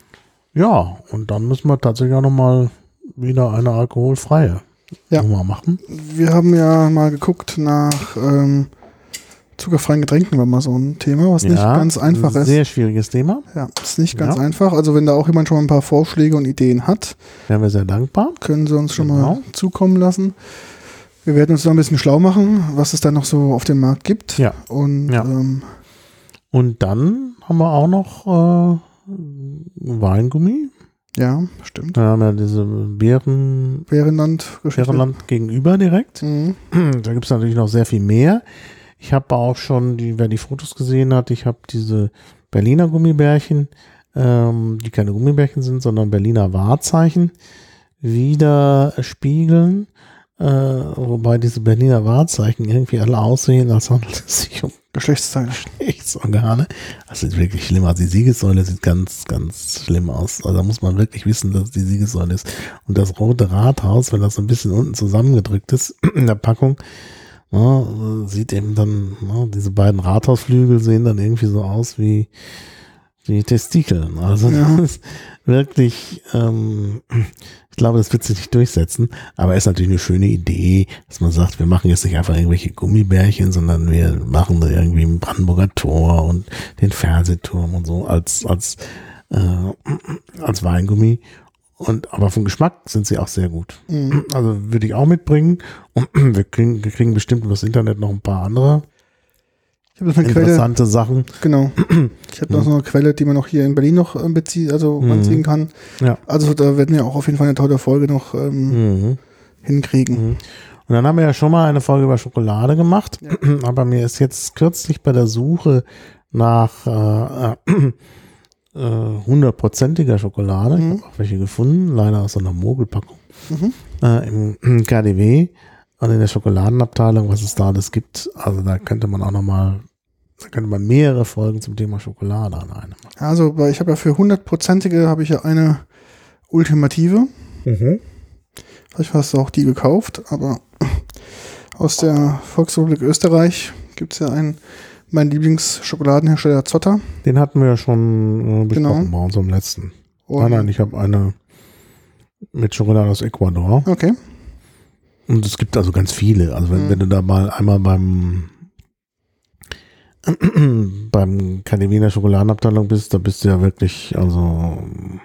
Ja, und dann müssen wir tatsächlich auch nochmal wieder eine alkoholfreie ja. Nummer machen. Wir haben ja mal geguckt nach ähm zuckerfreien Getränken war mal so ein Thema, was ja, nicht ganz einfach ist. Sehr schwieriges Thema. Ja, ist nicht ganz ja. einfach. Also wenn da auch jemand schon mal ein paar Vorschläge und Ideen hat, wären wir sehr dankbar. Können Sie uns schon genau. mal zukommen lassen. Wir werden uns da ein bisschen schlau machen, was es da noch so auf dem Markt gibt. Ja. Und, ja. Ähm, und dann haben wir auch noch äh, Weingummi. Ja, stimmt. Wir haben ja diese Bären, Bärenland, Bärenland gegenüber direkt. Mhm. Da gibt es natürlich noch sehr viel mehr. Ich habe auch schon, die, wer die Fotos gesehen hat, ich habe diese Berliner Gummibärchen ähm, die keine Gummibärchen sind, sondern Berliner Wahrzeichen wieder spiegeln. Äh, wobei diese Berliner Wahrzeichen irgendwie alle aussehen, als handelt es sich um Geschlechtsteile. Geschlechtsorgane. Das sieht wirklich schlimm aus. Die Siegessäule sieht ganz, ganz schlimm aus. Also da muss man wirklich wissen, dass es die Siegessäule ist. Und das rote Rathaus, wenn das so ein bisschen unten zusammengedrückt ist in der Packung, ja, sieht eben dann, ja, diese beiden Rathausflügel sehen dann irgendwie so aus wie die Testikel. Also Ja. das ist wirklich, ähm, ich glaube, das wird sich nicht durchsetzen, aber ist natürlich eine schöne Idee, dass man sagt, wir machen jetzt nicht einfach irgendwelche Gummibärchen, sondern wir machen da irgendwie ein Brandenburger Tor und den Fernsehturm und so als, als, äh, als Weingummi. Und, aber vom Geschmack sind sie auch sehr gut. Mhm. Also würde ich auch mitbringen. Und wir kriegen, wir kriegen bestimmt über das Internet noch ein paar andere Ich habe noch eine Quelle, interessante Sachen. genau. Ich habe noch so eine Quelle, die man noch hier in Berlin noch äh, bezieht, also Mhm. anziehen kann. Ja. Also da werden wir auch auf jeden Fall eine tolle Folge noch ähm, Mhm. hinkriegen. Mhm. Und dann haben wir ja schon mal eine Folge über Schokolade gemacht, Ja. aber mir ist jetzt kürzlich bei der Suche nach äh, äh, hundertprozentiger Schokolade, ich Mhm. habe auch welche gefunden, leider aus so einer Mogelpackung, Mhm. äh, im K D W und in der Schokoladenabteilung, was es da alles gibt. Also da könnte man auch nochmal, da könnte man mehrere Folgen zum Thema Schokolade alleine machen. Also, weil ich habe ja für hundertprozentige habe ich ja eine Ultimative. Mhm. Vielleicht hast du auch die gekauft, aber aus der Volksrepublik Österreich gibt es ja einen, mein Lieblingsschokoladenhersteller Zotter. Den hatten wir ja schon äh, besprochen Genau. bei unserem letzten. Und, Nein, nein, ich habe eine mit Schokolade aus Ecuador. Okay. Und es gibt also ganz viele. Also wenn, Mhm. wenn du da mal einmal beim beim K D W in der Schokoladenabteilung bist, da bist du ja wirklich, also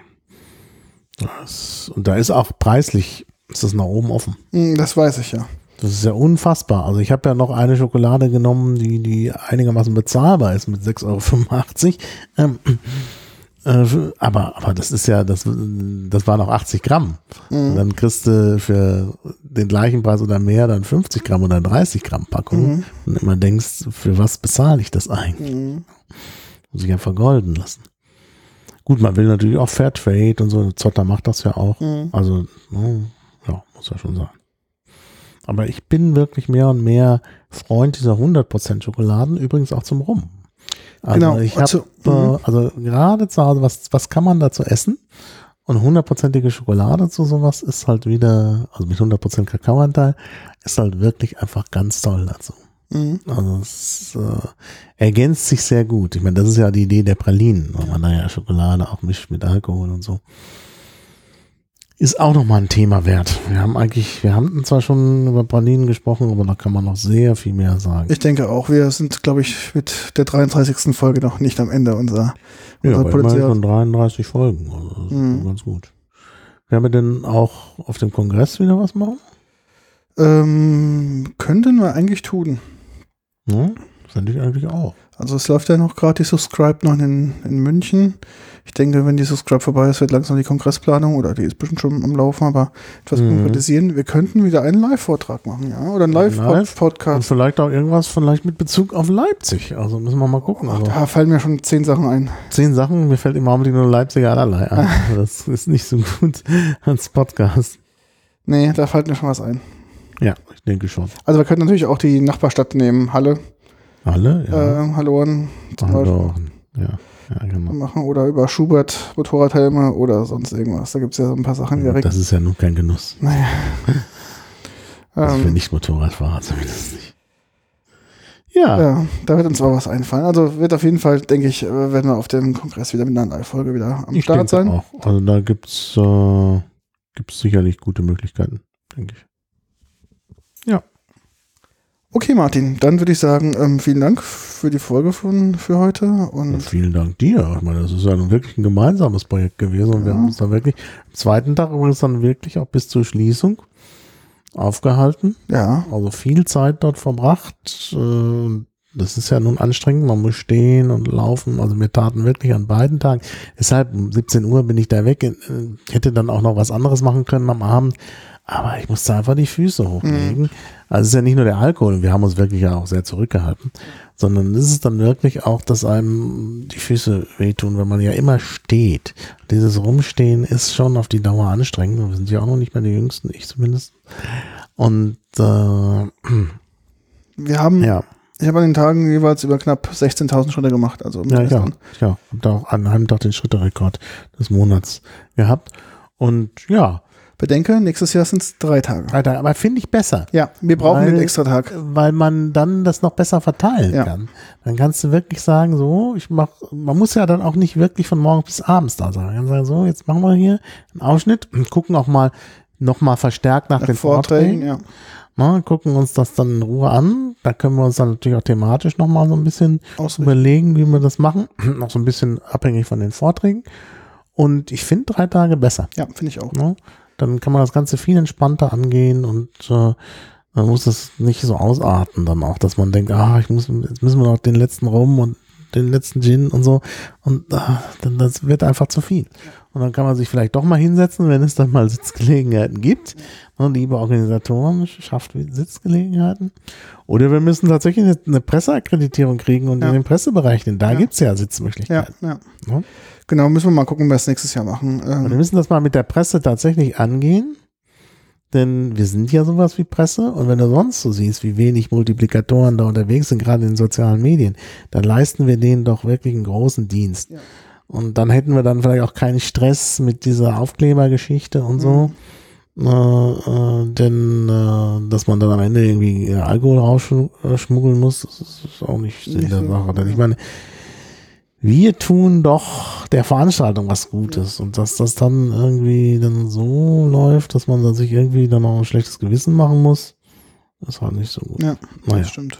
das, und da ist auch preislich, ist das nach oben offen. Hm, Das weiß ich ja. Das ist ja unfassbar. Also ich habe ja noch eine Schokolade genommen, die, die einigermaßen bezahlbar ist mit sechs Euro fünfundachtzig. Ähm, äh, aber, aber das ist ja, das, das waren noch achtzig Gramm. Und Mhm. dann kriegst du für den gleichen Preis oder mehr dann fünfzig Gramm oder dreißig Gramm Packung. Mhm. Und immer denkst, für was bezahle ich das eigentlich? Mhm. Muss ich ja vergolden lassen. Gut, man will natürlich auch Fairtrade und so. Zotter macht das ja auch. Mhm. Also, ne, ja, muss ja schon sein. Aber ich bin wirklich mehr und mehr Freund dieser hundert Prozent Schokoladen, übrigens auch zum Rum. Also Genau, ich also, habe, äh, also gerade zu Hause, was, was kann man dazu essen? Und hundertprozentige Schokolade zu sowas ist halt wieder, also mit hundert Prozent Kakaoanteil, ist halt wirklich einfach ganz toll dazu. Mhm. Also es äh, ergänzt sich sehr gut. Ich meine, das ist ja die Idee der Pralinen, weil man da ja Schokolade auch mischt mit Alkohol und so. Ist auch nochmal ein Thema wert. Wir haben eigentlich, wir haben zwar schon über Pralinen gesprochen, aber da kann man noch sehr viel mehr sagen. Ich denke auch, wir sind, glaube ich, mit der dreiunddreißigsten Folge noch nicht am Ende unserer, ja, unserer aber immerhin Potenzial. schon dreiunddreißig Folgen. Also das ist Mhm. schon ganz gut. Werden wir denn auch auf dem Kongress wieder was machen? Ähm, könnten wir eigentlich tun. Ja, finde ich eigentlich auch. Also es läuft ja noch gerade die Subscribe noch in, in München. Ich denke, wenn die Subscribe vorbei ist, wird langsam die Kongressplanung, oder die ist bestimmt schon am Laufen, aber etwas Mhm. konkretisieren. Wir könnten wieder einen Live-Vortrag machen, ja, oder einen Live? Und Live-Podcast. vielleicht auch irgendwas vielleicht mit Bezug auf Leipzig. Also müssen wir mal gucken. Ach, Aber da fallen mir schon zehn Sachen ein. zehn Sachen, mir fällt im Augenblick nur Leipziger allerlei ein. Also das ist nicht so gut als Podcast. Nee, da fällt mir schon was ein. Ja, ich denke schon. Also wir könnten natürlich auch die Nachbarstadt nehmen, Halle, Alle? Ja. äh, Halloren zum Beispiel Hallo. Ja, ja, genau. machen, oder über Schubert Motorradhelme oder sonst irgendwas. Da gibt es ja so ein paar Sachen direkt. Das ist ja nun kein Genuss. Naja. Also für ähm, nicht Motorradfahrer zumindest nicht. Ja, Ja, da wird uns auch was einfallen. Also wird auf jeden Fall, denke ich, äh, werden wir auf dem Kongress wieder mit einer Live-Folge wieder am ich Start denke sein. auch. Also da gibt's äh, gibt's sicherlich gute Möglichkeiten, denke ich. Okay, Martin, dann würde ich sagen, ähm, vielen Dank für die Folge von, für heute. Und Und vielen Dank dir. Ich meine, das ist ja nun wirklich ein gemeinsames Projekt gewesen und wir Ja. haben uns da wirklich am zweiten Tag übrigens dann wirklich auch bis zur Schließung aufgehalten. ja, Also viel Zeit dort verbracht. Äh, Das ist ja nun anstrengend. Man muss stehen und laufen. Also wir taten wirklich an beiden Tagen. Deshalb um siebzehn Uhr bin ich da weg. Ich hätte dann auch noch was anderes machen können am Abend. aber ich musste einfach die Füße hochlegen. Mhm. Also es ist ja nicht nur der Alkohol, wir haben uns wirklich ja auch sehr zurückgehalten, sondern es ist dann wirklich auch, dass einem die Füße wehtun, wenn man ja immer steht. Dieses Rumstehen ist schon auf die Dauer anstrengend. Wir sind ja auch noch nicht mehr die Jüngsten, ich zumindest. Und äh, wir haben, ja. ich habe an den Tagen jeweils über knapp sechzehntausend Schritte gemacht. Also ja, ja, ja, habe da auch an einem Tag den Schritterekord des Monats gehabt. Und ja. Bedenke, nächstes Jahr sind es drei Tage. Drei Tage, aber finde ich besser. Ja, wir brauchen weil, den extra Tag. Weil man dann das noch besser verteilen ja. kann. Dann kannst du wirklich sagen, so, ich mach, man muss ja dann auch nicht wirklich von morgens bis abends da sein. Man kann sagen, so, jetzt machen wir hier einen Ausschnitt und gucken auch mal nochmal verstärkt nach, nach den Vorträgen. Vorträgen. Ja. Na, gucken uns das dann in Ruhe an. Da können wir uns dann natürlich auch thematisch nochmal so ein bisschen Ausrichten. überlegen, wie wir das machen. Noch so ein bisschen abhängig von den Vorträgen. Und ich finde drei Tage besser. Ja, finde ich auch. Na, dann kann man das Ganze viel entspannter angehen und äh, man muss das nicht so ausarten dann auch, dass man denkt, ah, ich muss, jetzt müssen wir noch den letzten Rum und den letzten Gin und so. Und ah, dann das wird einfach zu viel. Und dann kann man sich vielleicht doch mal hinsetzen, wenn es dann mal Sitzgelegenheiten gibt. Und liebe Organisatoren, schafft Sitzgelegenheiten. Oder wir müssen tatsächlich eine, eine Presseakkreditierung kriegen und ja. in den Pressebereichen, da ja. gibt es ja Sitzmöglichkeiten. Ja, ja. Ja? Genau, müssen wir mal gucken, wie wir es nächstes Jahr machen. Ähm. Wir müssen das mal mit der Presse tatsächlich angehen. Denn wir sind ja sowas wie Presse und wenn du sonst so siehst, wie wenig Multiplikatoren da unterwegs sind, gerade in den sozialen Medien, dann leisten wir denen doch wirklich einen großen Dienst. Ja. Und dann hätten wir dann vielleicht auch keinen Stress mit dieser Aufklebergeschichte und so. Mhm. Äh, äh, denn äh, dass man dann am Ende irgendwie äh, Alkohol rausschmuggeln muss, das ist auch nicht Sinn der Sache. Denn ich meine, wir tun doch der Veranstaltung was Gutes und dass das dann irgendwie dann so läuft, dass man dann sich irgendwie dann auch ein schlechtes Gewissen machen muss, ist halt nicht so gut. Ja, naja. Das stimmt.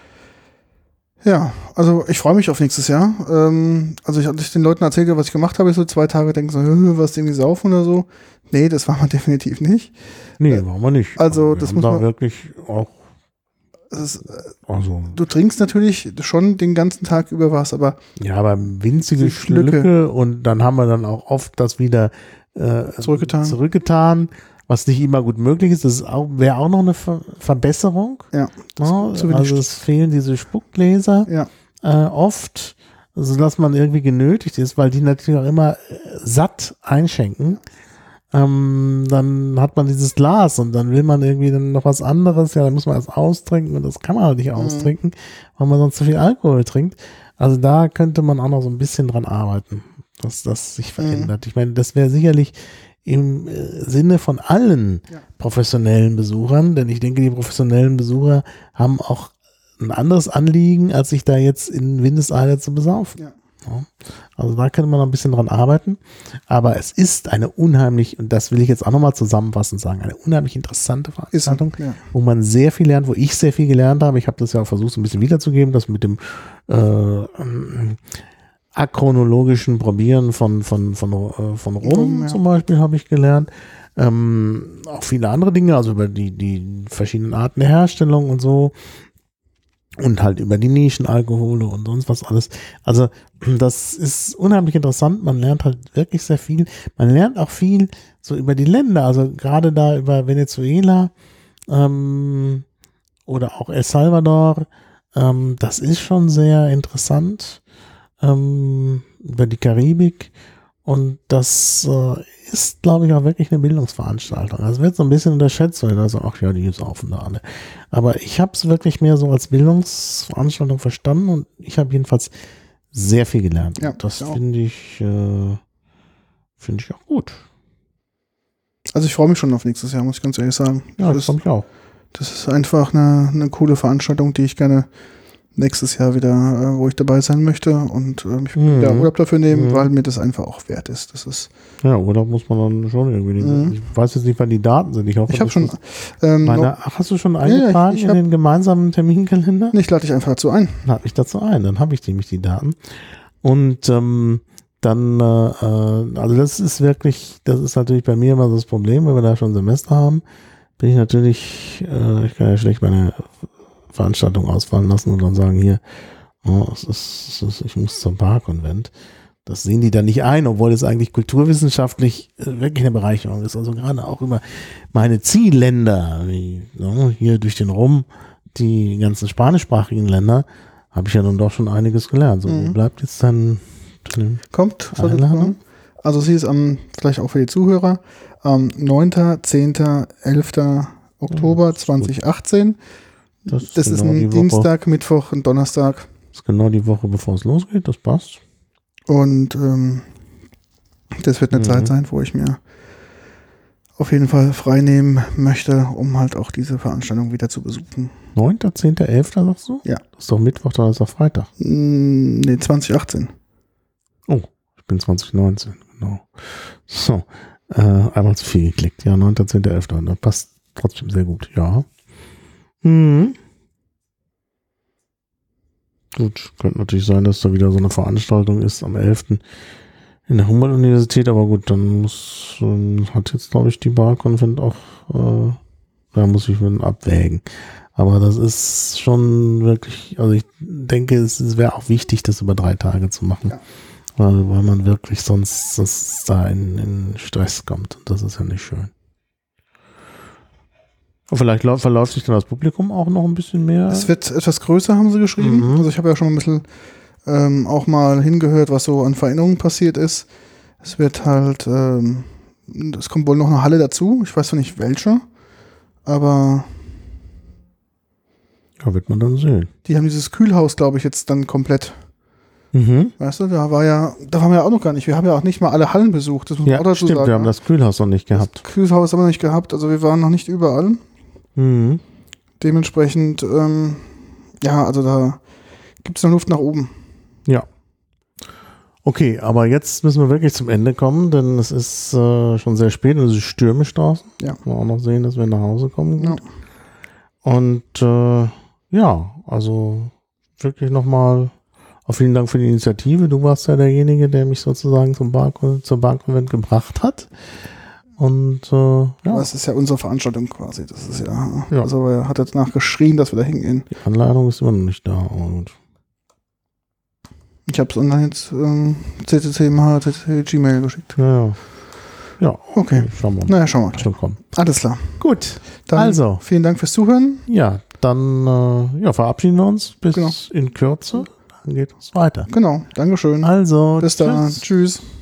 Ja, also ich freue mich auf nächstes Jahr. Ähm, also ich hatte den Leuten erzählt, was ich gemacht habe, so zwei Tage denken so, was irgendwie saufen oder so. Nee, das war man definitiv nicht. Nee, äh, war man nicht. Also wir das haben muss da man wirklich auch Es ist, also. Du trinkst natürlich schon den ganzen Tag über was, aber ja, aber winzige Schlücke und dann haben wir dann auch oft das wieder äh, zurückgetan. zurückgetan, was nicht immer gut möglich ist. Das auch, wäre auch noch eine Ver Verbesserung. Ja. Ja, also es fehlen diese Spuckgläser ja. äh, oft, so dass man irgendwie genötigt ist, weil die natürlich auch immer äh, satt einschenken. Ähm, dann hat man dieses Glas und dann will man irgendwie dann noch was anderes, ja, dann muss man das austrinken und das kann man halt nicht austrinken, mhm. weil man sonst zu viel Alkohol trinkt. Also da könnte man auch noch so ein bisschen dran arbeiten, dass das sich verändert. Mhm. Ich meine, das wäre sicherlich im Sinne von allen ja. professionellen Besuchern, denn ich denke, die professionellen Besucher haben auch ein anderes Anliegen, als sich da jetzt in Windeseile zu besaufen. Ja. Ja, also da könnte man noch ein bisschen dran arbeiten, aber es ist eine unheimlich, und das will ich jetzt auch nochmal zusammenfassend sagen, eine unheimlich interessante Veranstaltung, ist, ja. wo man sehr viel lernt, wo ich sehr viel gelernt habe. Ich habe das ja auch versucht, so ein bisschen wiederzugeben, das mit dem äh, achronologischen Probieren von, von, von, äh, von Rum, Rum ja. zum Beispiel habe ich gelernt. Ähm, auch viele andere Dinge, also über die, die verschiedenen Arten der Herstellung und so. Und halt über die Nischenalkohole und sonst was alles. Also das ist unheimlich interessant. Man lernt halt wirklich sehr viel. Man lernt auch viel so über die Länder. Also gerade da über Venezuela ähm, oder auch El Salvador. Ähm, das ist schon sehr interessant. Ähm, über die Karibik. Und das äh, ist, glaube ich, auch wirklich eine Bildungsveranstaltung. Also wird so ein bisschen unterschätzt, weil da so, ach ja, die saufen da alle. Aber ich habe es wirklich mehr so als Bildungsveranstaltung verstanden und ich habe jedenfalls sehr viel gelernt. Ja, das finde ich, äh, finde ich auch gut. Also ich freue mich schon auf nächstes Jahr, muss ich ganz ehrlich sagen. Ja, das freue mich auch. Das ist einfach eine, eine coole Veranstaltung, die ich gerne nächstes Jahr wieder, äh, wo ich dabei sein möchte und äh, mich mhm. wieder Urlaub dafür nehmen, mhm. weil mir das einfach auch wert ist. Das ist ja, Urlaub muss man dann schon irgendwie mhm. Ich weiß jetzt nicht, wann die Daten sind. Ich hoffe, ich habe schon ähm, meine, ach, hast du schon eingetragen ja, ich, ich in hab, den gemeinsamen Terminkalender? Ich lade dich einfach dazu ein. Lade mich dazu ein, dann habe ich nämlich die Daten. Und ähm, dann, äh, also das ist wirklich, das ist natürlich bei mir immer das Problem, wenn wir da schon Semester haben, bin ich natürlich, äh, ich kann ja schlecht meine Veranstaltung ausfallen lassen und dann sagen, hier, oh, es ist, es ist, ich muss zum Parkkonvent. das sehen die dann nicht ein, obwohl es eigentlich kulturwissenschaftlich äh, wirklich eine Bereicherung ist. Also gerade auch über meine Zielländer, wie ne, hier durch den Rum, die ganzen spanischsprachigen Länder, habe ich ja nun doch schon einiges gelernt. So, Mhm. wo bleibt jetzt dann Kommt, sollte Einladung? kommen. Also sie ist am, vielleicht auch für die Zuhörer, am neunten, zehnten, elften Oktober zwanzig achtzehn. Das ist Das ist genau die ein Woche. Dienstag, Mittwoch und Donnerstag. Das ist genau die Woche, bevor es losgeht, das passt. Und ähm, das wird eine Mhm. Zeit sein, wo ich mir auf jeden Fall frei nehmen möchte, um halt auch diese Veranstaltung wieder zu besuchen. neunten, zehnten, elften sagst du? Ja. Das ist doch Mittwoch, Donnerstag, Freitag. Mm, Nee, zwanzig achtzehn. Oh, ich bin zwanzig neunzehn, genau. So, äh, einmal zu viel geklickt. Ja, neunten, zehnten, elften Das passt trotzdem sehr gut, ja. Mhm. Gut, könnte natürlich sein, dass da wieder so eine Veranstaltung ist am elften in der Humboldt-Universität, aber gut, dann muss, ähm, hat jetzt, glaube ich, die Bar-Konvent auch, äh, da muss ich dann abwägen. Aber das ist schon wirklich, also ich denke, es, es wäre auch wichtig, das über drei Tage zu machen. Ja. Weil, weil man wirklich sonst das da in, in Stress kommt. Und das ist ja nicht schön. Und vielleicht läuft, verläuft sich dann das Publikum auch noch ein bisschen mehr. Es wird etwas größer, haben sie geschrieben. Mhm. Also ich habe ja schon ein bisschen ähm, auch mal hingehört, was so an Veränderungen passiert ist. Es wird halt, ähm, es kommt wohl noch eine Halle dazu. Ich weiß zwar nicht welche, aber Ja, wird man dann sehen. die haben dieses Kühlhaus, glaube ich, jetzt dann komplett. Mhm. Weißt du, da war ja, da waren wir ja auch noch gar nicht. Wir haben ja auch nicht mal alle Hallen besucht. Das muss man Ja, auch dazu stimmt, sagen. wir haben ne? das Kühlhaus noch nicht gehabt. Das Kühlhaus haben wir noch nicht gehabt. Also wir waren noch nicht überall. Mhm. Dementsprechend, ähm, ja, also da gibt es noch Luft nach oben. Ja. Okay, aber jetzt müssen wir wirklich zum Ende kommen, denn es ist äh, schon sehr spät und es ist stürmisch draußen. Ja. Müssen wir auch noch sehen, dass wir nach Hause kommen. Ja. Gut. Und äh, ja, also wirklich nochmal auch vielen Dank für die Initiative. Du warst ja derjenige, der mich sozusagen zum Bar, zur Bar-Konvent gebracht hat. Und äh, ja, Das ist ja unsere Veranstaltung quasi. Das ist ja, Ja. also er hat jetzt nachgeschrien, dass wir da hingehen. die Anleitung ist immer noch nicht da. Aber gut. Ich habe es online jetzt ähm, C C C M H, C C C Gmail geschickt. Ja, ja. Ja, Okay. schauen wir mal. Naja, schauen wir mal. Schon kommen. Alles klar. Gut, Dann also, vielen Dank fürs Zuhören. ja, dann äh, ja, verabschieden wir uns bis Genau. in Kürze. Dann geht es weiter. Genau. Dankeschön. Also, Bis dann. tschüss. Tschüss.